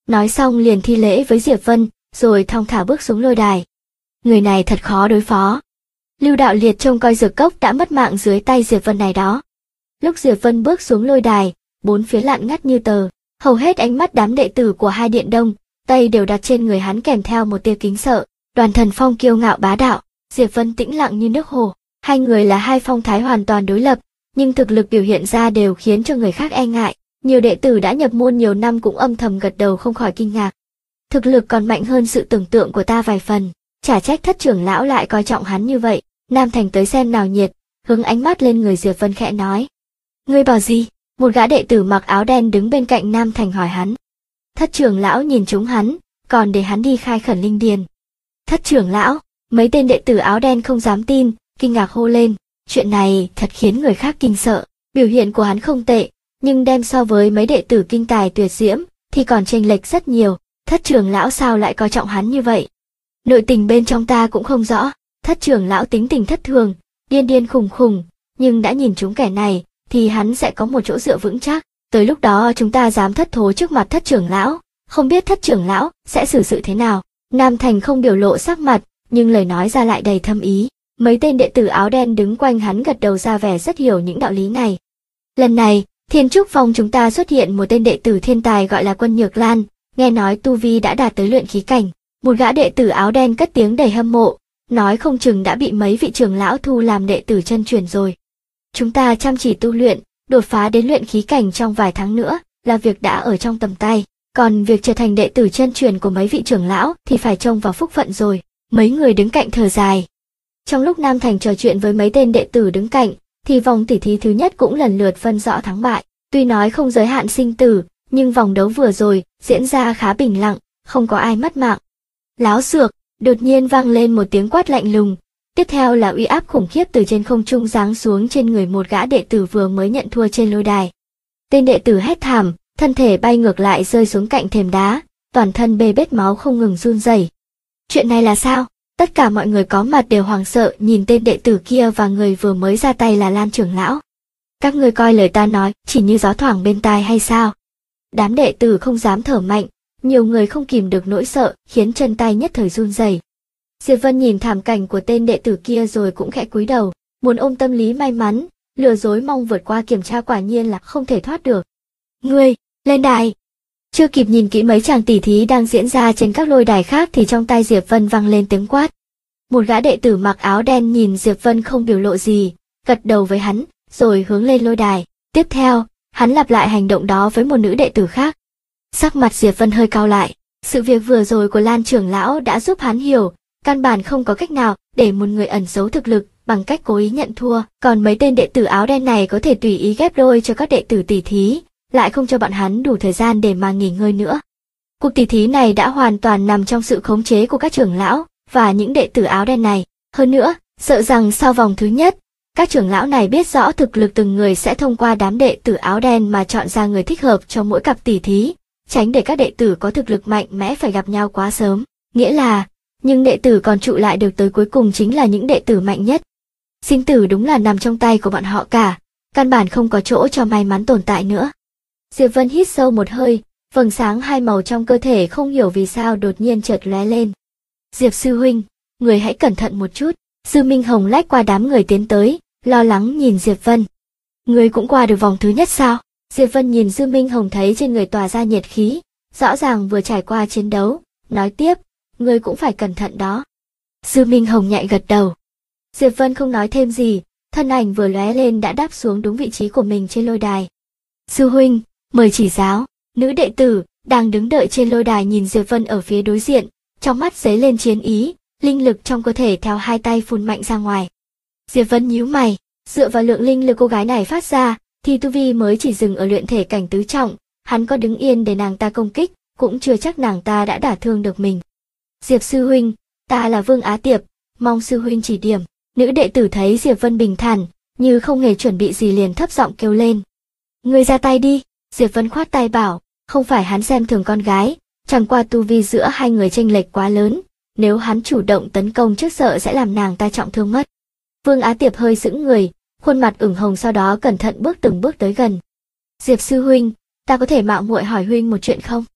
Nói xong liền thi lễ với Diệp Vân, rồi thong thả bước xuống lôi đài. Người này thật khó đối phó. Lưu Đạo Liệt trông coi Dược Cốc đã mất mạng dưới tay Diệp Vân này đó. Lúc Diệp Vân bước xuống lôi đài, bốn phía lặng ngắt như tờ, hầu hết ánh mắt đám đệ tử của hai điện Đông, Tây đều đặt trên người hắn kèm theo một tia kính sợ. Đoàn Thần Phong kiêu ngạo bá đạo, Diệp Vân tĩnh lặng như nước hồ. Hai người là hai phong thái hoàn toàn đối lập, nhưng thực lực biểu hiện ra đều khiến cho người khác e ngại. Nhiều đệ tử đã nhập môn nhiều năm cũng âm thầm gật đầu không khỏi kinh ngạc. Thực lực còn mạnh hơn sự tưởng tượng của ta vài phần, chả trách Thất trưởng lão lại coi trọng hắn như vậy. Nam Thành tới xem nào nhiệt, hướng ánh mắt lên người Diệp Vân khẽ nói. Ngươi bảo gì? Một gã đệ tử mặc áo đen đứng bên cạnh Nam Thành hỏi hắn. Thất trưởng lão nhìn trúng hắn, còn để hắn đi khai khẩn linh điền. Thất trưởng lão, mấy tên đệ tử áo đen không dám tin, kinh ngạc hô lên. Chuyện này thật khiến người khác kinh sợ, biểu hiện của hắn không tệ, nhưng đem so với mấy đệ tử kinh tài tuyệt diễm, thì còn chênh lệch rất nhiều. Thất trưởng lão sao lại coi trọng hắn như vậy? Nội tình bên trong ta cũng không rõ. Thất trưởng lão tính tình thất thường, điên điên khùng khùng, nhưng đã nhìn trúng kẻ này, thì hắn sẽ có một chỗ dựa vững chắc. Tới lúc đó chúng ta dám thất thố trước mặt Thất trưởng lão, không biết Thất trưởng lão sẽ xử sự thế nào. Nam Thành không biểu lộ sắc mặt, nhưng lời nói ra lại đầy thâm ý. Mấy tên đệ tử áo đen đứng quanh hắn gật đầu ra vẻ rất hiểu những đạo lý này. Lần này, Thiên Trúc Phong chúng ta xuất hiện một tên đệ tử thiên tài gọi là Quân Nhược Lan, nghe nói tu vi đã đạt tới luyện khí cảnh. Một gã đệ tử áo đen cất tiếng đầy hâm mộ, nói không chừng đã bị mấy vị trưởng lão thu làm đệ tử chân truyền rồi. Chúng ta chăm chỉ tu luyện, đột phá đến luyện khí cảnh trong vài tháng nữa là việc đã ở trong tầm tay, còn việc trở thành đệ tử chân truyền của mấy vị trưởng lão thì phải trông vào phúc phận rồi. Mấy người đứng cạnh thở dài. Trong lúc Nam Thành trò chuyện với mấy tên đệ tử đứng cạnh, thì vòng tỉ thí thứ nhất cũng lần lượt phân rõ thắng bại. Tuy nói không giới hạn sinh tử, nhưng vòng đấu vừa rồi diễn ra khá bình lặng, không có ai mất mạng. Láo xược, đột nhiên vang lên một tiếng quát lạnh lùng, tiếp theo là uy áp khủng khiếp từ trên không trung giáng xuống trên người một gã đệ tử vừa mới nhận thua trên lôi đài. Tên đệ tử hét thảm, thân thể bay ngược lại rơi xuống cạnh thềm đá, toàn thân bê bết máu không ngừng run rẩy. Chuyện này là sao? Tất cả mọi người có mặt đều hoảng sợ nhìn tên đệ tử kia và người vừa mới ra tay là Lan trưởng lão. Các ngươi coi lời ta nói chỉ như gió thoảng bên tai hay sao? Đám đệ tử không dám thở mạnh, nhiều người không kìm được nỗi sợ khiến chân tay nhất thời run rẩy. Diệp Vân nhìn thảm cảnh của tên đệ tử kia rồi cũng khẽ cúi đầu, muốn ôm tâm lý may mắn, lừa dối mong vượt qua kiểm tra quả nhiên là không thể thoát được. Ngươi, lên đài! Chưa kịp nhìn kỹ mấy chàng tỉ thí đang diễn ra trên các lôi đài khác thì trong tai Diệp Vân vang lên tiếng quát. Một gã đệ tử mặc áo đen nhìn Diệp Vân không biểu lộ gì, gật đầu với hắn, rồi hướng lên lôi đài. Tiếp theo, hắn lặp lại hành động đó với một nữ đệ tử khác. Sắc mặt Diệp Vân hơi cau lại, sự việc vừa rồi của Lan trưởng lão đã giúp hắn hiểu, căn bản không có cách nào để một người ẩn giấu thực lực bằng cách cố ý nhận thua, còn mấy tên đệ tử áo đen này có thể tùy ý ghép đôi cho các đệ tử tỉ thí, lại không cho bọn hắn đủ thời gian để mà nghỉ ngơi nữa. Cuộc tỉ thí này đã hoàn toàn nằm trong sự khống chế của các trưởng lão và những đệ tử áo đen này. Hơn nữa, sợ rằng sau vòng thứ nhất, các trưởng lão này biết rõ thực lực từng người sẽ thông qua đám đệ tử áo đen mà chọn ra người thích hợp cho mỗi cặp tỉ thí, tránh để các đệ tử có thực lực mạnh mẽ phải gặp nhau quá sớm. Nghĩa là, nhưng đệ tử còn trụ lại được tới cuối cùng chính là những đệ tử mạnh nhất. Sinh tử đúng là nằm trong tay của bọn họ cả, căn bản không có chỗ cho may mắn tồn tại nữa. Diệp Vân hít sâu một hơi, vầng sáng hai màu trong cơ thể không hiểu vì sao đột nhiên chợt lóe lên. Diệp sư huynh, người hãy cẩn thận một chút. Dư Minh Hồng lách qua đám người tiến tới, lo lắng nhìn Diệp Vân. Người cũng qua được vòng thứ nhất sao? Diệp Vân nhìn Dư Minh Hồng thấy trên người tỏa ra nhiệt khí, rõ ràng vừa trải qua chiến đấu, nói tiếp, người cũng phải cẩn thận đó. Dư Minh Hồng nhẹ gật đầu. Diệp Vân không nói thêm gì, thân ảnh vừa lóe lên đã đáp xuống đúng vị trí của mình trên lôi đài. Sư huynh, mời chỉ giáo. Nữ đệ tử đang đứng đợi trên lôi đài nhìn Diệp Vân ở phía đối diện, trong mắt dấy lên chiến ý, linh lực trong cơ thể theo hai tay phun mạnh ra ngoài. Diệp Vân nhíu mày, dựa vào lượng linh lực cô gái này phát ra, thì tu vi mới chỉ dừng ở luyện thể cảnh tứ trọng, hắn có đứng yên để nàng ta công kích, cũng chưa chắc nàng ta đã đả thương được mình. Diệp sư huynh, ta là Vương Á Tiệp, mong sư huynh chỉ điểm. Nữ đệ tử thấy Diệp Vân bình thản, như không hề chuẩn bị gì liền thấp giọng kêu lên. Ngươi ra tay đi. Diệp Vân khoát tay bảo, không phải hắn xem thường con gái, chẳng qua tu vi giữa hai người chênh lệch quá lớn, nếu hắn chủ động tấn công trước sợ sẽ làm nàng ta trọng thương mất. Vương Á Tiệp hơi sững người, khuôn mặt ửng hồng, sau đó cẩn thận bước từng bước tới gần. Diệp sư huynh, ta có thể mạo muội hỏi huynh một chuyện không?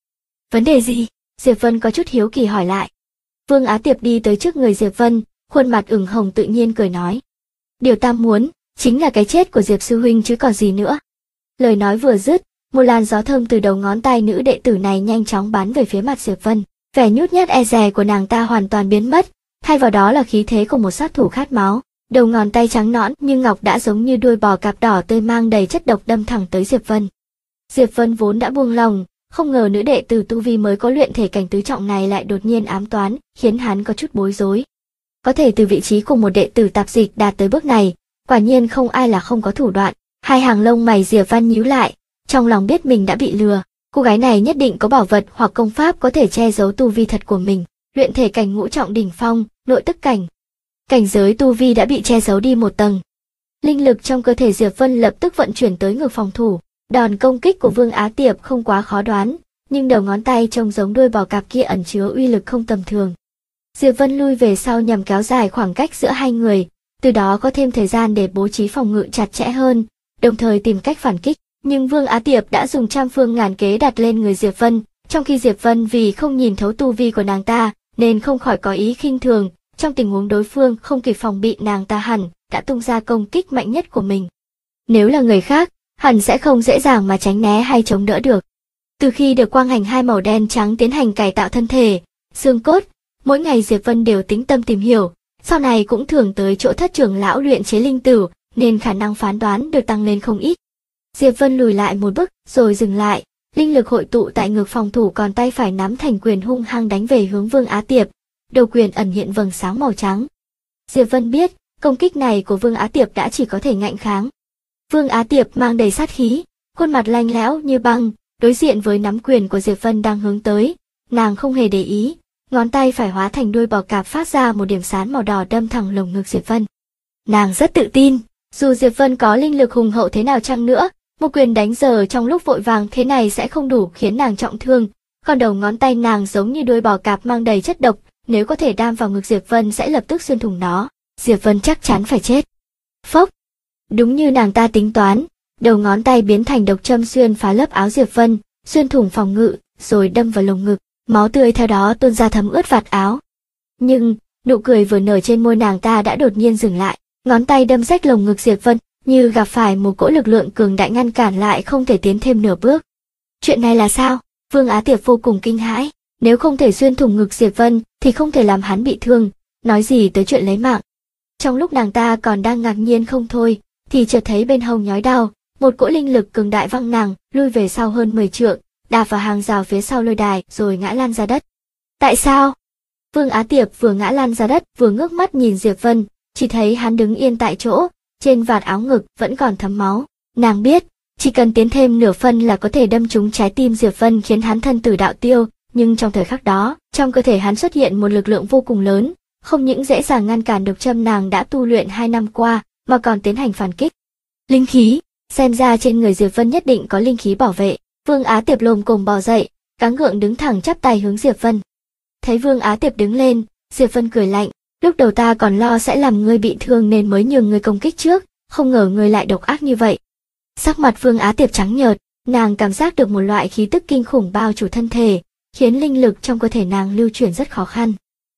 Vấn đề gì? Diệp Vân có chút hiếu kỳ hỏi lại. Vương Á Tiệp đi tới trước người Diệp Vân, khuôn mặt ửng hồng tự nhiên cười nói. Điều ta muốn, chính là cái chết của Diệp sư huynh chứ còn gì nữa. Lời nói vừa dứt, một làn gió thơm từ đầu ngón tay nữ đệ tử này nhanh chóng bắn về phía mặt Diệp Vân. Vẻ nhút nhát e dè của nàng ta hoàn toàn biến mất, thay vào đó là khí thế của một sát thủ khát máu. Đầu ngón tay trắng nõn như ngọc đã giống như đuôi bò cạp đỏ tươi mang đầy chất độc đâm thẳng tới Diệp Vân. Diệp Vân vốn đã buông lòng, không ngờ nữ đệ tử tu vi mới có luyện thể cảnh tứ trọng này lại đột nhiên ám toán, khiến hắn có chút bối rối. Có thể từ vị trí của một đệ tử tạp dịch đạt tới bước này, quả nhiên không ai là không có thủ đoạn. Hai hàng lông mày Diệp Vân nhíu lại, trong lòng biết mình đã bị lừa. Cô gái này nhất định có bảo vật hoặc công pháp có thể che giấu tu vi thật của mình. Luyện thể cảnh ngũ trọng đỉnh phong, nội tức cảnh. Cảnh giới tu vi đã bị che giấu đi một tầng. Linh lực trong cơ thể Diệp Vân lập tức vận chuyển tới ngực phòng thủ. Đòn công kích của Vương Á Tiệp không quá khó đoán, nhưng đầu ngón tay trông giống đuôi bò cạp kia ẩn chứa uy lực không tầm thường. Diệp Vân lui về sau nhằm kéo dài khoảng cách giữa hai người, từ đó có thêm thời gian để bố trí phòng ngự chặt chẽ hơn, đồng thời tìm cách phản kích. Nhưng Vương Á Tiệp đã dùng trăm phương ngàn kế đặt lên người Diệp Vân, trong khi Diệp Vân vì không nhìn thấu tu vi của nàng ta, nên không khỏi có ý khinh thường. Trong tình huống đối phương không kịp phòng bị, nàng ta hẳn đã tung ra công kích mạnh nhất của mình. Nếu là người khác, hẳn sẽ không dễ dàng mà tránh né hay chống đỡ được. Từ khi được quang hành hai màu đen trắng tiến hành cải tạo thân thể, xương cốt, mỗi ngày Diệp Vân đều tĩnh tâm tìm hiểu, sau này cũng thường tới chỗ thất trưởng lão luyện chế linh tử, nên khả năng phán đoán được tăng lên không ít. Diệp Vân lùi lại một bước, rồi dừng lại, linh lực hội tụ tại ngực phòng thủ, còn tay phải nắm thành quyền hung hăng đánh về hướng Vương Á Tiệp. Đầu quyền ẩn hiện vầng sáng màu trắng. Diệp Vân biết, công kích này của Vương Á Tiệp đã chỉ có thể ngạnh kháng. Vương Á Tiệp mang đầy sát khí, khuôn mặt lạnh lẽo như băng, đối diện với nắm quyền của Diệp Vân đang hướng tới, nàng không hề để ý, ngón tay phải hóa thành đuôi bò cạp phát ra một điểm sáng màu đỏ đâm thẳng lồng ngực Diệp Vân. Nàng rất tự tin, dù Diệp Vân có linh lực hùng hậu thế nào chăng nữa, một quyền đánh giờ trong lúc vội vàng thế này sẽ không đủ khiến nàng trọng thương, còn đầu ngón tay nàng giống như đuôi bò cạp mang đầy chất độc, nếu có thể đam vào ngực Diệp Vân sẽ lập tức xuyên thủng nó, Diệp Vân chắc chắn phải chết. Phốc! Đúng như nàng ta tính toán, đầu ngón tay biến thành độc châm xuyên phá lớp áo Diệp Vân, xuyên thủng phòng ngự, rồi đâm vào lồng ngực, máu tươi theo đó tuôn ra thấm ướt vạt áo. Nhưng, nụ cười vừa nở trên môi nàng ta đã đột nhiên dừng lại, ngón tay đâm rách lồng ngực Diệp Vân, như gặp phải một cỗ lực lượng cường đại ngăn cản lại không thể tiến thêm nửa bước. Chuyện này là sao? Vương Á Tiệp vô cùng kinh hãi, nếu không thể xuyên thủng ngực Diệp Vân thì không thể làm hắn bị thương, nói gì tới chuyện lấy mạng. Trong lúc nàng ta còn đang ngạc nhiên không thôi, thì chợt thấy bên hông nhói đau, một cỗ linh lực cường đại văng nàng lui về sau hơn 10 trượng, đạp vào hàng rào phía sau lôi đài rồi ngã lăn ra đất. Tại sao? Vương Á Tiệp vừa ngã lăn ra đất vừa ngước mắt nhìn Diệp Vân, chỉ thấy hắn đứng yên tại chỗ, trên vạt áo ngực vẫn còn thấm máu. Nàng biết, chỉ cần tiến thêm nửa phân là có thể đâm trúng trái tim Diệp Vân khiến hắn thân tử đạo tiêu, nhưng trong thời khắc đó, trong cơ thể hắn xuất hiện một lực lượng vô cùng lớn, không những dễ dàng ngăn cản độc châm nàng đã tu luyện 2 năm qua, mà còn tiến hành phản kích. Linh khí, xem ra trên người Diệp Vân nhất định có linh khí bảo vệ. Vương Á Tiệp lồm cồm bò dậy, gắng gượng đứng thẳng chắp tay hướng Diệp Vân. Thấy Vương Á Tiệp đứng lên, Diệp Vân cười lạnh, lúc đầu ta còn lo sẽ làm ngươi bị thương nên mới nhường ngươi công kích trước, không ngờ ngươi lại độc ác như vậy. Sắc mặt Vương Á Tiệp trắng nhợt, nàng cảm giác được một loại khí tức kinh khủng bao phủ thân thể, khiến linh lực trong cơ thể nàng lưu chuyển rất khó khăn.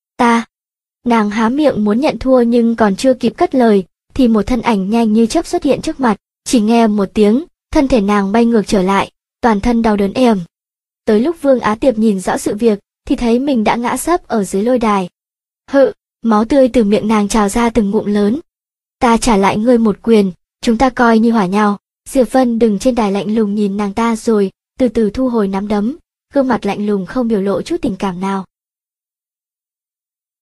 Nàng há miệng muốn nhận thua nhưng còn chưa kịp cất lời, thì một thân ảnh nhanh như chớp xuất hiện trước mặt, chỉ nghe một tiếng, thân thể nàng bay ngược trở lại, toàn thân đau đớn ê ẩm. Tới lúc Vương Á Tiệp nhìn rõ sự việc, thì thấy mình đã ngã sấp ở dưới lôi đài. Máu tươi từ miệng nàng trào ra từng ngụm lớn. Ta trả lại ngươi một quyền, chúng ta coi như hòa nhau. Diệp Vân đứng trên đài lạnh lùng nhìn nàng ta rồi từ từ thu hồi nắm đấm, gương mặt lạnh lùng không biểu lộ chút tình cảm nào.